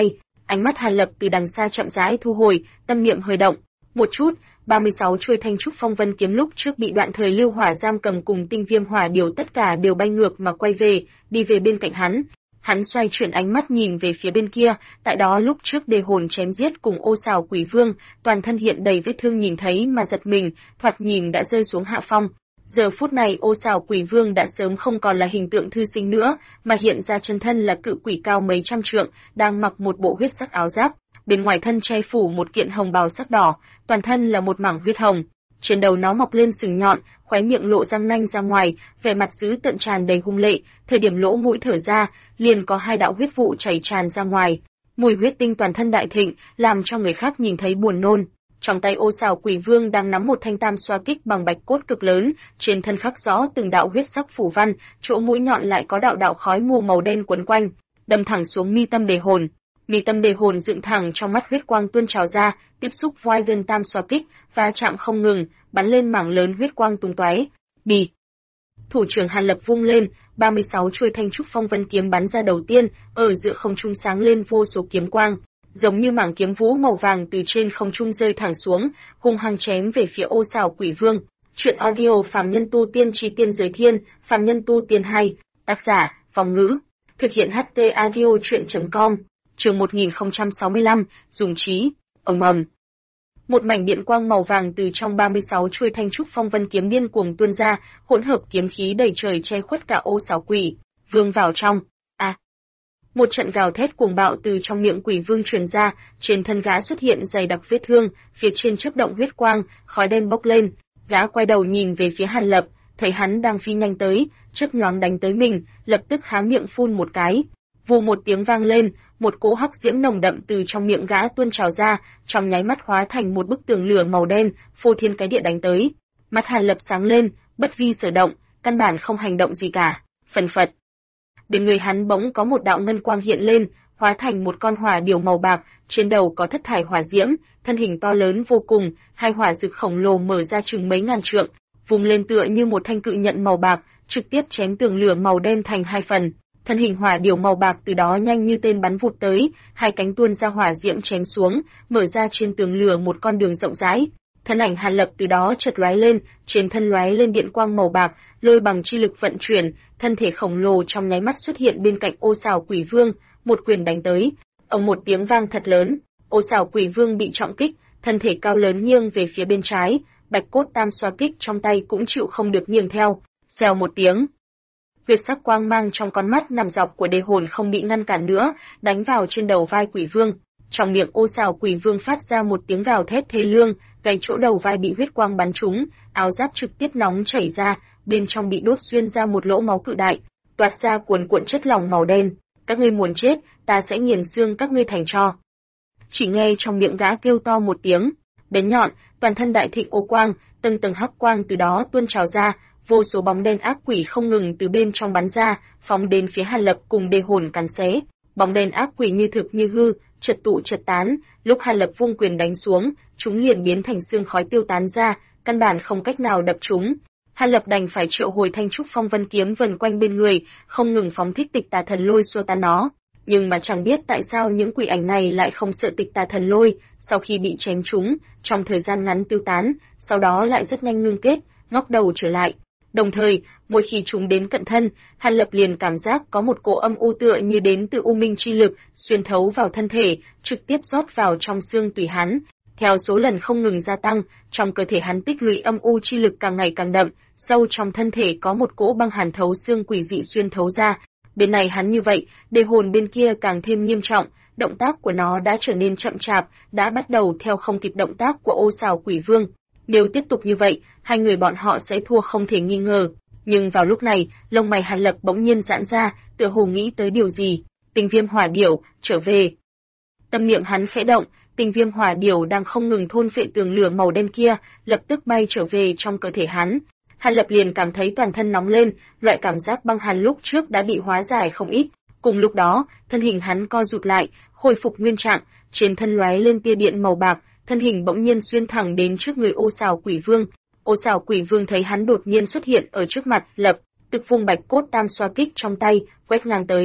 Ánh mắt Hàn Lập từ đằng xa chậm rãi thu hồi, tâm niệm hơi động. Một chút, 36 chuôi thanh trúc phong vân kiếm lúc trước bị đoạn thời lưu hỏa giam cầm cùng tinh viêm hỏa điều tất cả đều bay ngược mà quay về, đi về bên cạnh hắn. Hắn xoay chuyển ánh mắt nhìn về phía bên kia, tại đó lúc trước đề hồn chém giết cùng Ô Sào Quỷ Vương, toàn thân hiện đầy vết thương nhìn thấy mà giật mình, thoạt nhìn đã rơi xuống hạ phong. Giờ phút này Ô Sào Quỷ Vương đã sớm không còn là hình tượng thư sinh nữa, mà hiện ra chân thân là cự quỷ cao mấy trăm trượng, đang mặc một bộ huyết sắc áo giáp, bên ngoài thân che phủ một kiện hồng bào sắc đỏ, toàn thân là một mảng huyết hồng. Trên đầu nó mọc lên sừng nhọn, khóe miệng lộ răng nanh ra ngoài, vẻ mặt dữ tợn tràn đầy hung lệ, thời điểm lỗ mũi thở ra, liền có hai đạo huyết vụ chảy tràn ra ngoài. Mùi huyết tinh toàn thân đại thịnh, làm cho người khác nhìn thấy buồn nôn. Trong tay Ô Sào Quỷ Vương đang nắm một thanh tam xoa kích bằng bạch cốt cực lớn, trên thân khắc rõ từng đạo huyết sắc phủ văn, chỗ mũi nhọn lại có đạo đạo khói mù màu đen quấn quanh, đâm thẳng xuống mi tâm đề hồn. Mi tâm đề hồn dựng thẳng, trong mắt huyết quang tuôn trào ra, tiếp xúc vai gần tam xoa kích, va chạm không ngừng, bắn lên mảng lớn huyết quang tung tóe. Đi. Thủ trưởng Hàn Lập vung lên, 36 chuôi thanh trúc phong vân kiếm bắn ra đầu tiên, ở giữa không trung sáng lên vô số kiếm quang, giống như mảng kiếm vũ màu vàng từ trên không trung rơi thẳng xuống, hung hăng chém về phía Ô Sào Quỷ Vương. Truyện audio Phàm Nhân Tu Tiên Chi Tiên Giới Thiên, Phàm Nhân Tu Tiên 2, tác giả, Phong Ngữ, thực hiện HT audio truyện.com. Chương 1065, dùng trí, ầm ầm. Một mảnh điện quang màu vàng từ trong 36 chuôi thanh trúc phong vân kiếm điên cuồng tuôn ra, hỗn hợp kiếm khí đầy trời che khuất cả Ô Sào Quỷ Vương vào trong. Một trận gào thét cuồng bạo từ trong miệng Quỷ Vương truyền ra, trên thân gã xuất hiện dày đặc vết thương, phía trên chớp động huyết quang, khói đen bốc lên. Gã quay đầu nhìn về phía Hàn Lập, thấy hắn đang phi nhanh tới, chớp nhoáng đánh tới mình, lập tức há miệng phun một cái. Vù một tiếng vang lên, một cỗ hắc diễm nồng đậm từ trong miệng gã tuôn trào ra, trong nháy mắt hóa thành một bức tường lửa màu đen, phô thiên cái địa đánh tới. Mắt Hàn Lập sáng lên, bất vi sở động, căn bản không hành động gì cả. Phần phật. Bên người hắn bỗng có một đạo ngân quang hiện lên, hóa thành một con hỏa điểu màu bạc, trên đầu có thất thải hỏa diễm, thân hình to lớn vô cùng, hai hỏa rực khổng lồ mở ra chừng mấy ngàn trượng, vùng lên tựa như một thanh cự nhận màu bạc, trực tiếp chém tường lửa màu đen thành hai phần. Thân hình hỏa điểu màu bạc từ đó nhanh như tên bắn vụt tới, hai cánh tuôn ra hỏa diễm chém xuống, mở ra trên tường lửa một con đường rộng rãi. Thân ảnh Hàn Lập từ đó chợt lóe lên, trên thân lóe lên điện quang màu bạc, lôi bằng chi lực vận chuyển, thân thể khổng lồ trong nháy mắt xuất hiện bên cạnh Ô Sào Quỷ Vương, một quyền đánh tới. Ầm một tiếng vang thật lớn, Ô Sào Quỷ Vương bị trọng kích, thân thể cao lớn nghiêng về phía bên trái, bạch cốt tam xoa kích trong tay cũng chịu không được nghiêng theo. Xèo một tiếng, huyết sắc quang mang trong con mắt nằm dọc của đề hồn không bị ngăn cản nữa, đánh vào trên đầu vai Quỷ Vương. Trong miệng Ô Sào Quỷ Vương phát ra một tiếng gào thét thê lương, cái chỗ đầu vai bị huyết quang bắn trúng, áo giáp trực tiếp nóng chảy ra, bên trong bị đốt xuyên ra một lỗ máu cự đại, toát ra cuồn cuộn chất lỏng màu đen. Các ngươi muốn chết, ta sẽ nghiền xương các ngươi thành tro. Chỉ nghe trong miệng gã kêu to một tiếng, bén nhọn, toàn thân đại thịnh ô quang, tầng tầng hắc quang từ đó tuôn trào ra, vô số bóng đen ác quỷ không ngừng từ bên trong bắn ra, phóng đến phía Hàn Lập cùng đề hồn cắn xé. Bóng đen ác quỷ như thực như hư, chợt tụ chợt tán, lúc Hàn Lập vung quyền đánh xuống, chúng liền biến thành xương khói tiêu tán ra, căn bản không cách nào đập chúng. Hàn Lập đành phải triệu hồi thanh trúc phong vân kiếm vần quanh bên người, không ngừng phóng thích tịch tà thần lôi xua tan nó. Nhưng mà chẳng biết tại sao những quỷ ảnh này lại không sợ tịch tà thần lôi, sau khi bị chém chúng, trong thời gian ngắn tiêu tán, sau đó lại rất nhanh ngưng kết, ngóc đầu trở lại. Đồng thời, mỗi khi chúng đến cận thân, Hàn Lập liền cảm giác có một cỗ âm u tựa như đến từ u minh chi lực, xuyên thấu vào thân thể, trực tiếp rót vào trong xương tủy hắn. Theo số lần không ngừng gia tăng, trong cơ thể hắn tích lũy âm u chi lực càng ngày càng đậm, sâu trong thân thể có một cỗ băng hàn thấu xương quỷ dị xuyên thấu ra. Bên này hắn như vậy, đề hồn bên kia càng thêm nghiêm trọng, động tác của nó đã trở nên chậm chạp, đã bắt đầu theo không kịp động tác của Ô Sào Quỷ Vương. Nếu tiếp tục như vậy, hai người bọn họ sẽ thua không thể nghi ngờ. Nhưng vào lúc này, lông mày Hàn Lập bỗng nhiên giãn ra, tựa hồ nghĩ tới điều gì. Tinh viêm hỏa điểu, trở về. Tâm niệm hắn khẽ động, tinh viêm hỏa điểu đang không ngừng thôn phệ tường lửa màu đen kia, lập tức bay trở về trong cơ thể hắn. Hàn Lập liền cảm thấy toàn thân nóng lên, loại cảm giác băng hàn lúc trước đã bị hóa giải không ít. Cùng lúc đó, thân hình hắn co rụt lại, khôi phục nguyên trạng, trên thân lóe lên tia điện màu bạc, thân hình bỗng nhiên xuyên thẳng đến trước người Ô Sào Quỷ Vương. Ô Sào Quỷ Vương thấy hắn đột nhiên xuất hiện ở trước mặt, lập tức vung bạch cốt tam xoa kích trong tay, quét ngang tới.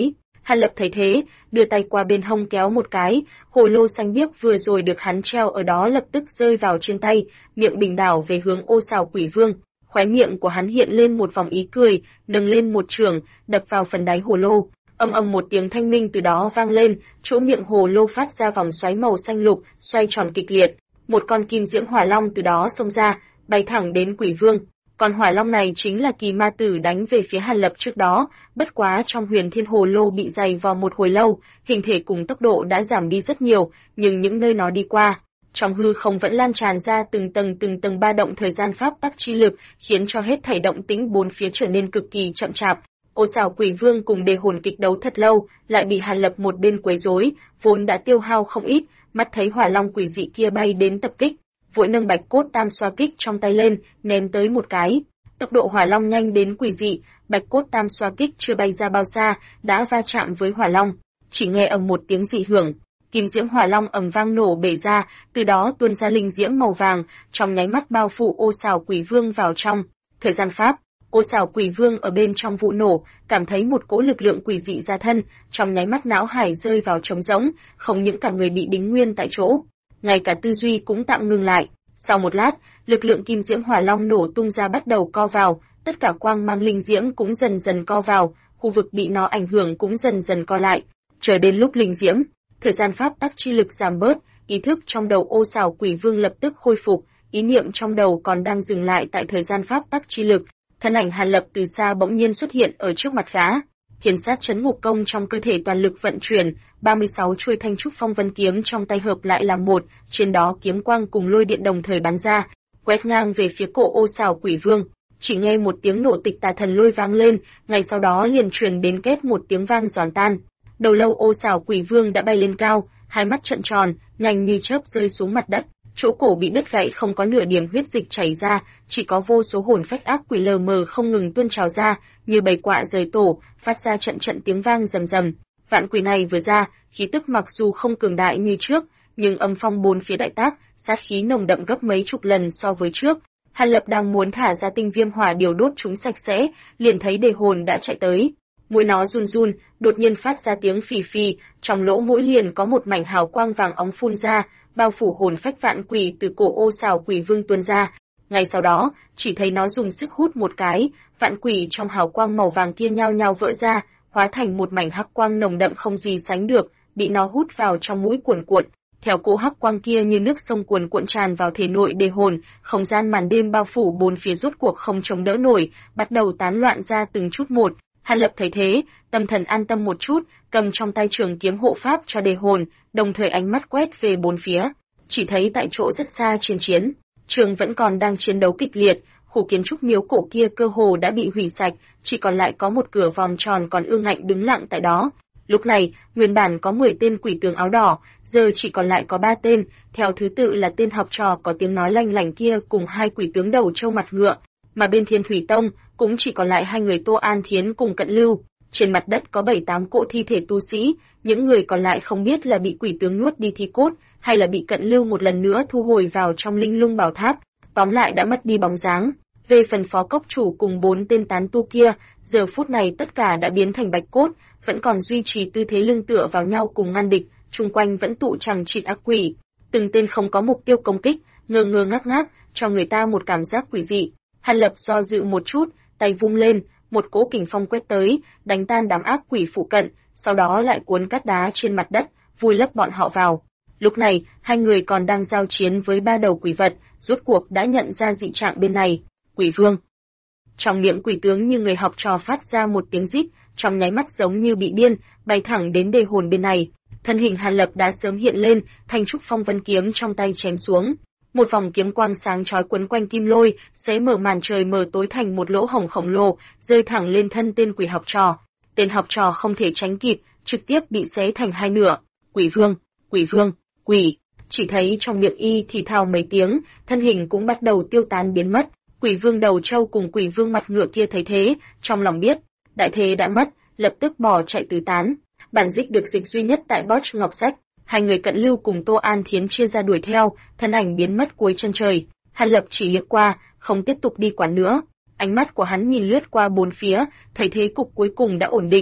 Hàn Lập thấy thế, đưa tay qua bên hông kéo một cái, hồ lô xanh biếc vừa rồi được hắn treo ở đó lập tức rơi vào trên tay, miệng bình đảo về hướng Ô Sào Quỷ Vương. Khóe miệng của hắn hiện lên một vòng ý cười, nâng lên một chưởng, đập vào phần đáy hồ lô. Ầm ầm một tiếng thanh minh từ đó vang lên, chỗ miệng hồ lô phát ra vòng xoáy màu xanh lục, xoay tròn kịch liệt. Một con kim diễm hỏa long từ đó xông ra, bay thẳng đến Quỷ Vương. Con hỏa long này chính là kỳ ma tử đánh về phía Hàn Lập trước đó, bất quá trong huyền thiên hồ lô bị dày vò một hồi lâu, hình thể cùng tốc độ đã giảm đi rất nhiều, nhưng những nơi nó đi qua, trong hư không vẫn lan tràn ra từng tầng ba động thời gian pháp tắc chi lực, khiến cho hết thảy động tĩnh bốn phía trở nên cực kỳ chậm chạp. Ô Sào Quỷ Vương cùng Đề Hồn kịch đấu thật lâu, lại bị Hàn Lập một bên quấy rối, vốn đã tiêu hao không ít, mắt thấy hỏa long quỷ dị kia bay đến tập kích, vội nâng bạch cốt tam xoa kích trong tay lên, ném tới một cái. Tốc độ hỏa long nhanh đến quỷ dị, bạch cốt tam xoa kích chưa bay ra bao xa, đã va chạm với hỏa long. Chỉ nghe ầm một tiếng dị hưởng, kim diễm hỏa long ầm vang nổ bể ra, từ đó tuôn ra linh diễm màu vàng, trong nháy mắt bao phủ Ô Sào Quỷ Vương vào trong. Thời gian pháp, Ô Sào Quỷ Vương ở bên trong vụ nổ, cảm thấy một cỗ lực lượng quỷ dị ra thân, trong nháy mắt não hải rơi vào trống rỗng, không những cả người bị đính nguyên tại chỗ, ngay cả tư duy cũng tạm ngừng lại. Sau một lát, lực lượng kim diễm hỏa long nổ tung ra bắt đầu co vào, tất cả quang mang linh diễm cũng dần dần co vào, khu vực bị nó ảnh hưởng cũng dần dần co lại. Chờ đến lúc linh diễm, thời gian pháp tắc chi lực giảm bớt, ý thức trong đầu Ô Sào Quỷ Vương lập tức khôi phục, ý niệm trong đầu còn đang dừng lại tại thời gian pháp tắc chi lực. Thân ảnh Hàn Lập từ xa bỗng nhiên xuất hiện ở trước mặt gã. Hiền sát chấn ngục công trong cơ thể toàn lực vận chuyển, 36 chuôi thanh trúc phong vân kiếm trong tay hợp lại làm một, trên đó kiếm quang cùng lôi điện đồng thời bắn ra, quét ngang về phía cổ Ô Sào Quỷ Vương. Chỉ nghe một tiếng nổ tịch tà thần lôi vang lên, ngay sau đó liền truyền đến két một tiếng vang giòn tan. Đầu lâu Ô Sào Quỷ Vương đã bay lên cao, hai mắt trợn tròn, nhanh như chớp rơi xuống mặt đất. Chỗ cổ bị đứt gãy không có nửa điểm huyết dịch chảy ra, chỉ có vô số hồn phách ác quỷ lờ mờ không ngừng tuôn trào ra, như bầy quạ rời tổ, phát ra trận tiếng vang rầm rầm. Vạn quỷ này vừa ra, khí tức mặc dù không cường đại như trước, nhưng âm phong bốn phía đại tác, sát khí nồng đậm gấp mấy chục lần so với trước. Hàn Lập đang muốn thả ra tinh viêm hỏa điều đốt chúng sạch sẽ, liền thấy Đề Hồn đã chạy tới. Mũi nó run run, đột nhiên phát ra tiếng phì phì, trong lỗ mũi liền có một mảnh hào quang vàng óng phun ra, bao phủ hồn phách vạn quỷ từ cổ Ô Sào Quỷ Vương tuôn ra. Ngay sau đó, chỉ thấy nó dùng sức hút một cái, vạn quỷ trong hào quang màu vàng kia nhao nhao vỡ ra, hóa thành một mảnh hắc quang nồng đậm không gì sánh được, bị nó hút vào trong mũi cuồn cuộn. Theo cỗ hắc quang kia như nước sông cuồn cuộn tràn vào thể nội Đề Hồn, không gian màn đêm bao phủ bốn phía rốt cuộc không chống đỡ nổi, bắt đầu tán loạn ra từng chút một. Hàn Lập thấy thế, tâm thần an tâm một chút, cầm trong tay trường kiếm hộ pháp cho Đề Hồn, đồng thời ánh mắt quét về bốn phía, chỉ thấy tại chỗ rất xa trên chiến trường vẫn còn đang chiến đấu kịch liệt, khu kiến trúc miếu cổ kia cơ hồ đã bị hủy sạch, chỉ còn lại có một cửa vòng tròn còn ương ngạnh đứng lặng tại đó. Lúc này, nguyên bản có 10 tên quỷ tướng áo đỏ, giờ chỉ còn lại có 3 tên, theo thứ tự là tên học trò có tiếng nói lanh lảnh kia cùng 2 quỷ tướng đầu trâu mặt ngựa, mà bên Thiên Thủy Tông cũng chỉ còn lại 2 người Tô An Thiến cùng Cận Lưu. Trên mặt đất có 7-8 cỗ thi thể tu sĩ, những người còn lại không biết là bị quỷ tướng nuốt đi thi cốt, hay là bị Cận Lưu một lần nữa thu hồi vào trong linh lung bảo tháp, tóm lại đã mất đi bóng dáng. Về phần phó cốc chủ cùng 4 tên tán tu kia, giờ phút này tất cả đã biến thành bạch cốt, vẫn còn duy trì tư thế lưng tựa vào nhau cùng ngăn địch, chung quanh vẫn tụ chằng chịt ác quỷ, từng tên không có mục tiêu công kích, ngơ ngơ ngác ngác, cho người ta một cảm giác quỷ dị. Hàn Lập do dự một chút, tay vung lên, một cỗ kình phong quét tới, đánh tan đám ác quỷ phụ cận, sau đó lại cuốn cát đá trên mặt đất, vùi lấp bọn họ vào. Lúc này, 2 người còn đang giao chiến với 3 đầu quỷ vật, rốt cuộc đã nhận ra dị trạng bên này. Quỷ Vương. Trong miệng quỷ tướng như người học trò phát ra một tiếng rít, trong nháy mắt giống như bị điên, bay thẳng đến Đề Hồn bên này. Thân hình Hàn Lập đã sớm hiện lên, thanh trúc phong vân kiếm trong tay chém xuống. Một vòng kiếm quang sáng chói quấn quanh kim lôi, xé mở màn trời mờ tối thành một lỗ hổng khổng lồ, rơi thẳng lên thân tên quỷ học trò. Tên học trò không thể tránh kịp, trực tiếp bị xé thành hai nửa. Quỷ Vương, Quỷ Vương, quỷ. Chỉ thấy trong miệng y thì thào mấy tiếng, thân hình cũng bắt đầu tiêu tán biến mất. Quỷ Vương đầu trâu cùng Quỷ Vương mặt ngựa kia thấy thế, trong lòng biết, đại thế đã mất, lập tức bỏ chạy tứ tán. Bản dịch được dịch duy nhất tại Box Ngọc Sách. 2 người Cận Lưu cùng Tô An Thiến chia ra đuổi theo, thân ảnh biến mất cuối chân trời. Hàn Lập chỉ liếc qua, không tiếp tục đi quản nữa. Ánh mắt của hắn nhìn lướt qua bốn phía, thấy thế cục cuối cùng đã ổn định,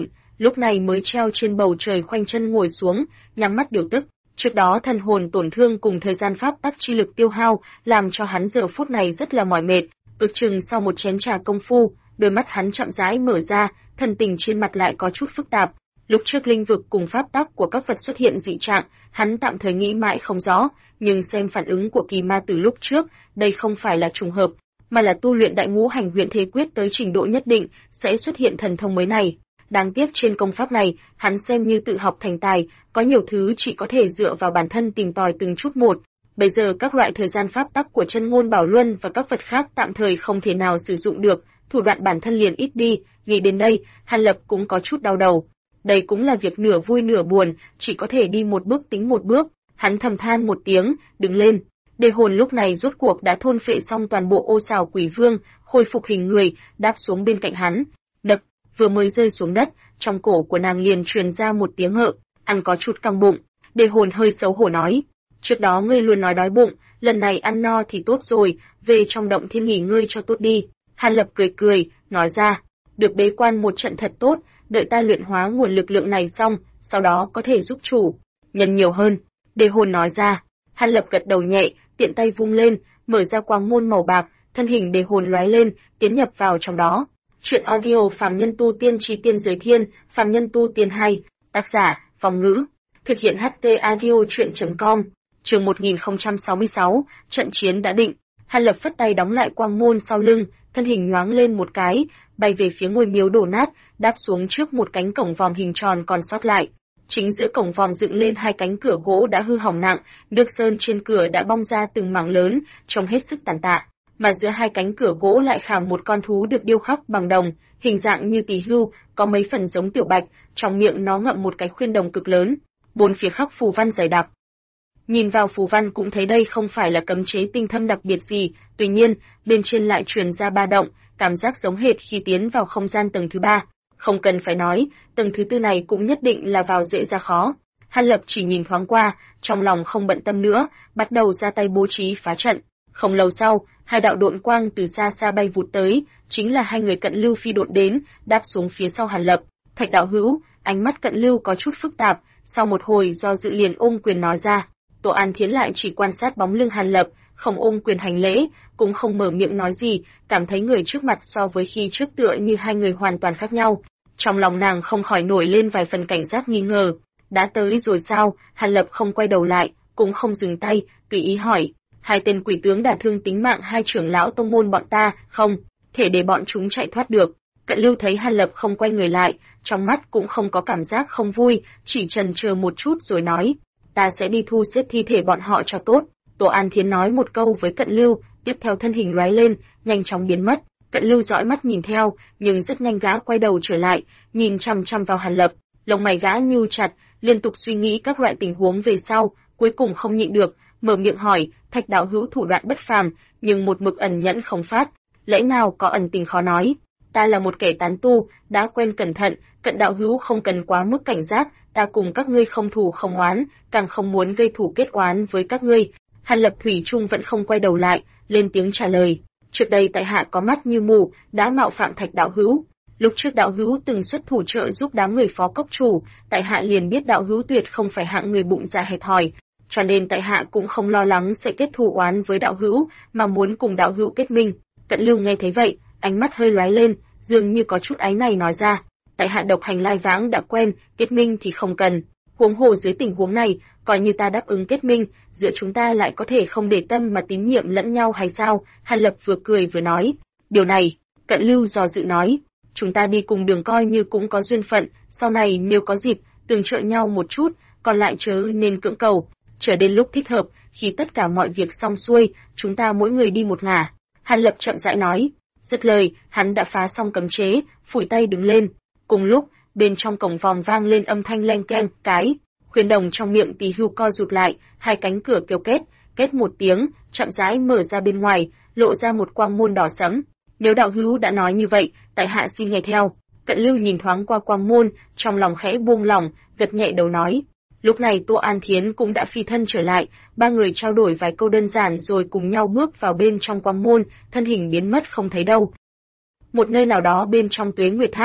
lúc này mới treo trên bầu trời khoanh chân ngồi xuống, nhắm mắt điều tức. Trước đó thần hồn tổn thương cùng thời gian pháp tắc chi lực tiêu hao, làm cho hắn giờ phút này rất là mỏi mệt, ước chừng sau một chén trà công phu, đôi mắt hắn chậm rãi mở ra, thần tình trên mặt lại có chút phức tạp. Lúc trước linh vực cùng pháp tắc của các vật xuất hiện dị trạng, hắn tạm thời nghĩ mãi không rõ, nhưng xem phản ứng của kỳ ma từ lúc trước, đây không phải là trùng hợp, mà là tu luyện đại ngũ hành huyền thế quyết tới trình độ nhất định, sẽ xuất hiện thần thông mới này. Đáng tiếc trên công pháp này, hắn xem như tự học thành tài, có nhiều thứ chỉ có thể dựa vào bản thân tìm tòi từng chút một. Bây giờ các loại thời gian pháp tắc của chân ngôn bảo luân và các vật khác tạm thời không thể nào sử dụng được, thủ đoạn bản thân liền ít đi, nghĩ đến đây, Hàn Lập cũng có chút đau đầu. Đây cũng là việc nửa vui nửa buồn, chỉ có thể đi một bước tính một bước, hắn thầm than một tiếng, đứng lên. Đề hồn lúc này rốt cuộc đã thôn phệ xong toàn bộ ô xào quỷ vương, khôi phục hình người, đáp xuống bên cạnh hắn. Đập, vừa mới rơi xuống đất, trong cổ của nàng liền truyền ra một tiếng hợ, ăn có chút căng bụng. Đề hồn hơi xấu hổ nói, trước đó ngươi luôn nói đói bụng, lần này ăn no thì tốt rồi, về trong động thiên nghỉ ngơi cho tốt đi. Hàn Lập cười cười, nói ra, được bế quan một trận thật tốt, đợi ta luyện hóa nguồn lực lượng này xong, sau đó có thể giúp chủ nhân nhiều hơn. Đề hồn nói ra, Hàn Lập gật đầu nhẹ, tiện tay vung lên, mở ra quang môn màu bạc, thân hình đề hồn lóe lên, tiến nhập vào trong đó. Chuyện audio Phàm Nhân Tu Tiên Chí Tiên Giới Thiên, Phàm Nhân Tu Tiên 2, tác giả, Phong Ngữ, thực hiện HT audio chuyện.com, chương 1066, trận chiến đã định. Hàn Lập phất tay đóng lại quang môn sau lưng, thân hình nhoáng lên một cái, bay về phía ngôi miếu đổ nát, đáp xuống trước một cánh cổng vòm hình tròn còn sót lại. Chính giữa cổng vòm dựng lên hai cánh cửa gỗ đã hư hỏng nặng, nước sơn trên cửa đã bong ra từng mảng lớn, trông hết sức tàn tạ. Mà giữa hai cánh cửa gỗ lại khảm một con thú được điêu khắc bằng đồng, hình dạng như tỳ hưu, có mấy phần giống tiểu bạch, trong miệng nó ngậm một cái khuyên đồng cực lớn, bốn phía khắc phù văn dày đặc. Nhìn vào phù văn cũng thấy đây không phải là cấm chế tinh thâm đặc biệt gì, tuy nhiên, bên trên lại truyền ra ba động, cảm giác giống hệt khi tiến vào không gian tầng thứ ba. Không cần phải nói, tầng thứ tư này cũng nhất định là vào dễ ra khó. Hàn Lập chỉ nhìn thoáng qua, trong lòng không bận tâm nữa, bắt đầu ra tay bố trí phá trận. Không lâu sau, hai đạo độn quang từ xa xa bay vụt tới, chính là hai người Cận Lưu phi độn đến, đáp xuống phía sau Hàn Lập. Thạch đạo hữu, ánh mắt Cận Lưu có chút phức tạp, sau một hồi do dự liền ôm quyền nói ra. Tô An Thiến lại chỉ quan sát bóng lưng Hàn Lập, không ôm quyền hành lễ, cũng không mở miệng nói gì, cảm thấy người trước mặt so với khi trước tựa như hai người hoàn toàn khác nhau. Trong lòng nàng không khỏi nổi lên vài phần cảnh giác nghi ngờ. Đã tới rồi sao? Hàn Lập không quay đầu lại, cũng không dừng tay, tùy ý hỏi. Hai tên quỷ tướng đả thương tính mạng hai trưởng lão tông môn bọn ta, không thể để bọn chúng chạy thoát được. Cận Lưu thấy Hàn Lập không quay người lại, trong mắt cũng không có cảm giác không vui, chỉ chần chờ một chút rồi nói. Ta sẽ đi thu xếp thi thể bọn họ cho tốt. Tô An Thiến nói một câu với Cận Lưu, tiếp theo thân hình lóe lên, nhanh chóng biến mất. Cận Lưu dõi mắt nhìn theo, nhưng rất nhanh gã quay đầu trở lại, nhìn chằm chằm vào Hàn Lập, lông mày gã nhíu chặt, liên tục suy nghĩ các loại tình huống về sau, cuối cùng không nhịn được, mở miệng hỏi, Thạch đạo hữu thủ đoạn bất phàm, nhưng một mực ẩn nhẫn không phát, lẽ nào có ẩn tình khó nói? Ta là một kẻ tán tu, đã quen cẩn thận, Cận đạo hữu không cần quá mức cảnh giác, ta cùng các ngươi không thù không oán, càng không muốn gây thù kết oán với các ngươi. Hàn Lập thủy chung vẫn không quay đầu lại, lên tiếng trả lời. Trước đây tại hạ có mắt như mù, đã mạo phạm Thạch đạo hữu. Lúc trước đạo hữu từng xuất thủ trợ giúp đám người phó cốc chủ, tại hạ liền biết đạo hữu tuyệt không phải hạng người bụng dạ hẹp hòi, cho nên tại hạ cũng không lo lắng sẽ kết thù oán với đạo hữu, mà muốn cùng đạo hữu kết minh. Cận Lưu nghe thấy vậy, ánh mắt hơi lóe lên, dường như có chút áy náy nói ra. Tại hạ độc hành lai vãng đã quen, kết minh thì không cần. Huống hồ dưới tình huống này, coi như ta đáp ứng kết minh, giữa chúng ta lại có thể không để tâm mà tín nhiệm lẫn nhau hay sao? Hàn Lập vừa cười vừa nói. Điều này, Cận Lưu dò dự nói. Chúng ta đi cùng đường coi như cũng có duyên phận, sau này nếu có dịp, tương trợ nhau một chút, còn lại chớ nên cưỡng cầu. Chờ đến lúc thích hợp, khi tất cả mọi việc xong xuôi, chúng ta mỗi người đi một ngả. Hàn Lập chậm rãi nói. Dứt lời, hắn đã phá xong cấm chế, phủi tay đứng lên. Cùng lúc, bên trong cổng vòm vang lên âm thanh leng keng, cái khuyên đồng trong miệng tỳ hưu co rụt lại, hai cánh cửa kêu kết một tiếng, chậm rãi mở ra bên ngoài, lộ ra một quang môn đỏ sẫm. Nếu đạo hữu đã nói như vậy, tại hạ xin nghe theo. Cận Lưu nhìn thoáng qua quang môn, trong lòng khẽ buông lỏng, gật nhẹ đầu nói. Lúc này Tô An Thiến cũng đã phi thân trở lại, ba người trao đổi vài câu đơn giản rồi cùng nhau bước vào bên trong quang môn, thân hình biến mất không thấy đâu. Một nơi nào đó bên trong Tuế Nguyệt Tháp,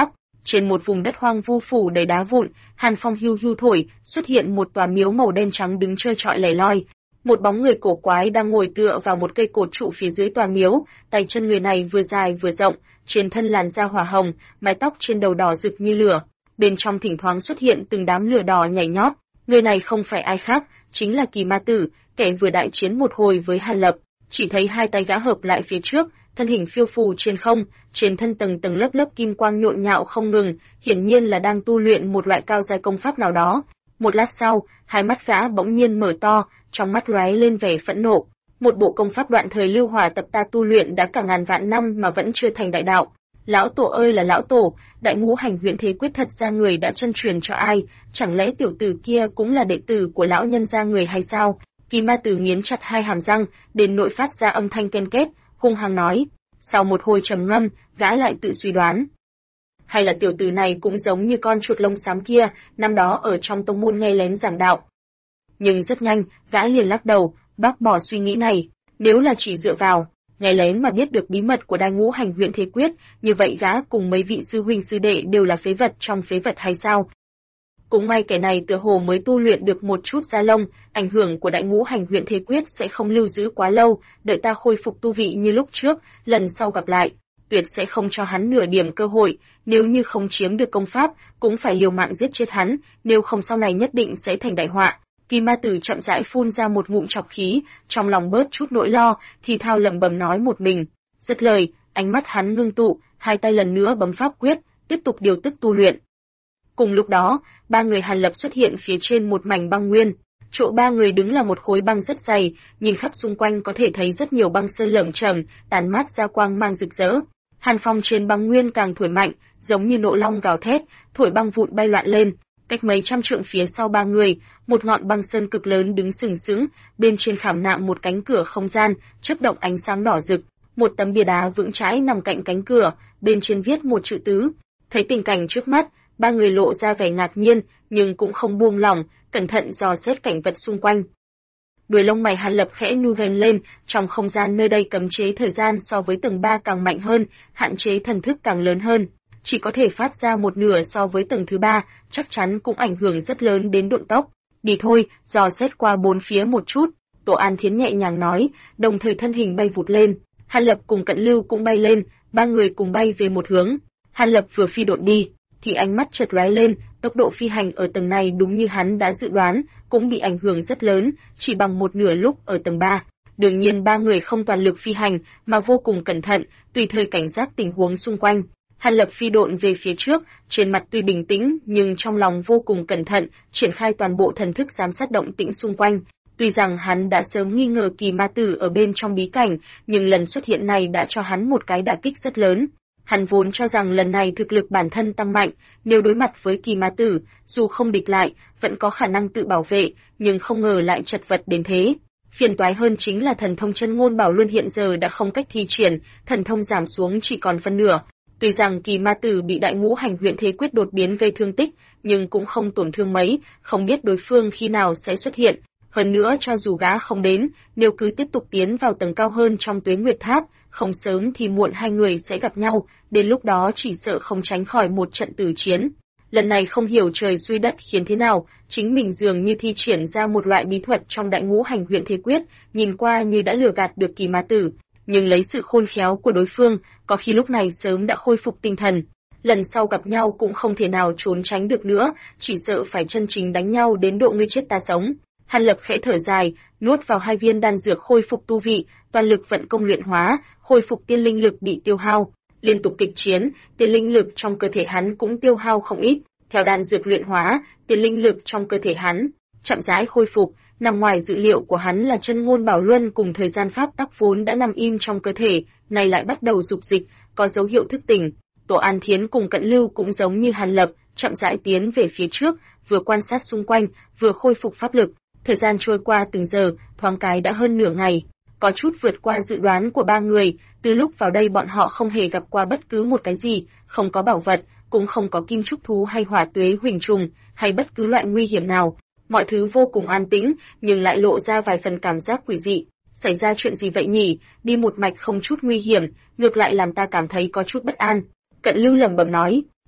Trên một vùng đất hoang vu phủ đầy đá vụn, hàn phong hiu hiu thổi, xuất hiện một tòa miếu màu đen trắng đứng trơ trọi lẻ loi. Một bóng người cổ quái đang ngồi tựa vào một cây cột trụ phía dưới tòa miếu, tay chân người này vừa dài vừa rộng, trên thân làn da hỏa hồng, mái tóc trên đầu đỏ rực như lửa, bên trong thỉnh thoảng xuất hiện từng đám lửa đỏ nhảy nhót. Người này không phải ai khác, chính là Kỳ Ma Tử, kẻ vừa đại chiến một hồi với Hàn Lập. Chỉ thấy hai tay gã hợp lại phía trước, thân hình phiêu phù trên không, trên thân tầng tầng lớp lớp kim quang nhộn nhạo không ngừng, hiển nhiên là đang tu luyện một loại cao giai công pháp nào đó. Một lát sau, hai mắt gã bỗng nhiên mở to, trong mắt lóe lên vẻ phẫn nộ. Một bộ công pháp đoạn thời lưu hỏa tập ta tu luyện đã cả ngàn vạn năm mà vẫn chưa thành đại đạo. Lão tổ ơi là lão tổ, đại ngũ hành huyễn thế quyết thật ra người đã chân truyền cho ai, chẳng lẽ tiểu tử kia cũng là đệ tử của lão nhân gia người hay sao? Kỳ Ma Tử nghiến chặt hai hàm răng, đến nỗi phát ra âm thanh ken két, hung hăng nói. Sau một hồi trầm ngâm, gã lại tự suy đoán. Hay là tiểu tử này cũng giống như con chuột lông xám kia, năm đó ở trong tông môn nghe lén giảng đạo. Nhưng rất nhanh, gã liền lắc đầu, bác bỏ suy nghĩ này. Nếu là chỉ dựa vào nghe lén mà biết được bí mật của đại ngũ hành huyễn thế quyết, như vậy gã cùng mấy vị sư huynh sư đệ đều là phế vật trong phế vật hay sao? Cũng may kẻ này tựa hồ mới tu luyện được một chút da lông, ảnh hưởng của đại ngũ hành huyễn thế quyết sẽ không lưu giữ quá lâu, đợi ta khôi phục tu vị như lúc trước, lần sau gặp lại, tuyệt sẽ không cho hắn nửa điểm cơ hội, nếu như không chiếm được công pháp, cũng phải liều mạng giết chết hắn, nếu không sau này nhất định sẽ thành đại họa. Kỳ Ma Tử chậm rãi phun ra một ngụm trọc khí, trong lòng bớt chút nỗi lo, thì thao lẩm bẩm nói một mình. Dứt lời, ánh mắt hắn ngưng tụ, hai tay lần nữa bấm pháp quyết, tiếp tục điều tức tu luyện. Cùng lúc đó, ba người Hàn Lập xuất hiện phía trên một mảnh băng nguyên. Chỗ ba người đứng là một khối băng rất dày, nhìn khắp xung quanh có thể thấy rất nhiều băng sơn lởm chởm, tàn mát ra quang mang rực rỡ. Hàn phong trên băng nguyên càng thổi mạnh, giống như nộ long gào thét, thổi băng vụn bay loạn lên. Cách mấy trăm trượng phía sau ba người, một ngọn băng sơn cực lớn đứng sừng sững, bên trên khảm nạm một cánh cửa không gian, chớp động ánh sáng đỏ rực. Một tấm bia đá vững chãi nằm cạnh cánh cửa, bên trên viết một chữ tứ. Thấy tình cảnh trước mắt, ba người lộ ra vẻ ngạc nhiên, nhưng cũng không buông lỏng, cẩn thận dò xét cảnh vật xung quanh. Đuôi lông mày Hàn Lập khẽ nhú lên lên, trong không gian nơi đây cấm chế thời gian so với tầng 3 càng mạnh hơn, hạn chế thần thức càng lớn hơn, chỉ có thể phát ra một nửa so với tầng thứ 3, chắc chắn cũng ảnh hưởng rất lớn đến độ tốc. Đi thôi, dò xét qua bốn phía một chút, Tổ An Thiến nhẹ nhàng nói, đồng thời thân hình bay vụt lên. Hàn Lập cùng Cận Lưu cũng bay lên, ba người cùng bay về một hướng. Hàn Lập vừa phi độn đi, thì ánh mắt chợt lóe lên, tốc độ phi hành ở tầng này đúng như hắn đã dự đoán, cũng bị ảnh hưởng rất lớn, chỉ bằng một nửa lúc ở tầng 3. Đương nhiên ba người không toàn lực phi hành, mà vô cùng cẩn thận, tùy thời cảnh giác tình huống xung quanh. Hàn Lập phi độn về phía trước, trên mặt tuy bình tĩnh, nhưng trong lòng vô cùng cẩn thận, triển khai toàn bộ thần thức giám sát động tĩnh xung quanh. Tuy rằng hắn đã sớm nghi ngờ Kỳ Ma Tử ở bên trong bí cảnh, nhưng lần xuất hiện này đã cho hắn một cái đả kích rất lớn. Hắn vốn cho rằng lần này thực lực bản thân tăng mạnh, nếu đối mặt với Kỳ Ma Tử, dù không địch lại, vẫn có khả năng tự bảo vệ, nhưng không ngờ lại chật vật đến thế. Phiền toái hơn chính là thần thông chân ngôn bảo luân hiện giờ đã không cách thi triển, thần thông giảm xuống chỉ còn phân nửa. Tuy rằng Kỳ Ma Tử bị đại ngũ hành huyễn thế quyết đột biến gây thương tích, nhưng cũng không tổn thương mấy, không biết đối phương khi nào sẽ xuất hiện. Hơn nữa cho dù gã không đến, nếu cứ tiếp tục tiến vào tầng cao hơn trong Tuế Nguyệt Tháp, không sớm thì muộn hai người sẽ gặp nhau, đến lúc đó chỉ sợ không tránh khỏi một trận tử chiến. Lần này không hiểu trời xuôi đất khiến thế nào, chính mình dường như thi triển ra một loại bí thuật trong đại ngũ hành huyễn thế quyết, nhìn qua như đã lừa gạt được Kỳ Ma Tử, nhưng lấy sự khôn khéo của đối phương, có khi lúc này sớm đã khôi phục tinh thần. Lần sau gặp nhau cũng không thể nào trốn tránh được nữa, chỉ sợ phải chân chính đánh nhau đến độ ngươi chết ta sống. Hàn Lập khẽ thở dài, nuốt vào hai viên đan dược khôi phục tu vị, toàn lực vận công luyện hóa, khôi phục tiên linh lực bị tiêu hao. Liên tục kịch chiến, tiên linh lực trong cơ thể hắn cũng tiêu hao không ít. Theo đan dược luyện hóa, tiên linh lực trong cơ thể hắn chậm rãi khôi phục. Nằm ngoài dự liệu của hắn là chân ngôn bảo luân cùng thời gian pháp tắc vốn đã nằm im trong cơ thể, nay lại bắt đầu dục dịch, có dấu hiệu thức tỉnh. Tổ An Thiến cùng Cận Lưu cũng giống như Hàn Lập, chậm rãi tiến về phía trước, vừa quan sát xung quanh, vừa khôi phục pháp lực. Thời gian trôi qua từng giờ, thoáng cái đã hơn nửa ngày, có chút vượt qua dự đoán của ba người. Từ lúc vào đây bọn họ không hề gặp qua bất cứ một cái gì, không có bảo vật, cũng không có kim trúc thú hay hỏa tuế huỳnh trùng, hay bất cứ loại nguy hiểm nào. Mọi thứ vô cùng an tĩnh, nhưng lại lộ ra vài phần cảm giác quỷ dị. Xảy ra chuyện gì vậy nhỉ? Đi một mạch không chút nguy hiểm, ngược lại làm ta cảm thấy có chút bất an. Cận Lưu lẩm bẩm nói.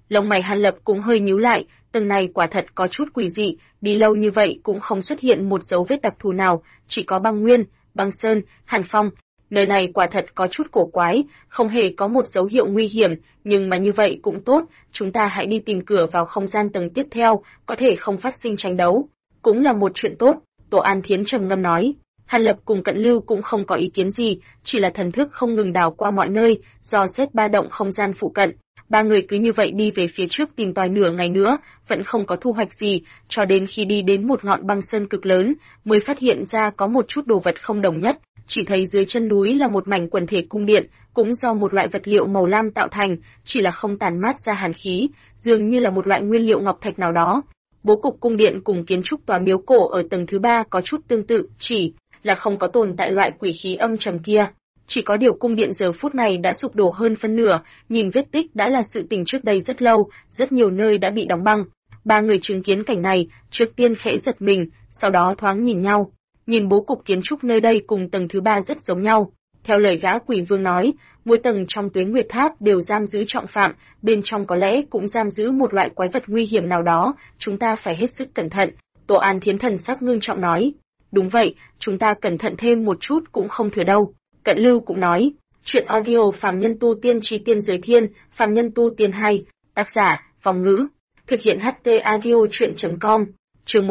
Lông mày Hàn Lập cũng hơi nhíu lại, tầng này quả thật có chút quỷ dị, đi lâu như vậy cũng không xuất hiện một dấu vết đặc thù nào, chỉ có băng nguyên, băng sơn, hàn phong. Nơi này quả thật có chút cổ quái, không hề có một dấu hiệu nguy hiểm, nhưng mà như vậy cũng tốt, chúng ta hãy đi tìm cửa vào không gian tầng tiếp theo, có thể không phát sinh tranh đấu. Cũng là một chuyện tốt, Tổ An Thiến trầm ngâm nói. Hàn Lập cùng Cận Lưu cũng không có ý kiến gì, chỉ là thần thức không ngừng đảo qua mọi nơi, dò xét ba động không gian phụ cận. Ba người cứ như vậy đi về phía trước tìm tòi nửa ngày nữa, vẫn không có thu hoạch gì, cho đến khi đi đến một ngọn băng sơn cực lớn, mới phát hiện ra có một chút đồ vật không đồng nhất. Chỉ thấy dưới chân núi là một mảnh quần thể cung điện, cũng do một loại vật liệu màu lam tạo thành, chỉ là không tản mát ra hàn khí, dường như là một loại nguyên liệu ngọc thạch nào đó. Bố cục cung điện cùng kiến trúc tòa miếu cổ ở tầng thứ 3 có chút tương tự, chỉ là không có tồn tại loại quỷ khí âm trầm kia. Chỉ có điều cung điện giờ phút này đã sụp đổ hơn phân nửa, nhìn vết tích đã là sự tình trước đây rất lâu, rất nhiều nơi đã bị đóng băng. Ba người chứng kiến cảnh này, trước tiên khẽ giật mình, sau đó thoáng nhìn nhau. Nhìn bố cục kiến trúc nơi đây cùng tầng thứ 3 rất giống nhau. Theo lời gã quỷ vương nói, mỗi tầng trong Tuế Nguyệt Tháp đều giam giữ trọng phạm, bên trong có lẽ cũng giam giữ một loại quái vật nguy hiểm nào đó, chúng ta phải hết sức cẩn thận. Tổ An Thiến thần sắc ngưng trọng nói. Đúng vậy, chúng ta cẩn thận thêm một chút cũng không thừa đâu. Cận Lưu cũng nói, chuyện audio Phàm Nhân Tu Tiên Chi Tiên Giới Thiên, Phàm Nhân Tu Tiên 2, tác giả, Phong Ngữ, thực hiện HT audio chuyện.com, chương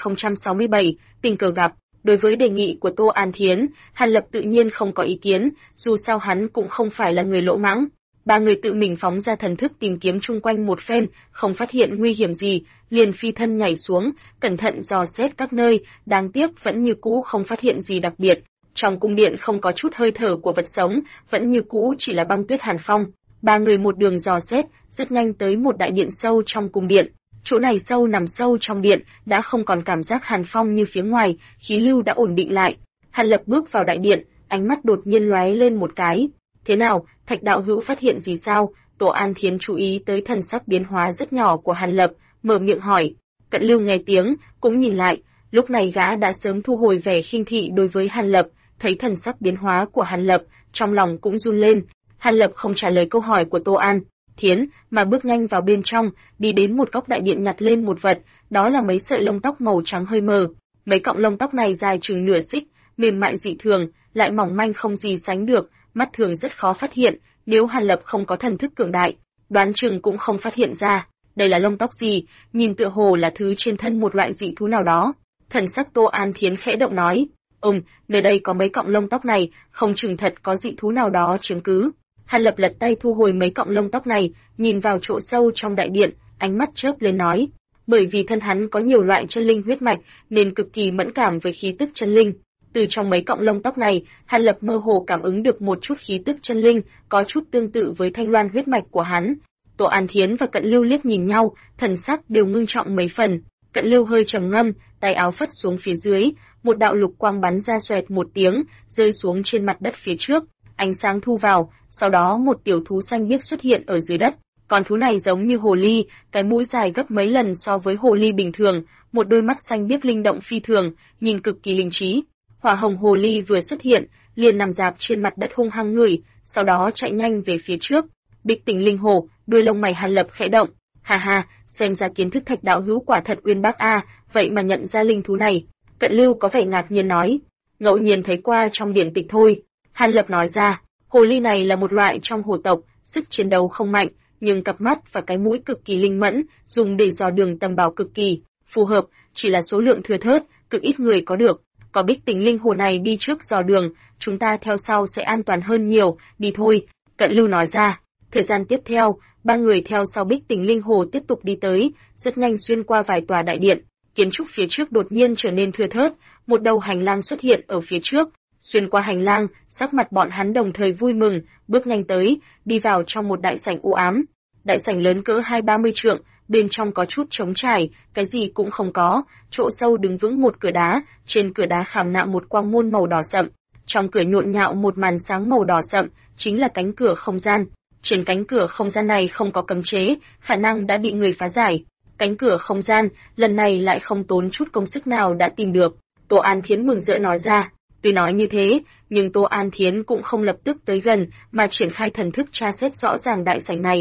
1067, tình cờ gặp. Đối với đề nghị của Tô An Thiến, Hàn Lập tự nhiên không có ý kiến, dù sao hắn cũng không phải là người lỗ mãng. Ba người tự mình phóng ra thần thức tìm kiếm chung quanh một phen, không phát hiện nguy hiểm gì, liền phi thân nhảy xuống, cẩn thận dò xét các nơi, đáng tiếc vẫn như cũ không phát hiện gì đặc biệt. Trong cung điện không có chút hơi thở của vật sống, vẫn như cũ chỉ là băng tuyết hàn phong. Ba người một đường dò xét, rất nhanh tới một đại điện sâu trong cung điện. Chỗ này nằm sâu trong điện, đã không còn cảm giác hàn phong như phía ngoài, khí lưu đã ổn định lại. Hàn Lập bước vào đại điện, ánh mắt đột nhiên lóe lên một cái. Thế nào, Thạch đạo hữu phát hiện gì sao? Tổ An Thiến chú ý tới thần sắc biến hóa rất nhỏ của Hàn Lập, mở miệng hỏi. Cận Lưu nghe tiếng, cũng nhìn lại, lúc này gã đã sớm thu hồi vẻ khinh thị đối với Hàn Lập, thấy thần sắc biến hóa của Hàn Lập, trong lòng cũng run lên. Hàn Lập không trả lời câu hỏi của Tô An Thiến, mà bước nhanh vào bên trong, đi đến một góc đại điện nhặt lên một vật, đó là mấy sợi lông tóc màu trắng hơi mờ. Mấy cọng lông tóc này dài chừng nửa xích, mềm mại dị thường, lại mỏng manh không gì sánh được, mắt thường rất khó phát hiện, nếu Hàn Lập không có thần thức cường đại, đoán chừng cũng không phát hiện ra. Đây là lông tóc gì, nhìn tựa hồ là thứ trên thân một loại dị thú nào đó. Thần sắc Tô An Thiến khẽ động nói, nơi đây có mấy cọng lông tóc này, không chừng thật có dị thú nào đó chiếm cứ. Hàn Lập lật tay thu hồi mấy cọng lông tóc này, nhìn vào chỗ sâu trong đại điện, ánh mắt chớp lên nói, bởi vì thân hắn có nhiều loại chân linh huyết mạch, nên cực kỳ mẫn cảm với khí tức chân linh. Từ trong mấy cọng lông tóc này, Hàn Lập mơ hồ cảm ứng được một chút khí tức chân linh, có chút tương tự với thanh loan huyết mạch của hắn. Tổ An Thiến và Cận Lưu liếc nhìn nhau, thần sắc đều ngưng trọng mấy phần. Cận Lưu hơi trầm ngâm, tay áo phất xuống phía dưới, một đạo lục quang bắn ra xoẹt một tiếng, rơi xuống trên mặt đất phía trước. Ánh sáng thu vào, sau đó một tiểu thú xanh biếc xuất hiện ở dưới đất. Con thú này giống như hồ ly, cái mũi dài gấp mấy lần so với hồ ly bình thường, một đôi mắt xanh biếc linh động phi thường, nhìn cực kỳ linh trí. Hỏa hồng hồ ly vừa xuất hiện, liền nằm dạp trên mặt đất hung hăng ngửi, sau đó chạy nhanh về phía trước. Bích Tình Linh Hồ, đuôi lông mày Hàn Lập khẽ động. Ha ha, xem ra kiến thức Thạch đạo hữu quả thật uyên bác a, vậy mà nhận ra linh thú này. Cận Lưu có vẻ ngạc nhiên nói, ngẫu nhiên thấy qua trong điển tịch thôi. Hàn Lập nói ra, hồ ly này là một loại trong hồ tộc, sức chiến đấu không mạnh, nhưng cặp mắt và cái mũi cực kỳ linh mẫn, dùng để dò đường tầm bảo cực kỳ phù hợp, chỉ là số lượng thưa thớt, cực ít người có được. Có Bích Tình Linh Hồ này đi trước dò đường, chúng ta theo sau sẽ an toàn hơn nhiều, đi thôi. Cận Lưu nói ra. Thời gian tiếp theo, ba người theo sau Bích Tình Linh Hồ tiếp tục đi tới, rất nhanh xuyên qua vài tòa đại điện. Kiến trúc phía trước đột nhiên trở nên thưa thớt, một đầu hành lang xuất hiện ở phía trước. Xuyên qua hành lang, sắc mặt bọn hắn đồng thời vui mừng, bước nhanh tới, đi vào trong một đại sảnh u ám. Đại sảnh lớn cỡ 20-30 trượng, bên trong có chút trống trải, cái gì cũng không có, chỗ sâu đứng vững một cửa đá, trên cửa đá khảm nạm một quang môn màu đỏ sậm. Trong cửa nhộn nhạo một màn sáng màu đỏ sậm, chính là cánh cửa không gian. Trên cánh cửa không gian này không có cấm chế, khả năng đã bị người phá giải. Cánh cửa không gian, lần này lại không tốn chút công sức nào đã tìm được. Tô An Thiến mừng rỡ nói ra. Tuy nói như thế, nhưng Tô An Thiến cũng không lập tức tới gần, mà triển khai thần thức tra xét rõ ràng đại sảnh này.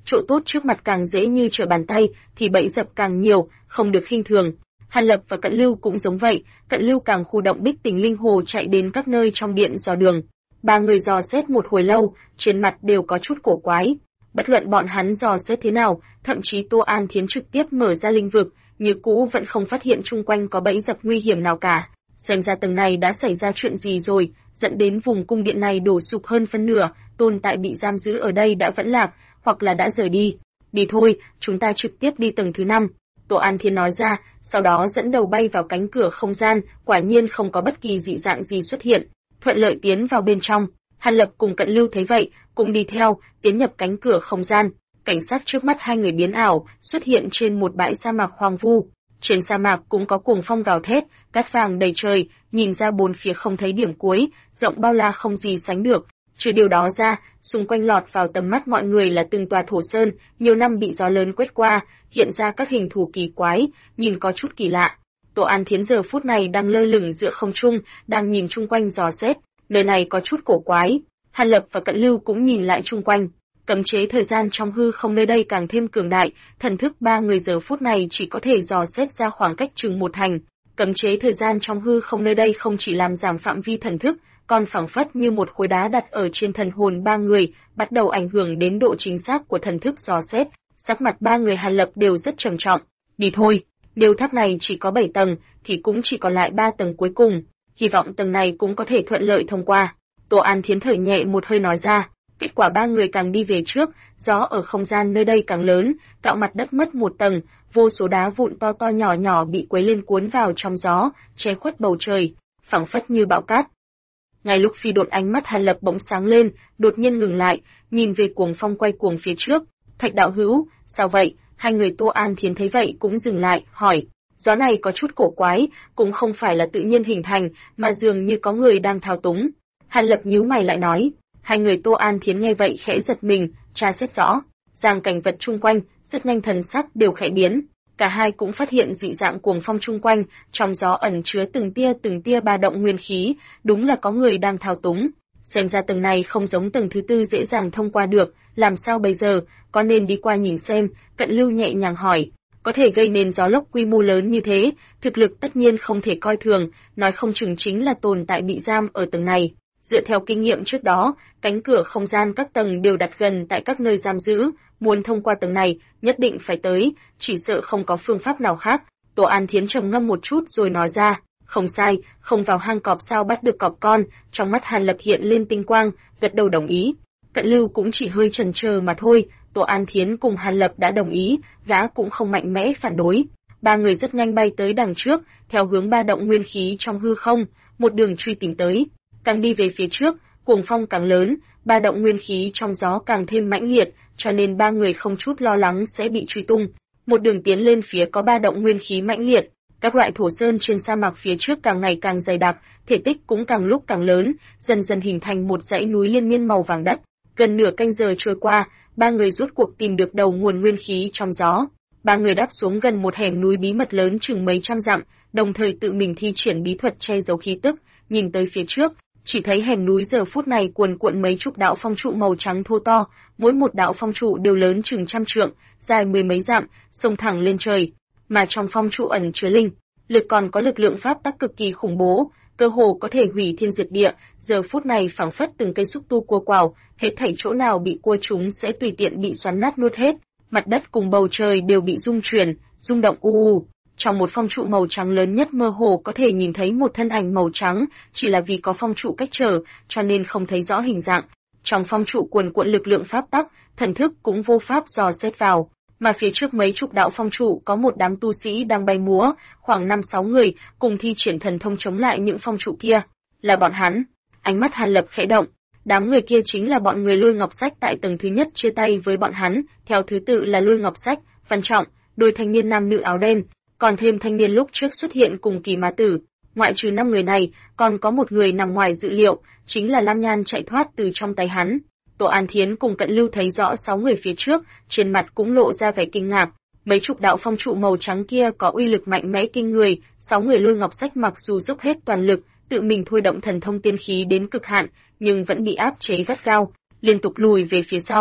chỗ tốt trước mặt càng dễ như trở bàn tay, thì bẫy dập càng nhiều, không được khinh thường. Hàn Lập và Cận Lưu cũng giống vậy, Cận Lưu càng khu động Bích Tình Linh Hồ chạy đến các nơi trong điện dò đường. Ba người dò xét một hồi lâu, trên mặt đều có chút cổ quái. Bất luận bọn hắn dò xét thế nào, thậm chí Tô An Thiến trực tiếp mở ra linh vực, như cũ vẫn không phát hiện chung quanh có bẫy dập nguy hiểm nào cả. Xem ra tầng này đã xảy ra chuyện gì rồi, dẫn đến vùng cung điện này đổ sụp hơn phân nửa, tồn tại bị giam giữ ở đây đã vẫn lạc, hoặc là đã rời đi. Đi thôi, chúng ta trực tiếp đi tầng thứ 5. Tô An Thiến nói ra, sau đó dẫn đầu bay vào cánh cửa không gian, quả nhiên không có bất kỳ dị dạng gì xuất hiện, thuận lợi tiến vào bên trong. Hàn Lập cùng Cận Lưu thấy vậy, cũng đi theo, tiến nhập cánh cửa không gian. Cảnh sát trước mắt hai người biến ảo, xuất hiện trên một bãi sa mạc hoang vu. Trên sa mạc cũng có cuồng phong gào thét, cát vàng đầy trời, nhìn ra bốn phía không thấy điểm cuối, rộng bao la không gì sánh được. Trừ điều đó ra, xung quanh lọt vào tầm mắt mọi người là từng tòa thổ sơn, nhiều năm bị gió lớn quét qua, hiện ra các hình thù kỳ quái, nhìn có chút kỳ lạ. Tô An Thiến giờ phút này đang lơ lửng giữa không trung, đang nhìn chung quanh dò xét, nơi này có chút cổ quái. Hàn Lập và Cận Lưu cũng nhìn lại chung quanh. Cấm chế thời gian trong hư không nơi đây càng thêm cường đại, thần thức ba người giờ phút này chỉ có thể dò xét ra khoảng cách chừng một hành. Cấm chế thời gian trong hư không nơi đây không chỉ làm giảm phạm vi thần thức, còn phảng phất như một khối đá đặt ở trên thần hồn ba người, bắt đầu ảnh hưởng đến độ chính xác của thần thức dò xét. Sắc mặt ba người Hàn Lập đều rất trầm trọng. Đi thôi, nếu tháp này chỉ có 7 tầng, thì cũng chỉ còn lại 3 tầng cuối cùng. Hy vọng tầng này cũng có thể thuận lợi thông qua. Tô An Thiến thở nhẹ một hơi nói ra. Kết quả ba người càng đi về trước, gió ở không gian nơi đây càng lớn, tạo mặt đất mất một tầng, vô số đá vụn to to nhỏ nhỏ bị quấy lên cuốn vào trong gió, che khuất bầu trời, phảng phất như bão cát. Ngay lúc phi đột ánh mắt Hàn Lập bỗng sáng lên, đột nhiên ngừng lại, nhìn về cuồng phong quay cuồng phía trước. Thạch đạo hữu, sao vậy? Hai người Tô An Thiến thấy vậy cũng dừng lại, hỏi. Gió này có chút cổ quái, cũng không phải là tự nhiên hình thành, mà dường như có người đang thao túng. Hàn Lập nhíu mày lại nói. Hai người Tô An Thiến nghe vậy khẽ giật mình, tra xét rõ, ràng cảnh vật chung quanh, rất nhanh thần sắc đều khẽ biến. Cả hai cũng phát hiện dị dạng cuồng phong chung quanh, trong gió ẩn chứa từng tia ba động nguyên khí, đúng là có người đang thao túng. Xem ra tầng này không giống tầng thứ tư dễ dàng thông qua được, làm sao bây giờ, có nên đi qua nhìn xem? Cận Lưu nhẹ nhàng hỏi. Có thể gây nên gió lốc quy mô lớn như thế, thực lực tất nhiên không thể coi thường, nói không chừng chính là tồn tại bị giam ở tầng này. Dựa theo kinh nghiệm trước đó, cánh cửa không gian các tầng đều đặt gần tại các nơi giam giữ, muốn thông qua tầng này, nhất định phải tới, chỉ sợ không có phương pháp nào khác. Tô An Thiến trầm ngâm một chút rồi nói ra, không sai, không vào hang cọp sao bắt được cọp con, trong mắt Hàn Lập hiện lên tinh quang, gật đầu đồng ý. Cận Lưu cũng chỉ hơi chần chờ mà thôi, Tô An Thiến cùng Hàn Lập đã đồng ý, gã cũng không mạnh mẽ phản đối. Ba người rất nhanh bay tới đằng trước, theo hướng ba động nguyên khí trong hư không, một đường truy tìm tới. Càng đi về phía trước, cuồng phong càng lớn, ba động nguyên khí trong gió càng thêm mãnh liệt, cho nên ba người không chút lo lắng sẽ bị truy tung. Một đường tiến lên phía có ba động nguyên khí mãnh liệt, các loại thổ sơn trên sa mạc phía trước càng ngày càng dày đặc, thể tích cũng càng lúc càng lớn, dần dần hình thành một dãy núi liên miên màu vàng đất. Gần nửa canh giờ trôi qua, ba người rốt cuộc tìm được đầu nguồn nguyên khí trong gió. Ba người đáp xuống gần một hẻm núi bí mật lớn chừng mấy trăm dặm, đồng thời tự mình thi triển bí thuật che giấu khí tức, nhìn tới phía trước. Chỉ thấy hẻm núi giờ phút này cuồn cuộn mấy chục đạo phong trụ màu trắng thô to, mỗi một đạo phong trụ đều lớn chừng trăm trượng, dài mười mấy dặm, xông thẳng lên trời. Mà trong phong trụ ẩn chứa linh lực còn có lực lượng pháp tắc cực kỳ khủng bố, cơ hồ có thể hủy thiên diệt địa. Giờ phút này phảng phất từng cây xúc tu cua quào, hết thảy chỗ nào bị cua chúng sẽ tùy tiện bị xoắn nát nuốt hết. Mặt đất cùng bầu trời đều bị rung chuyển, rung động u u. Trong một phong trụ màu trắng lớn nhất mơ hồ có thể nhìn thấy một thân ảnh màu trắng, chỉ là vì có phong trụ cách trở, cho nên không thấy rõ hình dạng. Trong phong trụ cuồn cuộn lực lượng pháp tắc, thần thức cũng vô pháp dò xét vào. Mà phía trước mấy chục đạo phong trụ có một đám tu sĩ đang bay múa, khoảng 5-6 người, cùng thi triển thần thông chống lại những phong trụ kia. Là bọn hắn. Ánh mắt Hàn Lập khẽ động. Đám người kia chính là bọn người Lôi Ngọc Sách tại tầng thứ nhất chia tay với bọn hắn, theo thứ tự là Lôi Ngọc Sách, Văn Trọng, đôi thanh niên nam nữ áo đen. Còn thêm thanh niên lúc trước xuất hiện cùng Kỳ Ma Tử. Ngoại trừ 5 người này, còn có một người nằm ngoài dự liệu, chính là Lam Nhan chạy thoát từ trong tay hắn. Tô An Thiến cùng Cận Lưu thấy rõ 6 người phía trước, trên mặt cũng lộ ra vẻ kinh ngạc. Mấy chục đạo phong trụ màu trắng kia có uy lực mạnh mẽ kinh người, 6 người Lôi Ngọc Sách mặc dù dốc hết toàn lực, tự mình thôi động thần thông tiên khí đến cực hạn, nhưng vẫn bị áp chế gắt gao, liên tục lùi về phía sau.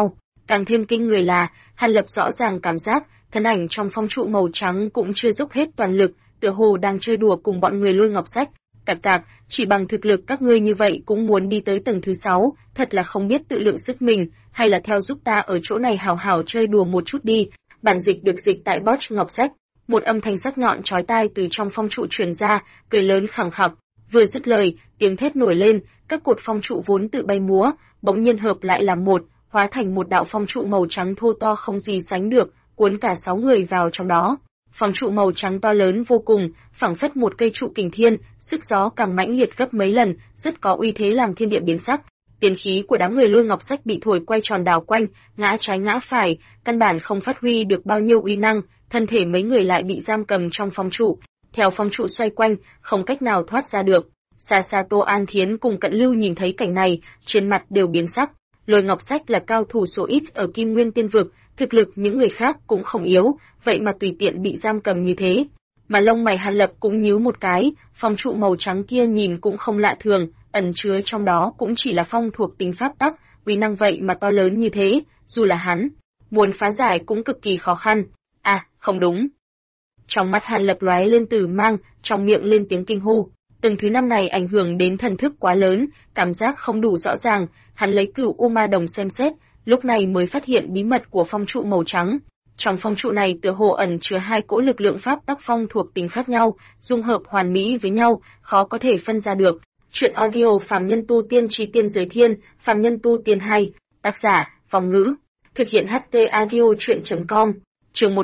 Càng thêm kinh người là, Hàn Lập rõ ràng cảm giác, thân ảnh trong phong trụ màu trắng cũng chưa dốc hết toàn lực, tựa hồ đang chơi đùa cùng bọn người Lôi Ngọc Sách. Cạc, chỉ bằng thực lực các ngươi như vậy cũng muốn đi tới tầng thứ 6, thật là không biết tự lượng sức mình, hay là theo giúp ta ở chỗ này hào hào chơi đùa một chút đi. Bản dịch được dịch tại Bosch Ngọc Sách. Một âm thanh sắc nhọn chói tai từ trong phong trụ truyền ra, cười lớn khẳng khặc. Vừa dứt lời, tiếng thét nổi lên, các cột phong trụ vốn tự bay múa, bỗng nhiên hợp lại làm một, hóa thành một đạo phong trụ màu trắng thô to không gì sánh được, cuốn cả 6 người vào trong đó. Phong trụ màu trắng to lớn vô cùng, phảng phất một cây trụ kình thiên, sức gió càng mãnh liệt gấp mấy lần, rất có uy thế làm thiên địa biến sắc. Tiên khí của đám người Lôi Ngọc Sách bị thổi quay tròn đảo quanh, ngã trái ngã phải, căn bản không phát huy được bao nhiêu uy năng, thân thể mấy người lại bị giam cầm trong phong trụ, theo phong trụ xoay quanh, không cách nào thoát ra được. Xa xa Tô An Thiến cùng Cận Lưu nhìn thấy cảnh này, trên mặt đều biến sắc. Lôi Ngọc Sách là cao thủ số ít ở Kim Nguyên Tiên Vực, thực lực những người khác cũng không yếu, vậy mà tùy tiện bị giam cầm như thế. Mà lông mày Hàn Lập cũng nhíu một cái, phong trụ màu trắng kia nhìn cũng không lạ thường, ẩn chứa trong đó cũng chỉ là phong thuộc tính pháp tắc, uy năng vậy mà to lớn như thế, dù là hắn muốn phá giải cũng cực kỳ khó khăn. À, không đúng. Trong mắt Hàn Lập lóe lên tử mang, trong miệng lên tiếng kinh hô. Tầng thứ 5 này ảnh hưởng đến thần thức quá lớn, cảm giác không đủ rõ ràng, hắn lấy Cửu U Ma Đồng xem xét, lúc này mới phát hiện bí mật của phong trụ màu trắng. Trong phong trụ này tựa hồ ẩn chứa hai cỗ lực lượng pháp tắc phong thuộc tính khác nhau, dung hợp hoàn mỹ với nhau, khó có thể phân ra được. Truyện audio Phàm Nhân Tu Tiên Chí Tiên Giới Thiên, Phàm Nhân Tu Tiên 2, tác giả, Phong Ngữ, thực hiện HT audio truyện.com. Chương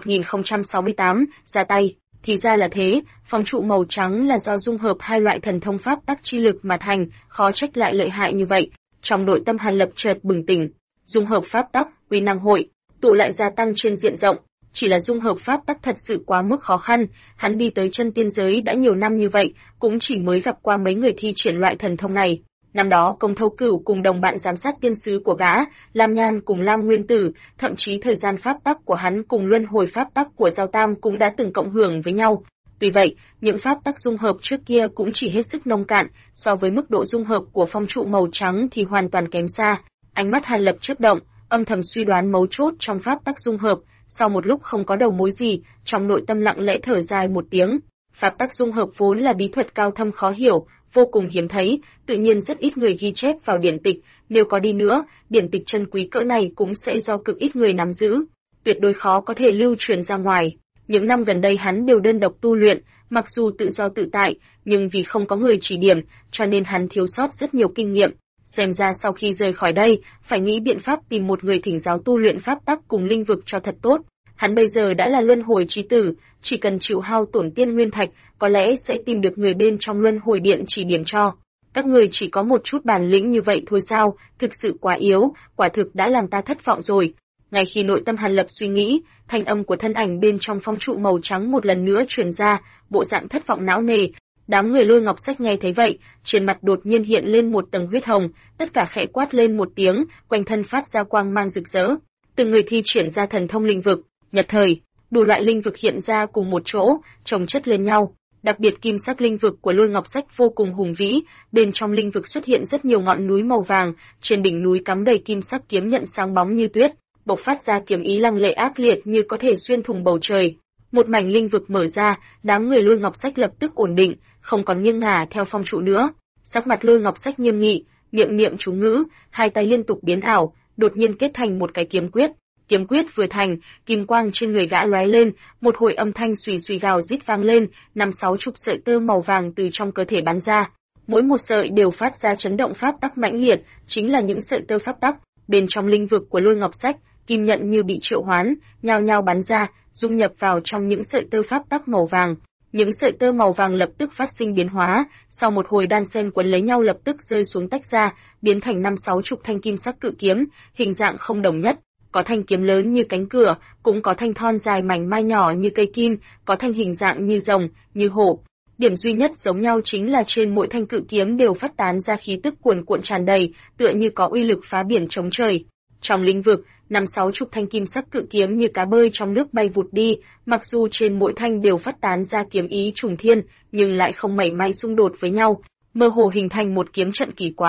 1068, ra tay. Thì ra là thế, phong trụ màu trắng là do dung hợp hai loại thần thông pháp tắc chi lực mà thành, khó trách lại lợi hại như vậy. Trong nội tâm Hàn Lập chợt bừng tỉnh, dung hợp pháp tắc, uy năng hội tụ lại gia tăng trên diện rộng, chỉ là dung hợp pháp tắc thật sự quá mức khó khăn, hắn đi tới chân tiên giới đã nhiều năm như vậy, cũng chỉ mới gặp qua mấy người thi triển loại thần thông này. Năm đó Công Thâu Cửu cùng đồng bạn giám sát tiên sứ của gã, Lam Nhan cùng Lam Nguyên Tử, thậm chí thời gian pháp tắc của hắn cùng luân hồi pháp tắc của Giao Tam cũng đã từng cộng hưởng với nhau. Tuy vậy, những pháp tắc dung hợp trước kia cũng chỉ hết sức nông cạn, so với mức độ dung hợp của phong trụ màu trắng thì hoàn toàn kém xa. Ánh mắt Hàn Lập chớp động, âm thầm suy đoán mấu chốt trong pháp tắc dung hợp, sau một lúc không có đầu mối gì, trong nội tâm lặng lẽ thở dài một tiếng. Pháp tắc dung hợp vốn là bí thuật cao thâm khó hiểu, vô cùng hiếm thấy, tự nhiên rất ít người ghi chép vào điển tịch, nếu có đi nữa, điển tịch chân quý cỡ này cũng sẽ do cực ít người nắm giữ, tuyệt đối khó có thể lưu truyền ra ngoài. Những năm gần đây hắn đều đơn độc tu luyện, mặc dù tự do tự tại, nhưng vì không có người chỉ điểm, cho nên hắn thiếu sót rất nhiều kinh nghiệm. Xem ra sau khi rời khỏi đây, phải nghĩ biện pháp tìm một người thỉnh giáo tu luyện pháp tắc cùng linh vực cho thật tốt. Hắn bây giờ đã là luân hồi chí tử, chỉ cần chịu hao tổn tiên nguyên thạch, có lẽ sẽ tìm được người bên trong luân hồi điện chỉ điểm cho. Các người chỉ có một chút bản lĩnh như vậy thôi sao, thực sự quá yếu, quả thực đã làm ta thất vọng rồi. Ngay khi nội tâm Hàn Lập suy nghĩ, thanh âm của thân ảnh bên trong phong trụ màu trắng một lần nữa truyền ra, bộ dạng thất vọng não nề. Đám người Lôi Ngọc Sách nghe thấy vậy, trên mặt đột nhiên hiện lên một tầng huyết hồng, tất cả khẽ quát lên một tiếng, quanh thân phát ra quang mang rực rỡ. Từng người thi triển ra thần thông linh vực, nhật thời, đủ loại linh vực hiện ra cùng một chỗ, chồng chất lên nhau. Đặc biệt kim sắc linh vực của Lôi Ngọc Sách vô cùng hùng vĩ, bên trong linh vực xuất hiện rất nhiều ngọn núi màu vàng, trên đỉnh núi cắm đầy kim sắc kiếm nhận sáng bóng như tuyết, bộc phát ra kiếm ý lăng lệ ác liệt như có thể xuyên thủng bầu trời. Một mảnh linh vực mở ra, đám người Lôi Ngọc Sách lập tức ổn định, không còn nghiêng ngả theo phong trụ nữa. Sắc mặt Lôi Ngọc Sách nghiêm nghị, miệng niệm chú ngữ, hai tay liên tục biến ảo, đột nhiên kết thành một cái kiếm quyết. Kiếm quyết vừa thành, kim quang trên người gã lóe lên, một hồi âm thanh xùy xùy gào rít vang lên, 5-6 chục sợi tơ màu vàng từ trong cơ thể bắn ra. Mỗi một sợi đều phát ra chấn động pháp tắc mãnh liệt, chính là những sợi tơ pháp tắc. Bên trong linh vực của Lôi Ngọc Sách, kim nhận như bị triệu hoán, nhao nhao bắn ra, dung nhập vào trong những sợi tơ pháp tắc màu vàng. Những sợi tơ màu vàng lập tức phát sinh biến hóa, sau một hồi đan xen quấn lấy nhau lập tức rơi xuống tách ra, biến thành 5-6 chục thanh kim sắc cự kiếm, hình dạng không đồng nhất. Có thanh kiếm lớn như cánh cửa, cũng có thanh thon dài mảnh mai nhỏ như cây kim, có thanh hình dạng như rồng, như hổ. Điểm duy nhất giống nhau chính là trên mỗi thanh cự kiếm đều phát tán ra khí tức cuồn cuộn tràn đầy, tựa như có uy lực phá biển chống trời. Trong lĩnh vực, 5-6 chục thanh kim sắc cự kiếm như cá bơi trong nước bay vụt đi, mặc dù trên mỗi thanh đều phát tán ra kiếm ý trùng thiên, nhưng lại không mảy may xung đột với nhau, mơ hồ hình thành một kiếm trận kỳ quái.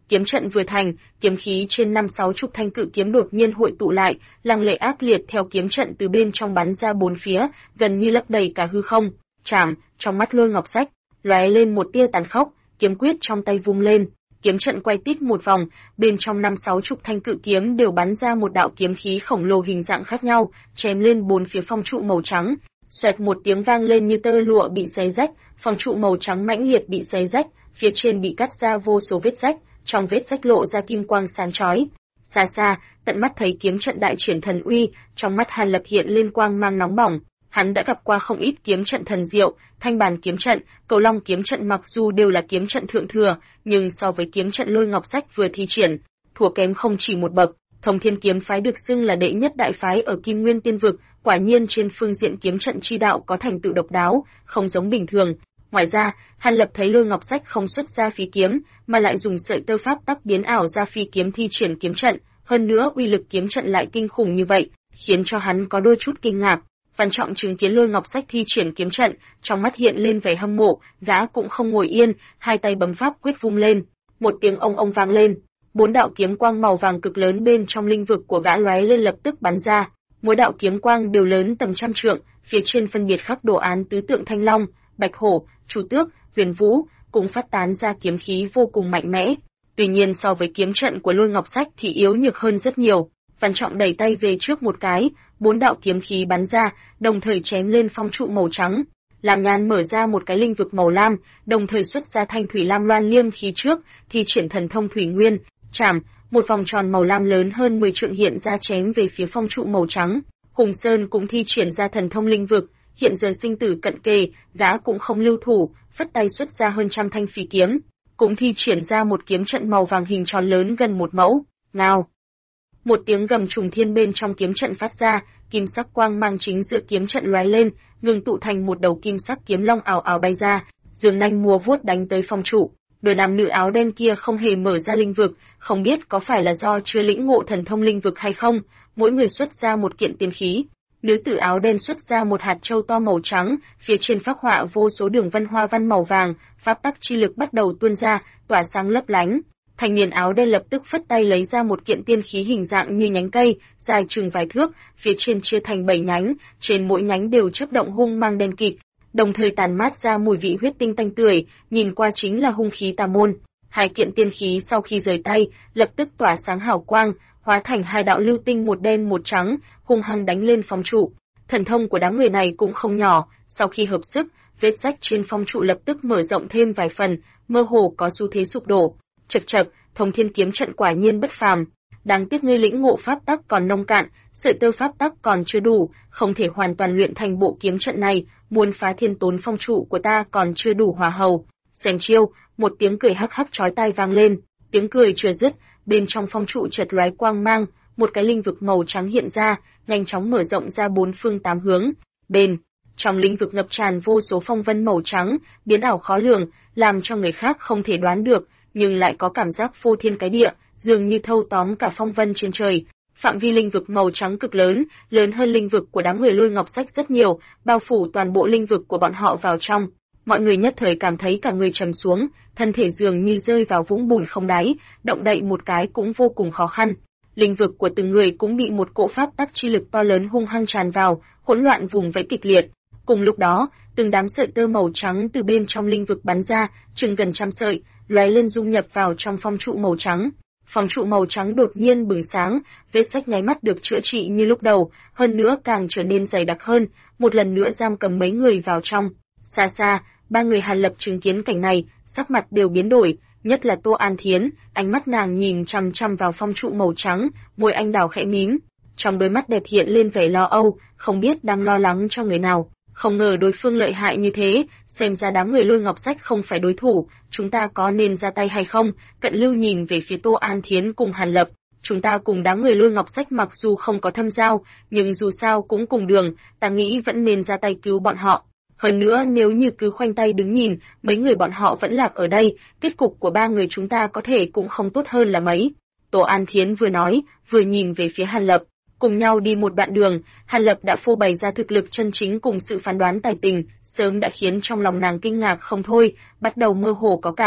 Kiếm trận vừa thành, kiếm khí trên 5-60 thanh cự kiếm đột nhiên hội tụ lại, lăng lệ ác liệt theo kiếm trận từ bên trong bắn ra bốn phía, gần như lấp đầy cả hư không. Chảm, trong mắt Lôi Ngọc Sách lóe lên một tia tàn khốc, kiếm quyết trong tay vung lên, kiếm trận quay tít một vòng, bên trong 5-60 thanh cự kiếm đều bắn ra một đạo kiếm khí khổng lồ hình dạng khác nhau, chém lên bốn phía phong trụ màu trắng. Xoẹt một tiếng vang lên như tơ lụa bị xé rách, phong trụ màu trắng mãnh liệt bị xé rách, phía trên bị cắt ra vô số vết rách, trong vết rách lộ ra kim quang sáng chói. Xa xa, tận mắt thấy kiếm trận đại triển thần uy, trong mắt Hàn Lập hiện lên quang mang nóng bỏng. Hắn đã gặp qua không ít kiếm trận thần diệu, Thanh Bàn kiếm trận, Cầu Long kiếm trận mặc dù đều là kiếm trận thượng thừa, nhưng so với kiếm trận Lôi Ngọc Sách vừa thi triển, thua kém không chỉ một bậc. Thông Thiên kiếm phái được xưng là đệ nhất đại phái ở Kim Nguyên Tiên vực, quả nhiên trên phương diện kiếm trận chi đạo có thành tựu độc đáo, không giống bình thường. Ngoài ra, Hàn Lập thấy Lôi Ngọc Sách không xuất ra phi kiếm, mà lại dùng sợi tơ pháp tắc biến ảo ra phi kiếm thi triển kiếm trận, hơn nữa uy lực kiếm trận lại kinh khủng như vậy, khiến cho hắn có đôi chút kinh ngạc. Văn Trọng chứng kiến Lôi Ngọc Sách thi triển kiếm trận, trong mắt hiện lên vẻ hâm mộ, gã cũng không ngồi yên, hai tay bấm pháp quyết vung lên, một tiếng ông ông vang lên, bốn đạo kiếm quang màu vàng cực lớn bên trong linh vực của gã lóe lên lập tức bắn ra, mỗi đạo kiếm quang đều lớn tầm trăm trượng, phía trên phân biệt khắc đồ án tứ tượng thanh long, bạch hổ, chu tước, huyền vũ, cũng phát tán ra kiếm khí vô cùng mạnh mẽ. Tuy nhiên so với kiếm trận của Lôi Ngọc Sách thì yếu nhược hơn rất nhiều. Văn Trọng đẩy tay về trước một cái, bốn đạo kiếm khí bắn ra, đồng thời chém lên phong trụ màu trắng. Làm Nhan mở ra một cái linh vực màu lam, đồng thời xuất ra thanh thủy lam loan liêm khí trước, thì triển thần thông thủy nguyên, chảm, một vòng tròn màu lam lớn hơn 10 trượng hiện ra chém về phía phong trụ màu trắng. Hùng Sơn cũng thi triển ra thần thông linh vực, hiện giờ sinh tử cận kề, gã cũng không lưu thủ, phất tay xuất ra hơn trăm thanh phi kiếm, cũng thi triển ra một kiếm trận màu vàng hình tròn lớn gần một mẫu. Ngao! Một tiếng gầm trùng thiên bên trong kiếm trận phát ra, kim sắc quang mang chính giữa kiếm trận lóe lên, ngưng tụ thành một đầu kim sắc kiếm long ảo ảo bay ra, giương nanh múa vuốt đánh tới phong trụ. Đôi nam nữ áo đen kia không hề mở ra linh vực, không biết có phải là do chưa lĩnh ngộ thần thông linh vực hay không, mỗi người xuất ra một kiện tiên khí. Nữ tử áo đen xuất ra một hạt châu to màu trắng, phía trên phác họa vô số đường vân hoa văn màu vàng, pháp tắc chi lực bắt đầu tuôn ra, tỏa sáng lấp lánh. Thanh niên áo đen lập tức phất tay lấy ra một kiện tiên khí hình dạng như nhánh cây, dài chừng vài thước, phía trên chia thành 7 nhánh, trên mỗi nhánh đều chớp động hung mang đen kịt, đồng thời tàn mát ra mùi vị huyết tinh tanh tưởi, nhìn qua chính là hung khí tà môn. Hai kiện tiên khí sau khi rời tay, lập tức tỏa sáng hào quang, hóa thành hai đạo lưu tinh một đen một trắng, hung hăng đánh lên phong trụ. Thần thông của đám người này cũng không nhỏ, sau khi hợp sức, vết rách trên phong trụ lập tức mở rộng thêm vài phần, mơ hồ có xu thế sụp đổ. Chậc chậc, Thông Thiên kiếm trận quả nhiên bất phàm. Đáng tiếc ngươi lĩnh ngộ pháp tắc còn nông cạn, sợi tơ pháp tắc còn chưa đủ, không thể hoàn toàn luyện thành bộ kiếm trận này, muốn phá thiên tốn phong trụ của ta còn chưa đủ hòa hầu. Xem chiêu, một tiếng cười hắc hắc chói tai vang lên, tiếng cười chưa dứt, bên trong phong trụ chợt lóe quang mang, một cái linh vực màu trắng hiện ra, nhanh chóng mở rộng ra bốn phương tám hướng. Bên trong lĩnh vực ngập tràn vô số phong vân màu trắng, biến ảo khó lường, làm cho người khác không thể đoán được, nhưng lại có cảm giác phô thiên cái địa, dường như thâu tóm cả phong vân trên trời. Phạm vi linh vực màu trắng cực lớn, lớn hơn linh vực của đám người Lôi Ngọc Sách rất nhiều, bao phủ toàn bộ linh vực của bọn họ vào trong. Mọi người nhất thời cảm thấy cả người trầm xuống, thân thể dường như rơi vào vũng bùn không đáy, động đậy một cái cũng vô cùng khó khăn. Linh vực của từng người cũng bị một cỗ pháp tắc chi lực to lớn hung hăng tràn vào, hỗn loạn vùng vẫy kịch liệt. Cùng lúc đó, từng đám sợi tơ màu trắng từ bên trong linh vực bắn ra, chừng gần trăm sợi, lóe lên dung nhập vào trong phong trụ màu trắng. Phong trụ màu trắng đột nhiên bừng sáng, vết rách nháy mắt được chữa trị như lúc đầu, hơn nữa càng trở nên dày đặc hơn, một lần nữa giam cầm mấy người vào trong. Xa xa, ba người Hàn Lập chứng kiến cảnh này, sắc mặt đều biến đổi, nhất là Tô An Thiến, ánh mắt nàng nhìn chằm chằm vào phong trụ màu trắng, môi anh đào khẽ mím, trong đôi mắt đẹp hiện lên vẻ lo âu, không biết đang lo lắng cho người nào. Không ngờ đối phương lợi hại như thế, xem ra đám người Lôi Ngọc Sách không phải đối thủ, chúng ta có nên ra tay hay không? Cận Lưu nhìn về phía Tô An Thiến cùng Hàn Lập, chúng ta cùng đám người Lôi Ngọc Sách mặc dù không có thâm giao, nhưng dù sao cũng cùng đường, ta nghĩ vẫn nên ra tay cứu bọn họ. Hơn nữa nếu như cứ khoanh tay đứng nhìn, mấy người bọn họ vẫn lạc ở đây, kết cục của ba người chúng ta có thể cũng không tốt hơn là mấy. Tô An Thiến vừa nói, vừa nhìn về phía Hàn Lập. Cùng nhau đi một đoạn đường, Hàn Lập đã phô bày ra thực lực chân chính cùng sự phán đoán tài tình, sớm đã khiến trong lòng nàng kinh ngạc không thôi, bắt đầu mơ hồ có cảm.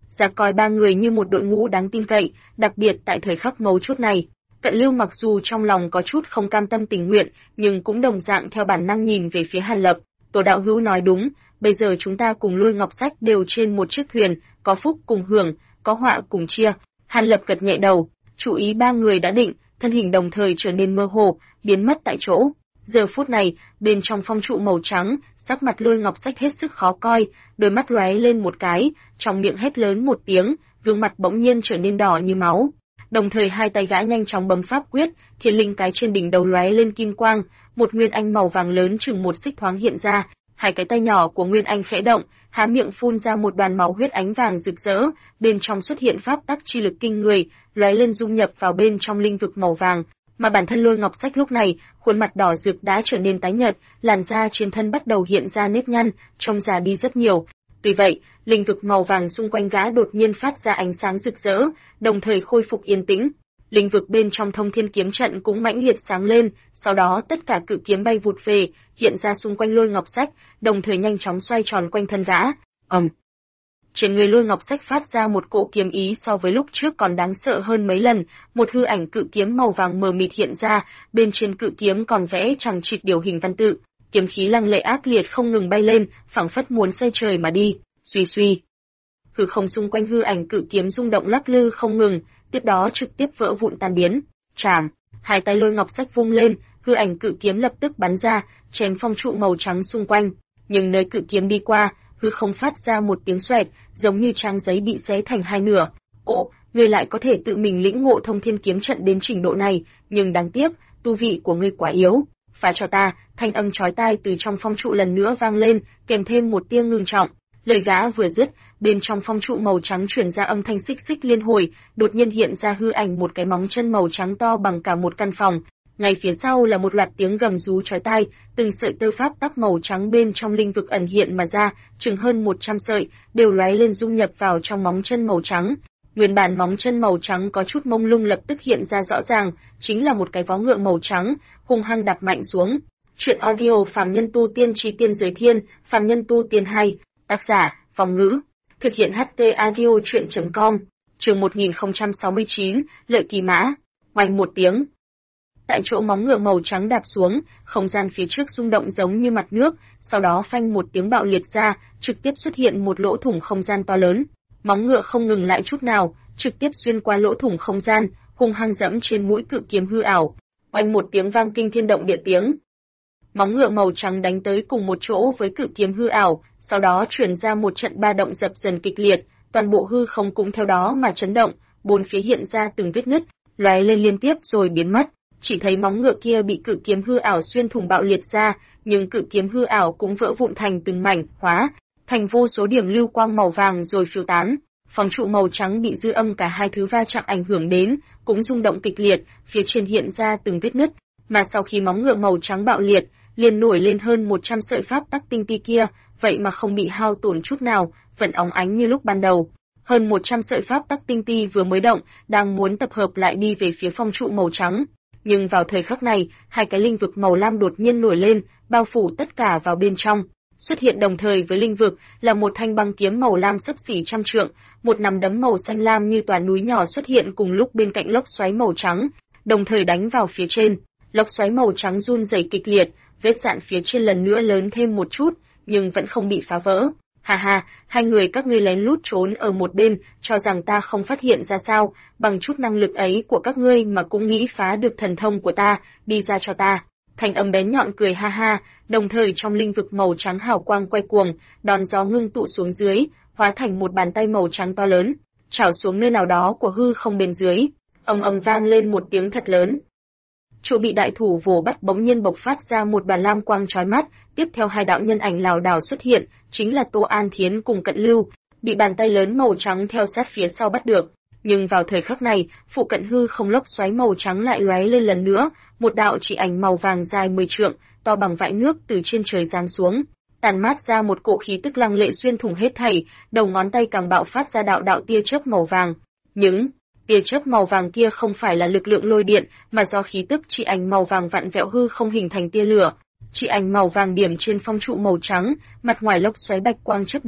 ra coi ba người như một đội ngũ đáng tin cậy, đặc biệt tại thời khắc mấu chốt này. Cận Lưu mặc dù trong lòng có chút không cam tâm tình nguyện, nhưng cũng đồng dạng theo bản năng nhìn về phía Hàn Lập. Tổ đạo hữu nói đúng, bây giờ chúng ta cùng Lôi Ngọc Sách đều trên một chiếc thuyền, có phúc cùng hưởng, có họa cùng chia. Hàn Lập gật nhẹ đầu, chú ý ba người đã định, thân hình đồng thời trở nên mơ hồ, biến mất tại chỗ. Giờ phút này, bên trong phong trụ màu trắng, sắc mặt Lôi Ngọc Sách hết sức khó coi, đôi mắt lóe lên một cái, trong miệng hét lớn một tiếng, gương mặt bỗng nhiên trở nên đỏ như máu. Đồng thời hai tay gã nhanh chóng bấm pháp quyết, thiên linh cái trên đỉnh đầu lóe lên kim quang, một nguyên anh màu vàng lớn chừng một xích thoáng hiện ra, hai cái tay nhỏ của nguyên anh khẽ động, há miệng phun ra một đoàn máu huyết ánh vàng rực rỡ, bên trong xuất hiện pháp tắc chi lực kinh người, lóe lên dung nhập vào bên trong linh vực màu vàng. Mà bản thân Lôi Ngọc Sách lúc này, khuôn mặt đỏ rực đã trở nên tái nhợt, làn da trên thân bắt đầu hiện ra nếp nhăn, trông già đi rất nhiều. Tuy vậy, linh vực màu vàng xung quanh gã đột nhiên phát ra ánh sáng rực rỡ, đồng thời khôi phục yên tĩnh. Linh vực bên trong Thông Thiên kiếm trận cũng mãnh liệt sáng lên, sau đó tất cả cự kiếm bay vụt về, hiện ra xung quanh Lôi Ngọc Sách, đồng thời nhanh chóng xoay tròn quanh thân gã. Trên người Lôi Ngọc Sách phát ra một cỗ kiếm ý so với lúc trước còn đáng sợ hơn mấy lần, một hư ảnh cự kiếm màu vàng mờ mịt hiện ra, bên trên cự kiếm còn vẽ chằng chịt điều hình văn tự, kiếm khí lăng lệ ác liệt không ngừng bay lên, phảng phất muốn xây trời mà đi. Suy suy, hư không xung quanh hư ảnh cự kiếm rung động lắc lư không ngừng, tiếp đó trực tiếp vỡ vụn tan biến. Chạm, hai tay Lôi Ngọc Sách vung lên, hư ảnh cự kiếm lập tức bắn ra, chém phong trụ màu trắng xung quanh. Nhưng nơi cự kiếm đi qua, hư không phát ra một tiếng xoẹt, giống như trang giấy bị xé thành hai nửa. Ồ, ngươi lại có thể tự mình lĩnh ngộ Thông Thiên kiếm trận đến trình độ này, nhưng đáng tiếc, tu vị của ngươi quá yếu. Phá cho ta! Thanh âm chói tai từ trong phong trụ lần nữa vang lên, kèm thêm một tia ngưng trọng. Lời gã vừa dứt, bên trong phong trụ màu trắng truyền ra âm thanh xích xích liên hồi, đột nhiên hiện ra hư ảnh một cái móng chân màu trắng to bằng cả một căn phòng. Ngay phía sau là một loạt tiếng gầm rú chói tai, từng sợi tơ pháp tắc màu trắng bên trong linh vực ẩn hiện mà ra, chừng hơn 100 sợi, đều lóe lên dung nhập vào trong móng chân màu trắng. Nguyên bản móng chân màu trắng có chút mông lung lập tức hiện ra rõ ràng, chính là một cái vó ngựa màu trắng, hung hăng đạp mạnh xuống. Truyện audio Phàm Nhân Tu Tiên Chí Tiên Giới Thiên, Phàm Nhân Tu Tiên 2, tác giả, Phong Ngữ, thực hiện HT audio truyện.com, chương 1069, Lợi Kỳ Mã, oanh một tiếng. Tại chỗ móng ngựa màu trắng đạp xuống, không gian phía trước rung động giống như mặt nước, sau đó phanh một tiếng bạo liệt ra, trực tiếp xuất hiện một lỗ thủng không gian to lớn. Móng ngựa không ngừng lại chút nào, trực tiếp xuyên qua lỗ thủng không gian, hung hăng dẫm trên mũi cự kiếm hư ảo. Oanh một tiếng vang kinh thiên động địa tiếng. Móng ngựa màu trắng đánh tới cùng một chỗ với cự kiếm hư ảo, sau đó truyền ra một trận ba động dập dần kịch liệt, toàn bộ hư không cũng theo đó mà chấn động, bốn phía hiện ra từng vết nứt, lóe lên liên tiếp rồi biến mất. Chỉ thấy móng ngựa kia bị cự kiếm hư ảo xuyên thủng bạo liệt ra, nhưng cự kiếm hư ảo cũng vỡ vụn thành từng mảnh, hóa thành vô số điểm lưu quang màu vàng rồi phiêu tán. Phong trụ màu trắng bị dư âm cả hai thứ va chạm ảnh hưởng đến, cũng rung động kịch liệt, phía trên hiện ra từng vết nứt, mà sau khi móng ngựa màu trắng bạo liệt, liền nổi lên hơn 100 sợi pháp tắc tinh ti kia, vậy mà không bị hao tổn chút nào, vẫn óng ánh như lúc ban đầu. Hơn 100 sợi pháp tắc tinh ti vừa mới động, đang muốn tập hợp lại đi về phía phong trụ màu trắng. Nhưng vào thời khắc này, hai cái linh vực màu lam đột nhiên nổi lên, bao phủ tất cả vào bên trong. Xuất hiện đồng thời với linh vực là một thanh băng kiếm màu lam xấp xỉ trăm trượng, một nắm đấm màu xanh lam như tòa núi nhỏ xuất hiện cùng lúc bên cạnh lốc xoáy màu trắng, đồng thời đánh vào phía trên. Lốc xoáy màu trắng run rẩy kịch liệt, vết rạn phía trên lần nữa lớn thêm một chút, nhưng vẫn không bị phá vỡ. Ha ha, hai người các ngươi lén lút trốn ở một bên, cho rằng ta không phát hiện ra sao, bằng chút năng lực ấy của các ngươi mà cũng nghĩ phá được thần thông của ta, đi ra cho ta. Thanh âm bén nhọn cười ha ha, đồng thời trong linh vực màu trắng hào quang quay cuồng, đòn gió ngưng tụ xuống dưới, hóa thành một bàn tay màu trắng to lớn, chảo xuống nơi nào đó của hư không bên dưới. Ầm ầm vang lên một tiếng thật lớn. Chỗ bị đại thủ vồ bắt bỗng nhiên bộc phát ra một đoàn lam quang chói mắt, tiếp theo hai đạo nhân ảnh lảo đảo xuất hiện, chính là Tô An Thiến cùng Cận Lưu, bị bàn tay lớn màu trắng theo sát phía sau bắt được. Nhưng vào thời khắc này, phụ cận hư không lốc xoáy màu trắng lại lóe lên lần nữa, một đạo chỉ ảnh màu vàng dài 10 trượng, to bằng vại nước từ trên trời giáng xuống, tàn mát ra một cỗ khí tức lăng lệ xuyên thủng hết thảy, đầu ngón tay càng bạo phát ra đạo đạo tia chớp màu vàng. Những tia chớp màu vàng kia không phải là lực lượng lôi điện, mà do khí tức chỉ ảnh màu vàng vặn vẹo hư không hình thành tia lửa. Chỉ ảnh màu vàng điểm trên phong trụ màu trắng, mặt ngoài lốc xoáy bạch quang chớp động,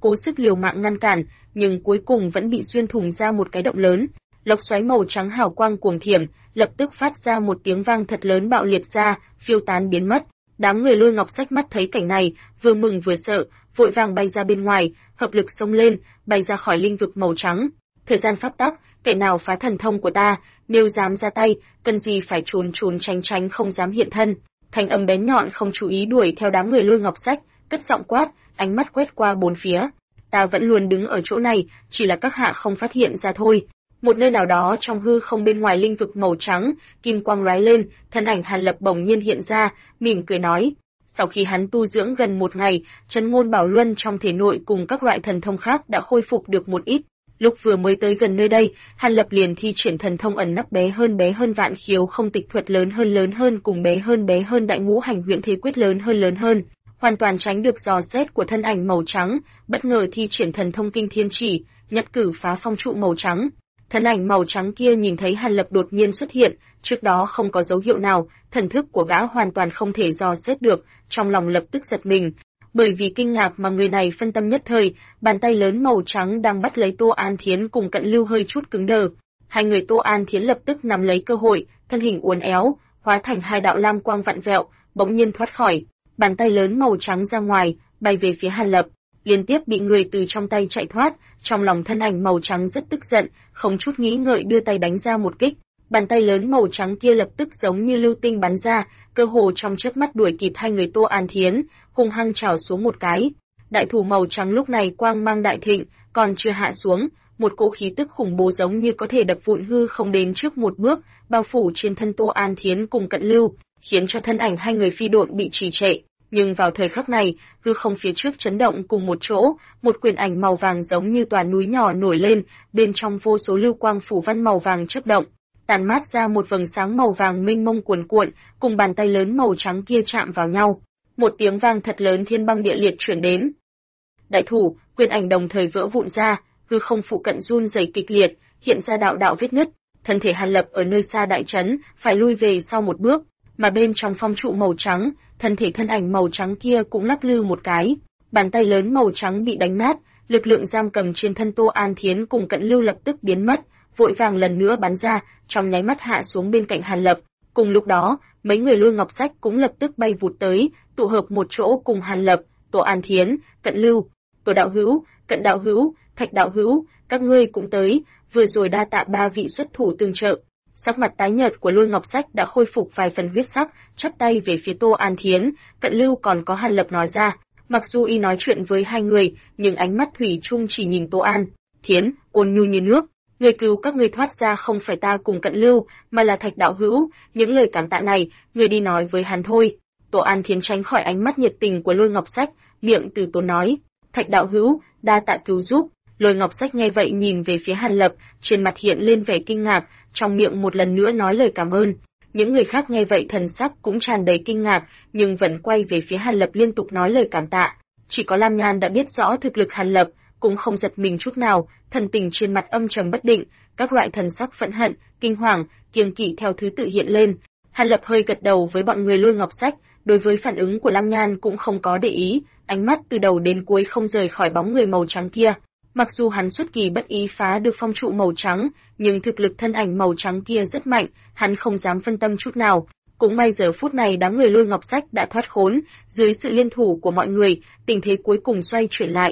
cố sức liều mạng ngăn cản, nhưng cuối cùng vẫn bị xuyên thủng ra một cái động lớn. Lốc xoáy màu trắng hào quang cuồng thiểm, lập tức phát ra một tiếng vang thật lớn bạo liệt ra, phiêu tán biến mất. Đám người Lôi Ngọc Sách mắt thấy cảnh này, vừa mừng vừa sợ, vội vàng bay ra bên ngoài, hợp lực xông lên, bay ra khỏi linh vực màu trắng. Thời gian pháp tắc, kẻ nào phá thần thông của ta, nếu dám ra tay, cần gì phải trốn trốn tránh tránh không dám hiện thân. Thanh âm bén nhọn không chú ý đuổi theo đám người Lôi Ngọc Sách, cất giọng quát, ánh mắt quét qua bốn phía. Ta vẫn luôn đứng ở chỗ này, chỉ là các hạ không phát hiện ra thôi. Một nơi nào đó trong hư không bên ngoài linh vực màu trắng, kim quang lóe lên, thân ảnh Hàn Lập bỗng nhiên hiện ra, mỉm cười nói. Sau khi hắn tu dưỡng gần một ngày, chân ngôn bảo luân trong thể nội cùng các loại thần thông khác đã khôi phục được một ít. Lúc vừa mới tới gần nơi đây, Hàn Lập liền thi triển thần thông ẩn nấp bé hơn vạn khiếu không tịch thuật lớn hơn cùng bé hơn đại ngũ hành huyễn thế quyết lớn hơn, hoàn toàn tránh được dò xét của thân ảnh màu trắng, bất ngờ thi triển thần thông kinh thiên chỉ, nhất cử phá phong trụ màu trắng. Thân ảnh màu trắng kia nhìn thấy Hàn Lập đột nhiên xuất hiện, trước đó không có dấu hiệu nào, thần thức của gã hoàn toàn không thể dò xét được, trong lòng lập tức giật mình. Bởi vì kinh ngạc mà người này phân tâm nhất thời, bàn tay lớn màu trắng đang bắt lấy Tô An Thiến cùng Cận Lưu hơi chút cứng đờ. Hai người Tô An Thiến lập tức nắm lấy cơ hội, thân hình uốn éo, hóa thành hai đạo lam quang vặn vẹo, bỗng nhiên thoát khỏi. Bàn tay lớn màu trắng ra ngoài, bay về phía Hàn Lập, liên tiếp bị người từ trong tay chạy thoát, trong lòng thân ảnh màu trắng rất tức giận, không chút nghĩ ngợi đưa tay đánh ra một kích. Bàn tay lớn màu trắng kia lập tức giống như lưu tinh bắn ra, cơ hồ trong chớp mắt đuổi kịp hai người Tô An Thiến, hung hăng chảo xuống một cái. Đại thủ màu trắng lúc này quang mang đại thịnh, còn chưa hạ xuống, một cỗ khí tức khủng bố giống như có thể đập vụn hư không đến trước một bước, bao phủ trên thân Tô An Thiến cùng Cận Lưu, khiến cho thân ảnh hai người phi độn bị trì trệ. Nhưng vào thời khắc này, hư không phía trước chấn động cùng một chỗ, một quyền ảnh màu vàng giống như tòa núi nhỏ nổi lên, bên trong vô số lưu quang phủ văn màu vàng chớp động, tàn mát ra một vầng sáng màu vàng mênh mông cuồn cuộn, cùng bàn tay lớn màu trắng kia chạm vào nhau. Một tiếng vang thật lớn thiên băng địa liệt truyền đến. Đại thủ, quyền ảnh đồng thời vỡ vụn ra, hư không phụ cận run rẩy kịch liệt, hiện ra đạo đạo vết nứt, thân thể Hàn Lập ở nơi xa đại trấn, phải lui về sau một bước, mà bên trong phong trụ màu trắng, thân ảnh màu trắng kia cũng lắc lư một cái, bàn tay lớn màu trắng bị đánh nát, lực lượng giam cầm trên thân Tô An Thiến cùng Cận Lưu lập tức biến mất, vội vàng lần nữa bắn ra, trong nháy mắt hạ xuống bên cạnh Hàn Lập. Cùng lúc đó, mấy người Lôi Ngọc Sách cũng lập tức bay vụt tới, tụ hợp một chỗ cùng Hàn Lập, Tô An Thiến, Cận Lưu, Tô đạo hữu, Cận đạo hữu, Thạch đạo hữu, các ngươi cũng tới, vừa rồi đa tạ ba vị xuất thủ tương trợ. Sắc mặt tái nhợt của Lôi Ngọc Sách đã khôi phục vài phần huyết sắc, chắp tay về phía Tô An Thiến, Cận Lưu còn có Hàn Lập nói ra. Mặc dù y nói chuyện với hai người, nhưng ánh mắt thủy chung chỉ nhìn Tô An Thiến, ôn nhu như nước. Người cứu các ngươi thoát ra không phải ta cùng Cận Lưu, mà là Thạch đạo hữu, những lời cảm tạ này, người đi nói với hắn thôi. Tô An Thiến tránh khỏi ánh mắt nhiệt tình của Lôi Ngọc Sách, miệng từ tốn nói, Thạch đạo hữu, đa tạ cứu giúp. Lôi Ngọc Sách nghe vậy nhìn về phía Hàn Lập, trên mặt hiện lên vẻ kinh ngạc, trong miệng một lần nữa nói lời cảm ơn. Những người khác nghe vậy thần sắc cũng tràn đầy kinh ngạc, nhưng vẫn quay về phía Hàn Lập liên tục nói lời cảm tạ. Chỉ có Lam Nhan đã biết rõ thực lực Hàn Lập, cũng không giật mình chút nào, thần tình trên mặt âm trầm bất định, các loại thần sắc phẫn hận, kinh hoàng, kiêng kỵ theo thứ tự hiện lên. Hàn Lập hơi gật đầu với bọn người Lôi Ngọc Sách, đối với phản ứng của Lam Nhan cũng không có để ý, ánh mắt từ đầu đến cuối không rời khỏi bóng người màu trắng kia. Mặc dù hắn xuất kỳ bất ý phá được phong trụ màu trắng, nhưng thực lực thân ảnh màu trắng kia rất mạnh, hắn không dám phân tâm chút nào. Cũng may giờ phút này đám người Lôi Ngọc Sách đã thoát khốn, dưới sự liên thủ của mọi người, tình thế cuối cùng xoay chuyển lại.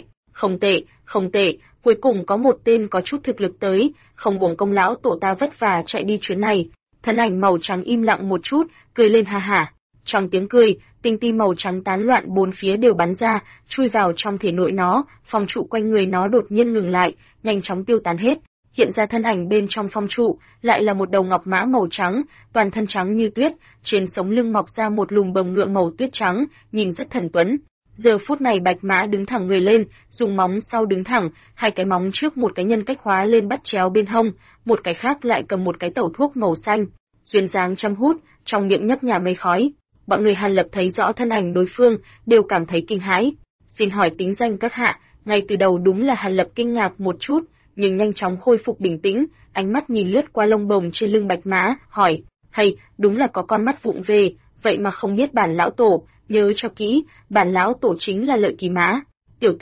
Không tệ, cuối cùng có một tên có chút thực lực tới, không uổng công lão tổ ta vất vả chạy đi chuyến này. Thân ảnh màu trắng im lặng một chút, cười lên ha hả. Trong tiếng cười, tinh ti màu trắng tán loạn bốn phía đều bắn ra, chui vào trong thể nội nó, phong trụ quanh người nó đột nhiên ngừng lại, nhanh chóng tiêu tán hết. Hiện ra thân ảnh bên trong phong trụ, lại là một đầu ngọc mã màu trắng, toàn thân trắng như tuyết, trên sống lưng mọc ra một lùm bồng ngựa màu tuyết trắng, nhìn rất thần tuấn. Giờ phút này bạch mã đứng thẳng người lên, dùng móng sau đứng thẳng, hai cái móng trước một cái nhân cách hóa lên bắt chéo bên hông, một cái khác lại cầm một cái tẩu thuốc màu xanh, duyên dáng chăm hút, trong miệng nhấp nhả mây khói. Bọn người Hàn Lập thấy rõ thân ảnh đối phương, đều cảm thấy kinh hãi. Xin hỏi tính danh các hạ, ngay từ đầu đúng là Hàn Lập kinh ngạc một chút, nhưng nhanh chóng khôi phục bình tĩnh, ánh mắt nhìn lướt qua lông bồng trên lưng bạch mã, hỏi, hay, đúng là có con mắt vụng về, vậy mà không biết bản lão tổ, nhớ cho kỹ, bản lão tổ chính là Lợi Kỳ Mã. Tiểu tử,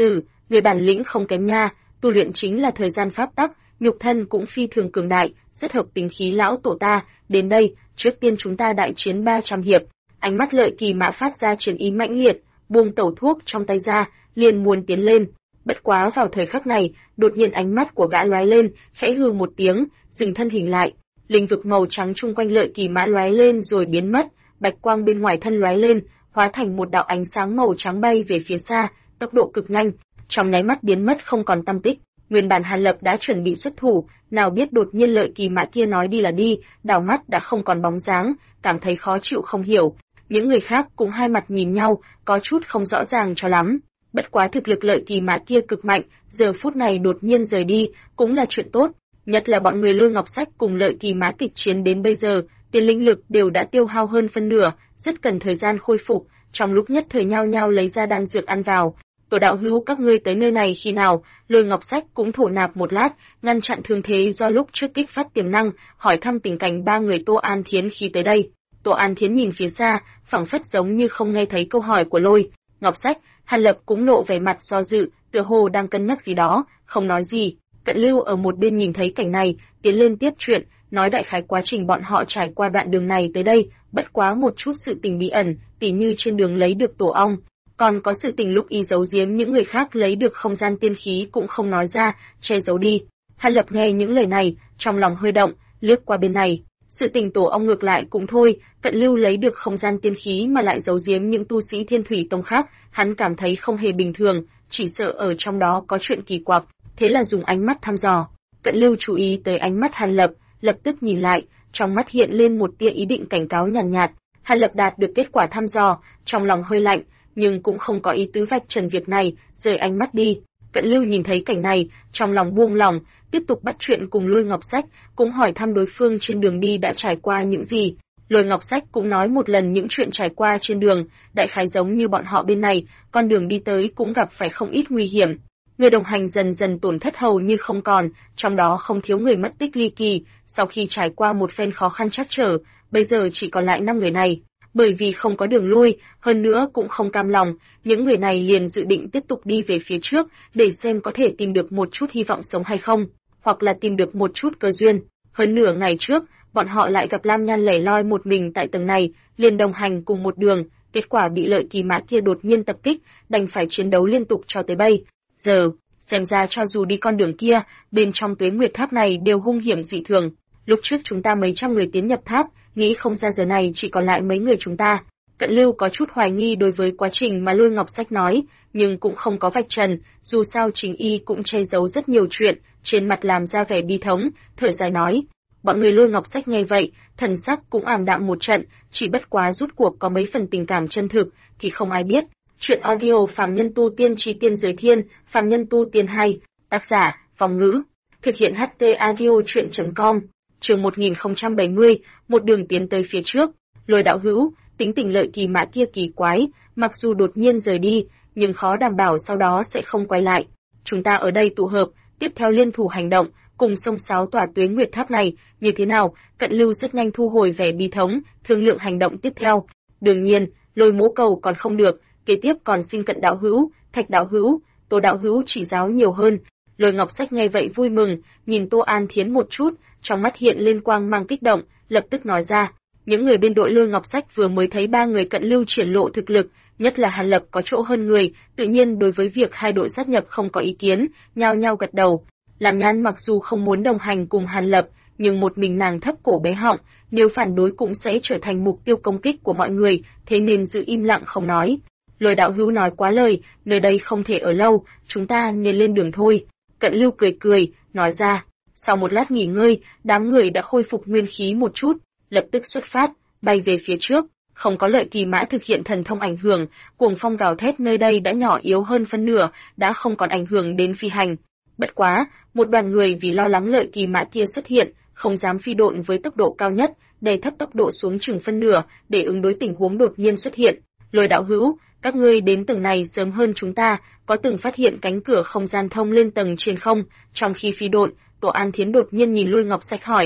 người bản lĩnh không kém nha, tu luyện chính là thời gian pháp tắc, nhục thân cũng phi thường cường đại, rất hợp tính khí lão tổ ta, đến đây, trước tiên chúng ta đại chiến 300 hiệp. Ánh mắt Lợi Kỳ Mã phát ra chiến ý mãnh liệt, buông tẩu thuốc trong tay ra, liền muốn tiến lên. Bất quá vào thời khắc này, đột nhiên ánh mắt của gã lóe lên, khẽ hừ một tiếng, dừng thân hình lại. Linh vực màu trắng chung quanh Lợi Kỳ Mã lóe lên rồi biến mất, bạch quang bên ngoài thân lóe lên, hóa thành một đạo ánh sáng màu trắng bay về phía xa, tốc độ cực nhanh, trong nháy mắt biến mất không còn tăm tích. Nguyên bản Hàn Lập đã chuẩn bị xuất thủ, nào biết đột nhiên Lợi Kỳ Mã kia nói đi là đi, đảo mắt đã không còn bóng dáng, cảm thấy khó chịu không hiểu. Những người khác cũng hai mặt nhìn nhau, có chút không rõ ràng cho lắm. Bất quá thực lực Lợi Kỳ Mã kia cực mạnh, giờ phút này đột nhiên rời đi, cũng là chuyện tốt. Nhất là bọn người Lôi Ngọc Sách cùng Lợi Kỳ Mã kịch chiến đến bây giờ, tiền linh lực đều đã tiêu hao hơn phân nửa, rất cần thời gian khôi phục. Trong lúc nhất thời nhao nhao lấy ra đan dược ăn vào. Tổ đạo hữu các ngươi tới nơi này khi nào? Lôi Ngọc Sách cũng thổ nạp một lát, ngăn chặn thương thế do lúc trước kích phát tiềm năng, hỏi thăm tình cảnh ba người Tô An Thiến khi tới đây. Tô An Thiến nhìn phía xa, phảng phất giống như không nghe thấy câu hỏi của Lôi Ngọc Sách. Hàn Lập cũng lộ vẻ mặt do dự, tựa hồ đang cân nhắc gì đó, không nói gì. Cận Lưu ở một bên nhìn thấy cảnh này, tiến lên tiếp chuyện, nói đại khái quá trình bọn họ trải qua đoạn đường này tới đây, bất quá một chút sự tình bí ẩn, tỉ như trên đường lấy được tổ ong, còn có sự tình lúc y giấu giếm những người khác lấy được không gian tiên khí cũng không nói ra, che giấu đi. Hàn Lập nghe những lời này, trong lòng hơi động, liếc qua bên này, sự tình tổ ong ngược lại cũng thôi, Cận Lưu lấy được không gian tiên khí mà lại giấu giếm những tu sĩ Thiên Thủy Tông khác, hắn cảm thấy không hề bình thường, chỉ sợ ở trong đó có chuyện kỳ quặc, thế là dùng ánh mắt thăm dò. Cận Lưu chú ý tới ánh mắt Hàn Lập, lập tức nhìn lại, trong mắt hiện lên một tia ý định cảnh cáo nhàn nhạt. Hàn Lập đạt được kết quả thăm dò, trong lòng hơi lạnh, nhưng cũng không có ý tứ vạch trần việc này, rời ánh mắt đi. Cận Lưu nhìn thấy cảnh này, trong lòng buông lòng, tiếp tục bắt chuyện cùng Lôi Ngọc Sách, cũng hỏi thăm đối phương trên đường đi đã trải qua những gì. Lôi Ngọc Sách cũng nói một lần những chuyện trải qua trên đường, đại khái giống như bọn họ bên này, con đường đi tới cũng gặp phải không ít nguy hiểm. Người đồng hành dần dần tổn thất hầu như không còn, trong đó không thiếu người mất tích ly kỳ, sau khi trải qua một phen khó khăn trắc trở, bây giờ chỉ còn lại 5 người này. Bởi vì không có đường lui, hơn nữa cũng không cam lòng, những người này liền dự định tiếp tục đi về phía trước, để xem có thể tìm được một chút hy vọng sống hay không, hoặc là tìm được một chút cơ duyên. Hơn nửa ngày trước, bọn họ lại gặp Lam Nhan lẻ loi một mình tại tầng này, liền đồng hành cùng một đường, kết quả bị Lợi Kỳ Mã kia đột nhiên tập kích, đành phải chiến đấu liên tục cho tới bây giờ. Xem ra cho dù đi con đường kia, bên trong Tuế Nguyệt Tháp này đều hung hiểm dị thường. Lúc trước chúng ta mấy trăm người tiến nhập tháp, nghĩ không ra giờ này chỉ còn lại mấy người chúng ta. Cận Lưu có chút hoài nghi đối với quá trình mà Lôi Ngọc Sách nói, nhưng cũng không có vạch trần, dù sao chính y cũng che giấu rất nhiều chuyện, trên mặt làm ra vẻ bi thống, thở dài nói. Bọn người Lôi Ngọc Sách nghe vậy, thần sắc cũng ảm đạm một trận, chỉ bất quá rút cuộc có mấy phần tình cảm chân thực, thì không ai biết. Chuyện audio Phàm Nhân Tu Tiên Chí Tiên Giới Thiên, Phàm Nhân Tu Tiên 2, tác giả, Phong Ngữ, thực hiện HT audio chuyện.com, chương 1070, một đường tiến tới phía trước. Lôi đạo hữu, tính tình Lợi Kỳ Mã kia kỳ quái, mặc dù đột nhiên rời đi, nhưng khó đảm bảo sau đó sẽ không quay lại. Chúng ta ở đây tụ hợp, tiếp theo liên thủ hành động, cùng xông xáo tòa Tuế Nguyệt Tháp này, như thế nào? Cận Lưu rất nhanh thu hồi vẻ bi thống, thương lượng hành động tiếp theo. Đương nhiên, Lôi Mỗ Cầu còn không được, kế tiếp còn xin Cận đạo hữu, Thạch đạo hữu, Tô đạo hữu chỉ giáo nhiều hơn. Lôi Ngọc Sách nghe vậy vui mừng, nhìn Tô An Thiến một chút, trong mắt hiện lên quang mang kích động, lập tức nói ra. Những người bên đội Lôi Ngọc Sách vừa mới thấy ba người Cận Lưu triển lộ thực lực, nhất là Hàn Lập có chỗ hơn người, tự nhiên đối với việc hai đội sát nhập không có ý kiến, nhao nhao gật đầu. Lam Nhan mặc dù không muốn đồng hành cùng Hàn Lập, nhưng một mình nàng thấp cổ bé họng, nếu phản đối cũng sẽ trở thành mục tiêu công kích của mọi người, thế nên giữ im lặng không nói. Lôi đạo hữu nói quá lời, nơi đây không thể ở lâu, chúng ta nên lên đường thôi. Cận Lưu cười cười, nói ra. Sau một lát nghỉ ngơi, đám người đã khôi phục nguyên khí một chút, lập tức xuất phát, bay về phía trước. Không có Lợi Kỳ Mã thực hiện thần thông ảnh hưởng, cuồng phong gào thét nơi đây đã nhỏ yếu hơn phân nửa, đã không còn ảnh hưởng đến phi hành. Bất quá, một đoàn người vì lo lắng Lợi Kỳ Mã kia xuất hiện, không dám phi độn với tốc độ cao nhất, đè thấp tốc độ xuống chừng phân nửa, để ứng đối tình huống đột nhiên xuất hiện. Lôi đạo hữu, các ngươi đến tầng này sớm hơn chúng ta, có từng phát hiện cánh cửa không gian thông lên tầng trên không? Trong khi phi độn, Tô An Thiến đột nhiên nhìn Lôi Ngọc Sách hỏi.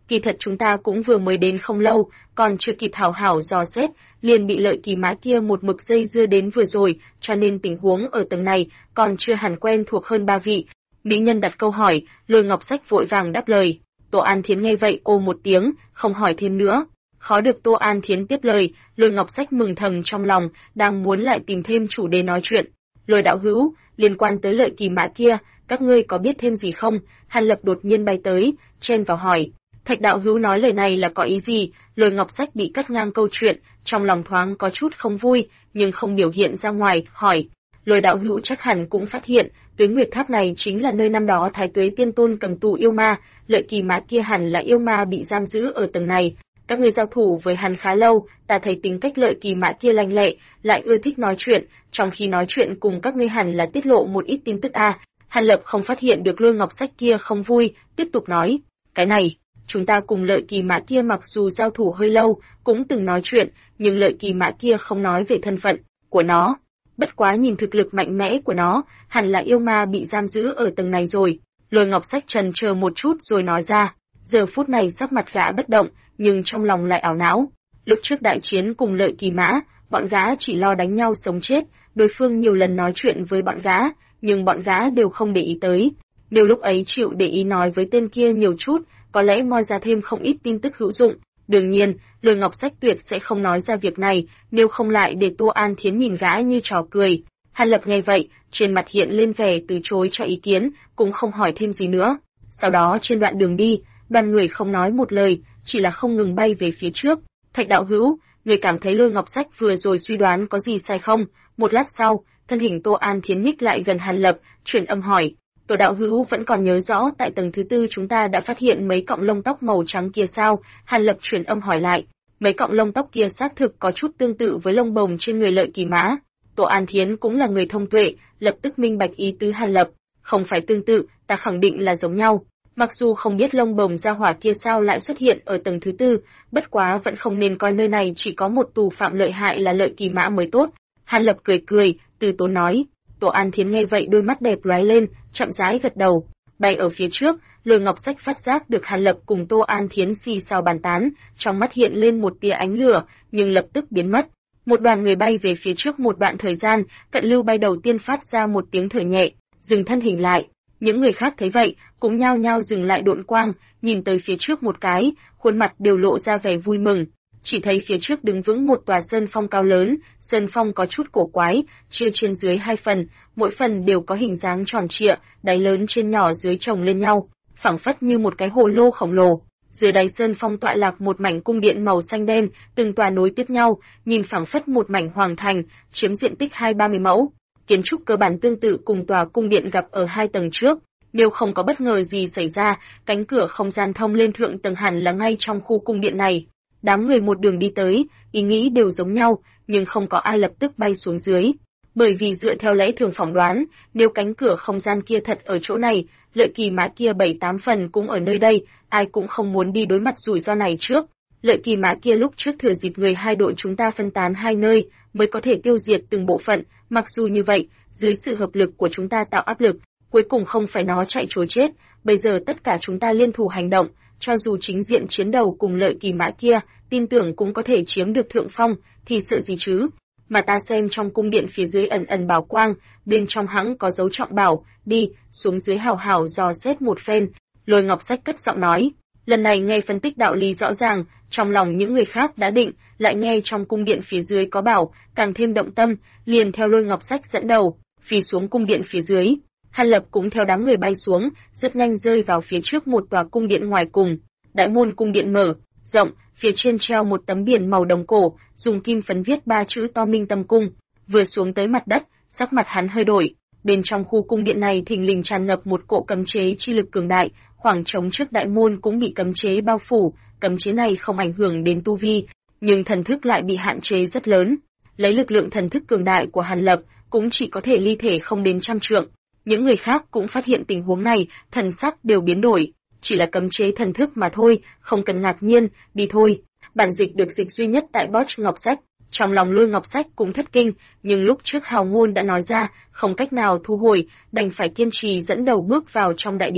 Kỳ thật chúng ta cũng vừa mới đến không lâu, còn chưa kịp hảo hảo dò xét, liền bị Lợi Kỳ Mã kia một mực dây dưa đến vừa rồi, cho nên tình huống ở tầng này còn chưa hẳn quen thuộc hơn ba vị. Mỹ nhân đặt câu hỏi, Lôi Ngọc Sách vội vàng đáp lời. Tô An Thiến nghe vậy ô một tiếng, không hỏi thêm nữa. Khó được Tô An Thiến tiếp lời, Lôi Ngọc Sách mừng thầm trong lòng, đang muốn lại tìm thêm chủ đề nói chuyện. Lôi đạo hữu, liên quan tới Lợi Kỳ Mã kia, các ngươi có biết thêm gì không? Hàn Lập đột nhiên bay tới, chen vào hỏi. Thạch đạo hữu nói lời này là có ý gì? Lôi Ngọc Sách bị cắt ngang câu chuyện, trong lòng thoáng có chút không vui, nhưng không biểu hiện ra ngoài, hỏi. Lôi đạo hữu chắc hẳn cũng phát hiện, Tuyết Nguyệt Tháp này chính là nơi năm đó Thái Tuế Tiên Tôn cầm tù yêu ma, Lợi Kỳ Mã kia hẳn là yêu ma bị giam giữ ở tầng này. Các ngươi giao thủ với hắn khá lâu, ta thấy tính cách Lợi Kỳ Mã kia lanh lẹ, lại ưa thích nói chuyện, trong khi nói chuyện cùng các ngươi hẳn là tiết lộ một ít tin tức a. Hàn Lập không phát hiện được Lôi Ngọc Sách kia không vui, tiếp tục nói, cái này, chúng ta cùng Lợi Kỳ Mã kia mặc dù giao thủ hơi lâu, cũng từng nói chuyện, nhưng Lợi Kỳ Mã kia không nói về thân phận của nó. Bất quá nhìn thực lực mạnh mẽ của nó, hẳn là yêu ma bị giam giữ ở tầng này rồi. Lôi Ngọc Sách trần chờ một chút rồi nói ra, giờ phút này sắc mặt gã bất động, nhưng trong lòng lại ảo não. Lúc trước đại chiến cùng Lợi Kỳ Mã, bọn gã chỉ lo đánh nhau sống chết, đối phương nhiều lần nói chuyện với bọn gã, nhưng bọn gã đều không để ý tới. Nếu lúc ấy chịu để ý nói với tên kia nhiều chút, có lẽ moi ra thêm không ít tin tức hữu dụng. Đương nhiên, Lôi Ngọc Sách tuyệt sẽ không nói ra việc này, nếu không lại để Tô An Thiến nhìn gã như trò cười. Hàn Lập nghe vậy, trên mặt hiện lên vẻ từ chối cho ý kiến, cũng không hỏi thêm gì nữa. Sau đó trên đoạn đường đi, đoàn người không nói một lời, chỉ là không ngừng bay về phía trước. Thạch đạo hữu, người cảm thấy Lôi Ngọc Sách vừa rồi suy đoán có gì sai không? Một lát sau, thân hình Tô An Thiến nhích lại gần Hàn Lập, truyền âm hỏi. Tổ đạo hữu vẫn còn nhớ rõ tại tầng thứ tư chúng ta đã phát hiện mấy cọng lông tóc màu trắng kia sao? Hàn Lập truyền âm hỏi lại. Mấy cọng lông tóc kia xác thực có chút tương tự với lông bồng trên người Lợi Kỳ Mã. Tô An Thiến cũng là người thông tuệ, lập tức minh bạch ý tứ Hàn Lập. Không phải tương tự, ta khẳng định là giống nhau. Mặc dù không biết lông bồng gia hỏa kia sao lại xuất hiện ở tầng thứ tư, bất quá vẫn không nên coi nơi này chỉ có một tù phạm lợi hại là Lợi Kỳ Mã mới tốt. Hàn Lập cười cười, từ tốn nói. Tô An Thiến nghe vậy đôi mắt đẹp lóe lên, chậm rãi gật đầu. Bay ở phía trước, Lôi Ngọc Sách phát giác được Hàn Lập cùng Tô An Thiến xì xào bàn tán, trong mắt hiện lên một tia ánh lửa, nhưng lập tức biến mất. Một đoàn người bay về phía trước một đoạn thời gian, Cận Lưu bay đầu tiên phát ra một tiếng thở nhẹ, dừng thân hình lại. Những người khác thấy vậy, cũng nhao nhao dừng lại độn quang, nhìn tới phía trước một cái, khuôn mặt đều lộ ra vẻ vui mừng. Chỉ thấy phía trước đứng vững một tòa sơn phong cao lớn, sơn phong có chút cổ quái, chia trên dưới hai phần, mỗi phần đều có hình dáng tròn trịa, đáy lớn trên nhỏ dưới chồng lên nhau, phảng phất như một cái hồ lô khổng lồ. Dưới đáy sơn phong tọa lạc một mảnh cung điện màu xanh đen, từng tòa nối tiếp nhau, nhìn phảng phất một mảnh hoàng thành, chiếm diện tích 20-30 mẫu. Kiến trúc cơ bản tương tự cùng tòa cung điện gặp ở hai tầng trước. Nếu không có bất ngờ gì xảy ra, cánh cửa không gian thông lên thượng tầng hẳn là ngay trong khu cung điện này. Đám người một đường đi tới, ý nghĩ đều giống nhau, nhưng không có ai lập tức bay xuống dưới. Bởi vì dựa theo lẽ thường phỏng đoán, nếu cánh cửa không gian kia thật ở chỗ này, Lợi Kỳ Mã kia 7-8 phần cũng ở nơi đây, ai cũng không muốn đi đối mặt rủi ro này trước. Lợi Kỳ Mã kia lúc trước thừa dịp người hai đội chúng ta phân tán hai nơi, mới có thể tiêu diệt từng bộ phận, mặc dù như vậy, dưới sự hợp lực của chúng ta tạo áp lực, cuối cùng không phải nó chạy trối chết, bây giờ tất cả chúng ta liên thủ hành động, cho dù chính diện chiến đầu cùng Lợi Kỳ Mã kia, tin tưởng cũng có thể chiếm được thượng phong, thì sợ gì chứ? Mà ta xem trong cung điện phía dưới ẩn ẩn bảo quang, bên trong hãng có dấu trọng bảo, đi, xuống dưới hào hào dò xét một phen. Lôi Ngọc Sách cất giọng nói, lần này nghe phân tích đạo lý rõ ràng, trong lòng những người khác đã định, lại nghe trong cung điện phía dưới có bảo, càng thêm động tâm, liền theo Lôi Ngọc Sách dẫn đầu, phi xuống cung điện phía dưới. Hàn Lập cũng theo đám người bay xuống, rất nhanh rơi vào phía trước một tòa cung điện ngoài cùng. Đại môn cung điện mở, rộng, phía trên treo một tấm biển màu đồng cổ, dùng kim phấn viết 3 chữ to Minh Tâm Cung. Vừa xuống tới mặt đất, sắc mặt hắn hơi đổi. Bên trong khu cung điện này thình lình tràn ngập một cỗ cấm chế chi lực cường đại, khoảng trống trước đại môn cũng bị cấm chế bao phủ. Cấm chế này không ảnh hưởng đến tu vi, nhưng thần thức lại bị hạn chế rất lớn. Lấy lực lượng thần thức cường đại của Hàn Lập, cũng chỉ có thể ly thể không đến 100 trượng. Những người khác cũng phát hiện tình huống này, thần sắc đều biến đổi. Chỉ là cấm chế thần thức mà thôi, không cần ngạc nhiên, đi thôi. Bản dịch được dịch duy nhất tại Bosch Ngọc Sách. Trong lòng Lôi Ngọc Sách cũng thất kinh, nhưng lúc trước hào ngôn đã nói ra, không cách nào thu hồi, đành phải kiên trì dẫn đầu bước vào trong đại điện.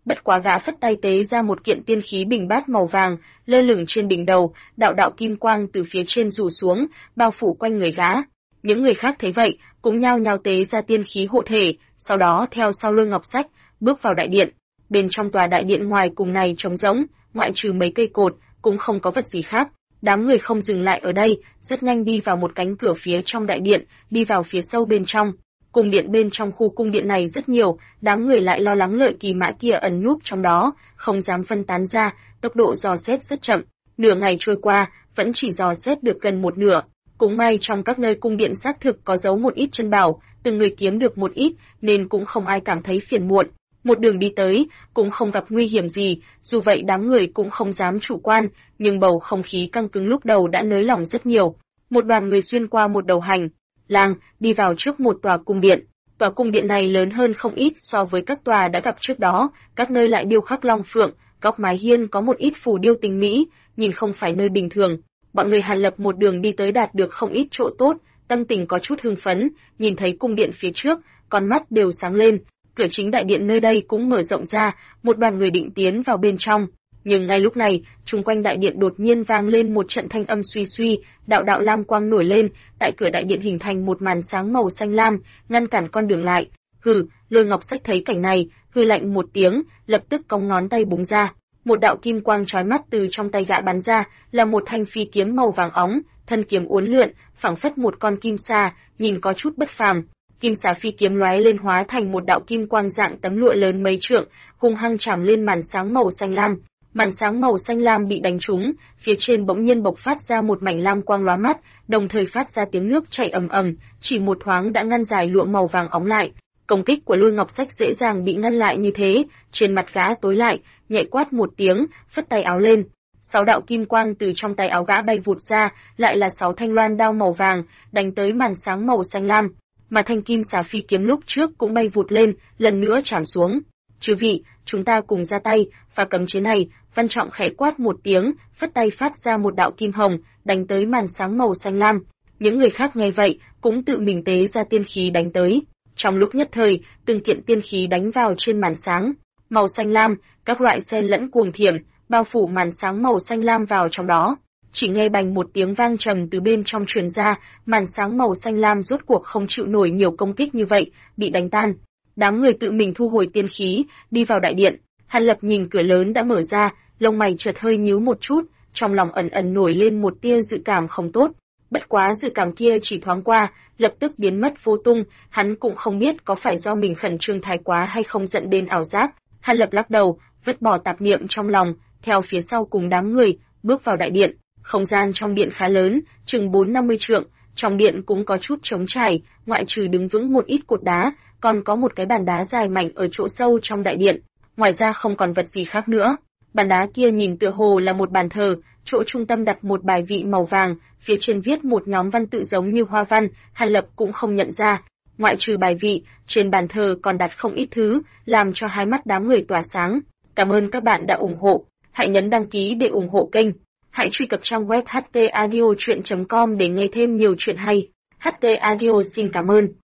Bất quá gã phất tay tế ra một kiện tiên khí bình bát màu vàng, lơ lửng trên đỉnh đầu, đạo đạo kim quang từ phía trên rủ xuống, bao phủ quanh người gã. Những người khác thấy vậy, cũng nhao nhao tế ra tiên khí hộ thể, sau đó theo sau Lôi Ngọc Sách, bước vào đại điện. Bên trong tòa đại điện ngoài cùng này trống rỗng, ngoại trừ mấy cây cột, cũng không có vật gì khác. Đám người không dừng lại ở đây, rất nhanh đi vào một cánh cửa phía trong đại điện, đi vào phía sâu bên trong. Cung điện bên trong khu cung điện này rất nhiều, đám người lại lo lắng Lợi Kỳ Mã kia ẩn núp trong đó, không dám phân tán ra, tốc độ dò xét rất chậm. Nửa ngày trôi qua, vẫn chỉ dò xét được gần một nửa. Cũng may trong các nơi cung điện xác thực có giấu một ít chân bảo, từng người kiếm được một ít, nên cũng không ai cảm thấy phiền muộn. Một đường đi tới, cũng không gặp nguy hiểm gì, dù vậy đám người cũng không dám chủ quan, nhưng bầu không khí căng cứng lúc đầu đã nới lỏng rất nhiều. Một đoàn người xuyên qua một đầu hành lang, đi vào trước một tòa cung điện. Tòa cung điện này lớn hơn không ít so với các tòa đã gặp trước đó, các nơi lại điêu khắc long phượng, góc mái hiên có một ít phù điêu tinh mỹ, nhìn không phải nơi bình thường. Bọn người Hàn Lập một đường đi tới đạt được không ít chỗ tốt, tâm tình có chút hưng phấn, nhìn thấy cung điện phía trước, con mắt đều sáng lên. Cửa chính đại điện nơi đây cũng mở rộng ra, một đoàn người định tiến vào bên trong. Nhưng ngay lúc này, chung quanh đại điện đột nhiên vang lên một trận thanh âm suy suy, đạo đạo lam quang nổi lên, tại cửa đại điện hình thành một màn sáng màu xanh lam, ngăn cản con đường lại. Hừ, Lôi Ngọc Sách thấy cảnh này, hừ lạnh một tiếng, lập tức cong ngón tay búng ra. Một đạo kim quang chói mắt từ trong tay gã bắn ra, là một thanh phi kiếm màu vàng óng, thân kiếm uốn lượn, phảng phất một con kim sa, nhìn có chút bất phàm. Kim xà phi kiếm lóe lên hóa thành một đạo kim quang dạng tấm lụa lớn mấy trượng, hung hăng chạm lên màn sáng màu xanh lam. Màn sáng màu xanh lam bị đánh trúng, phía trên bỗng nhiên bộc phát ra một mảnh lam quang lóa mắt, đồng thời phát ra tiếng nước chảy ầm ầm, chỉ một thoáng đã ngăn dài lụa màu vàng óng lại. Công kích của Lôi Ngọc Sách dễ dàng bị ngăn lại như thế, trên mặt gã tối lại, nhẹ quát một tiếng, phất tay áo lên. 6 đạo kim quang từ trong tay áo gã bay vụt ra, lại là 6 thanh loan đao màu vàng, đánh tới màn sáng màu xanh lam. Mà thanh kim xà phi kiếm lúc trước cũng bay vụt lên, lần nữa chạm xuống. Chư vị, chúng ta cùng ra tay, phá cấm chế này. Văn Trọng khẽ quát một tiếng, phất tay phát ra một đạo kim hồng, đánh tới màn sáng màu xanh lam. Những người khác nghe vậy, cũng tự mình tế ra tiên khí đánh tới. Trong lúc nhất thời, từng kiện tiên khí đánh vào trên màn sáng màu xanh lam, các loại xen lẫn cuồng thiểm, bao phủ màn sáng màu xanh lam vào trong đó. Chỉ nghe bành một tiếng vang trầm từ bên trong truyền ra, màn sáng màu xanh lam rốt cuộc không chịu nổi nhiều công kích như vậy, bị đánh tan. Đám người tự mình thu hồi tiên khí, đi vào đại điện. Hàn Lập nhìn cửa lớn đã mở ra, lông mày chợt hơi nhíu một chút, trong lòng ẩn ẩn nổi lên một tia dự cảm không tốt. Bất quá dự cảm kia chỉ thoáng qua, lập tức biến mất vô tung, hắn cũng không biết có phải do mình khẩn trương thái quá hay không dẫn đến ảo giác. Hàn Lập lắc đầu, vứt bỏ tạp niệm trong lòng, theo phía sau cùng đám người, bước vào đại điện. Không gian trong điện khá lớn, chừng 4-50 trượng, trong điện cũng có chút trống trải, ngoại trừ đứng vững một ít cột đá, còn có một cái bàn đá dài mảnh ở chỗ sâu trong đại điện. Ngoài ra không còn vật gì khác nữa. Bàn đá kia nhìn tựa hồ là một bàn thờ, chỗ trung tâm đặt một bài vị màu vàng, phía trên viết một nhóm văn tự giống như hoa văn, Hàn Lập cũng không nhận ra. Ngoại trừ bài vị, trên bàn thờ còn đặt không ít thứ, làm cho hai mắt đám người tỏa sáng. Cảm ơn các bạn đã ủng hộ. Hãy nhấn đăng ký để ủng hộ kênh. Hãy truy cập trang web htaudio.com để nghe thêm nhiều chuyện hay. HT Audio xin cảm ơn.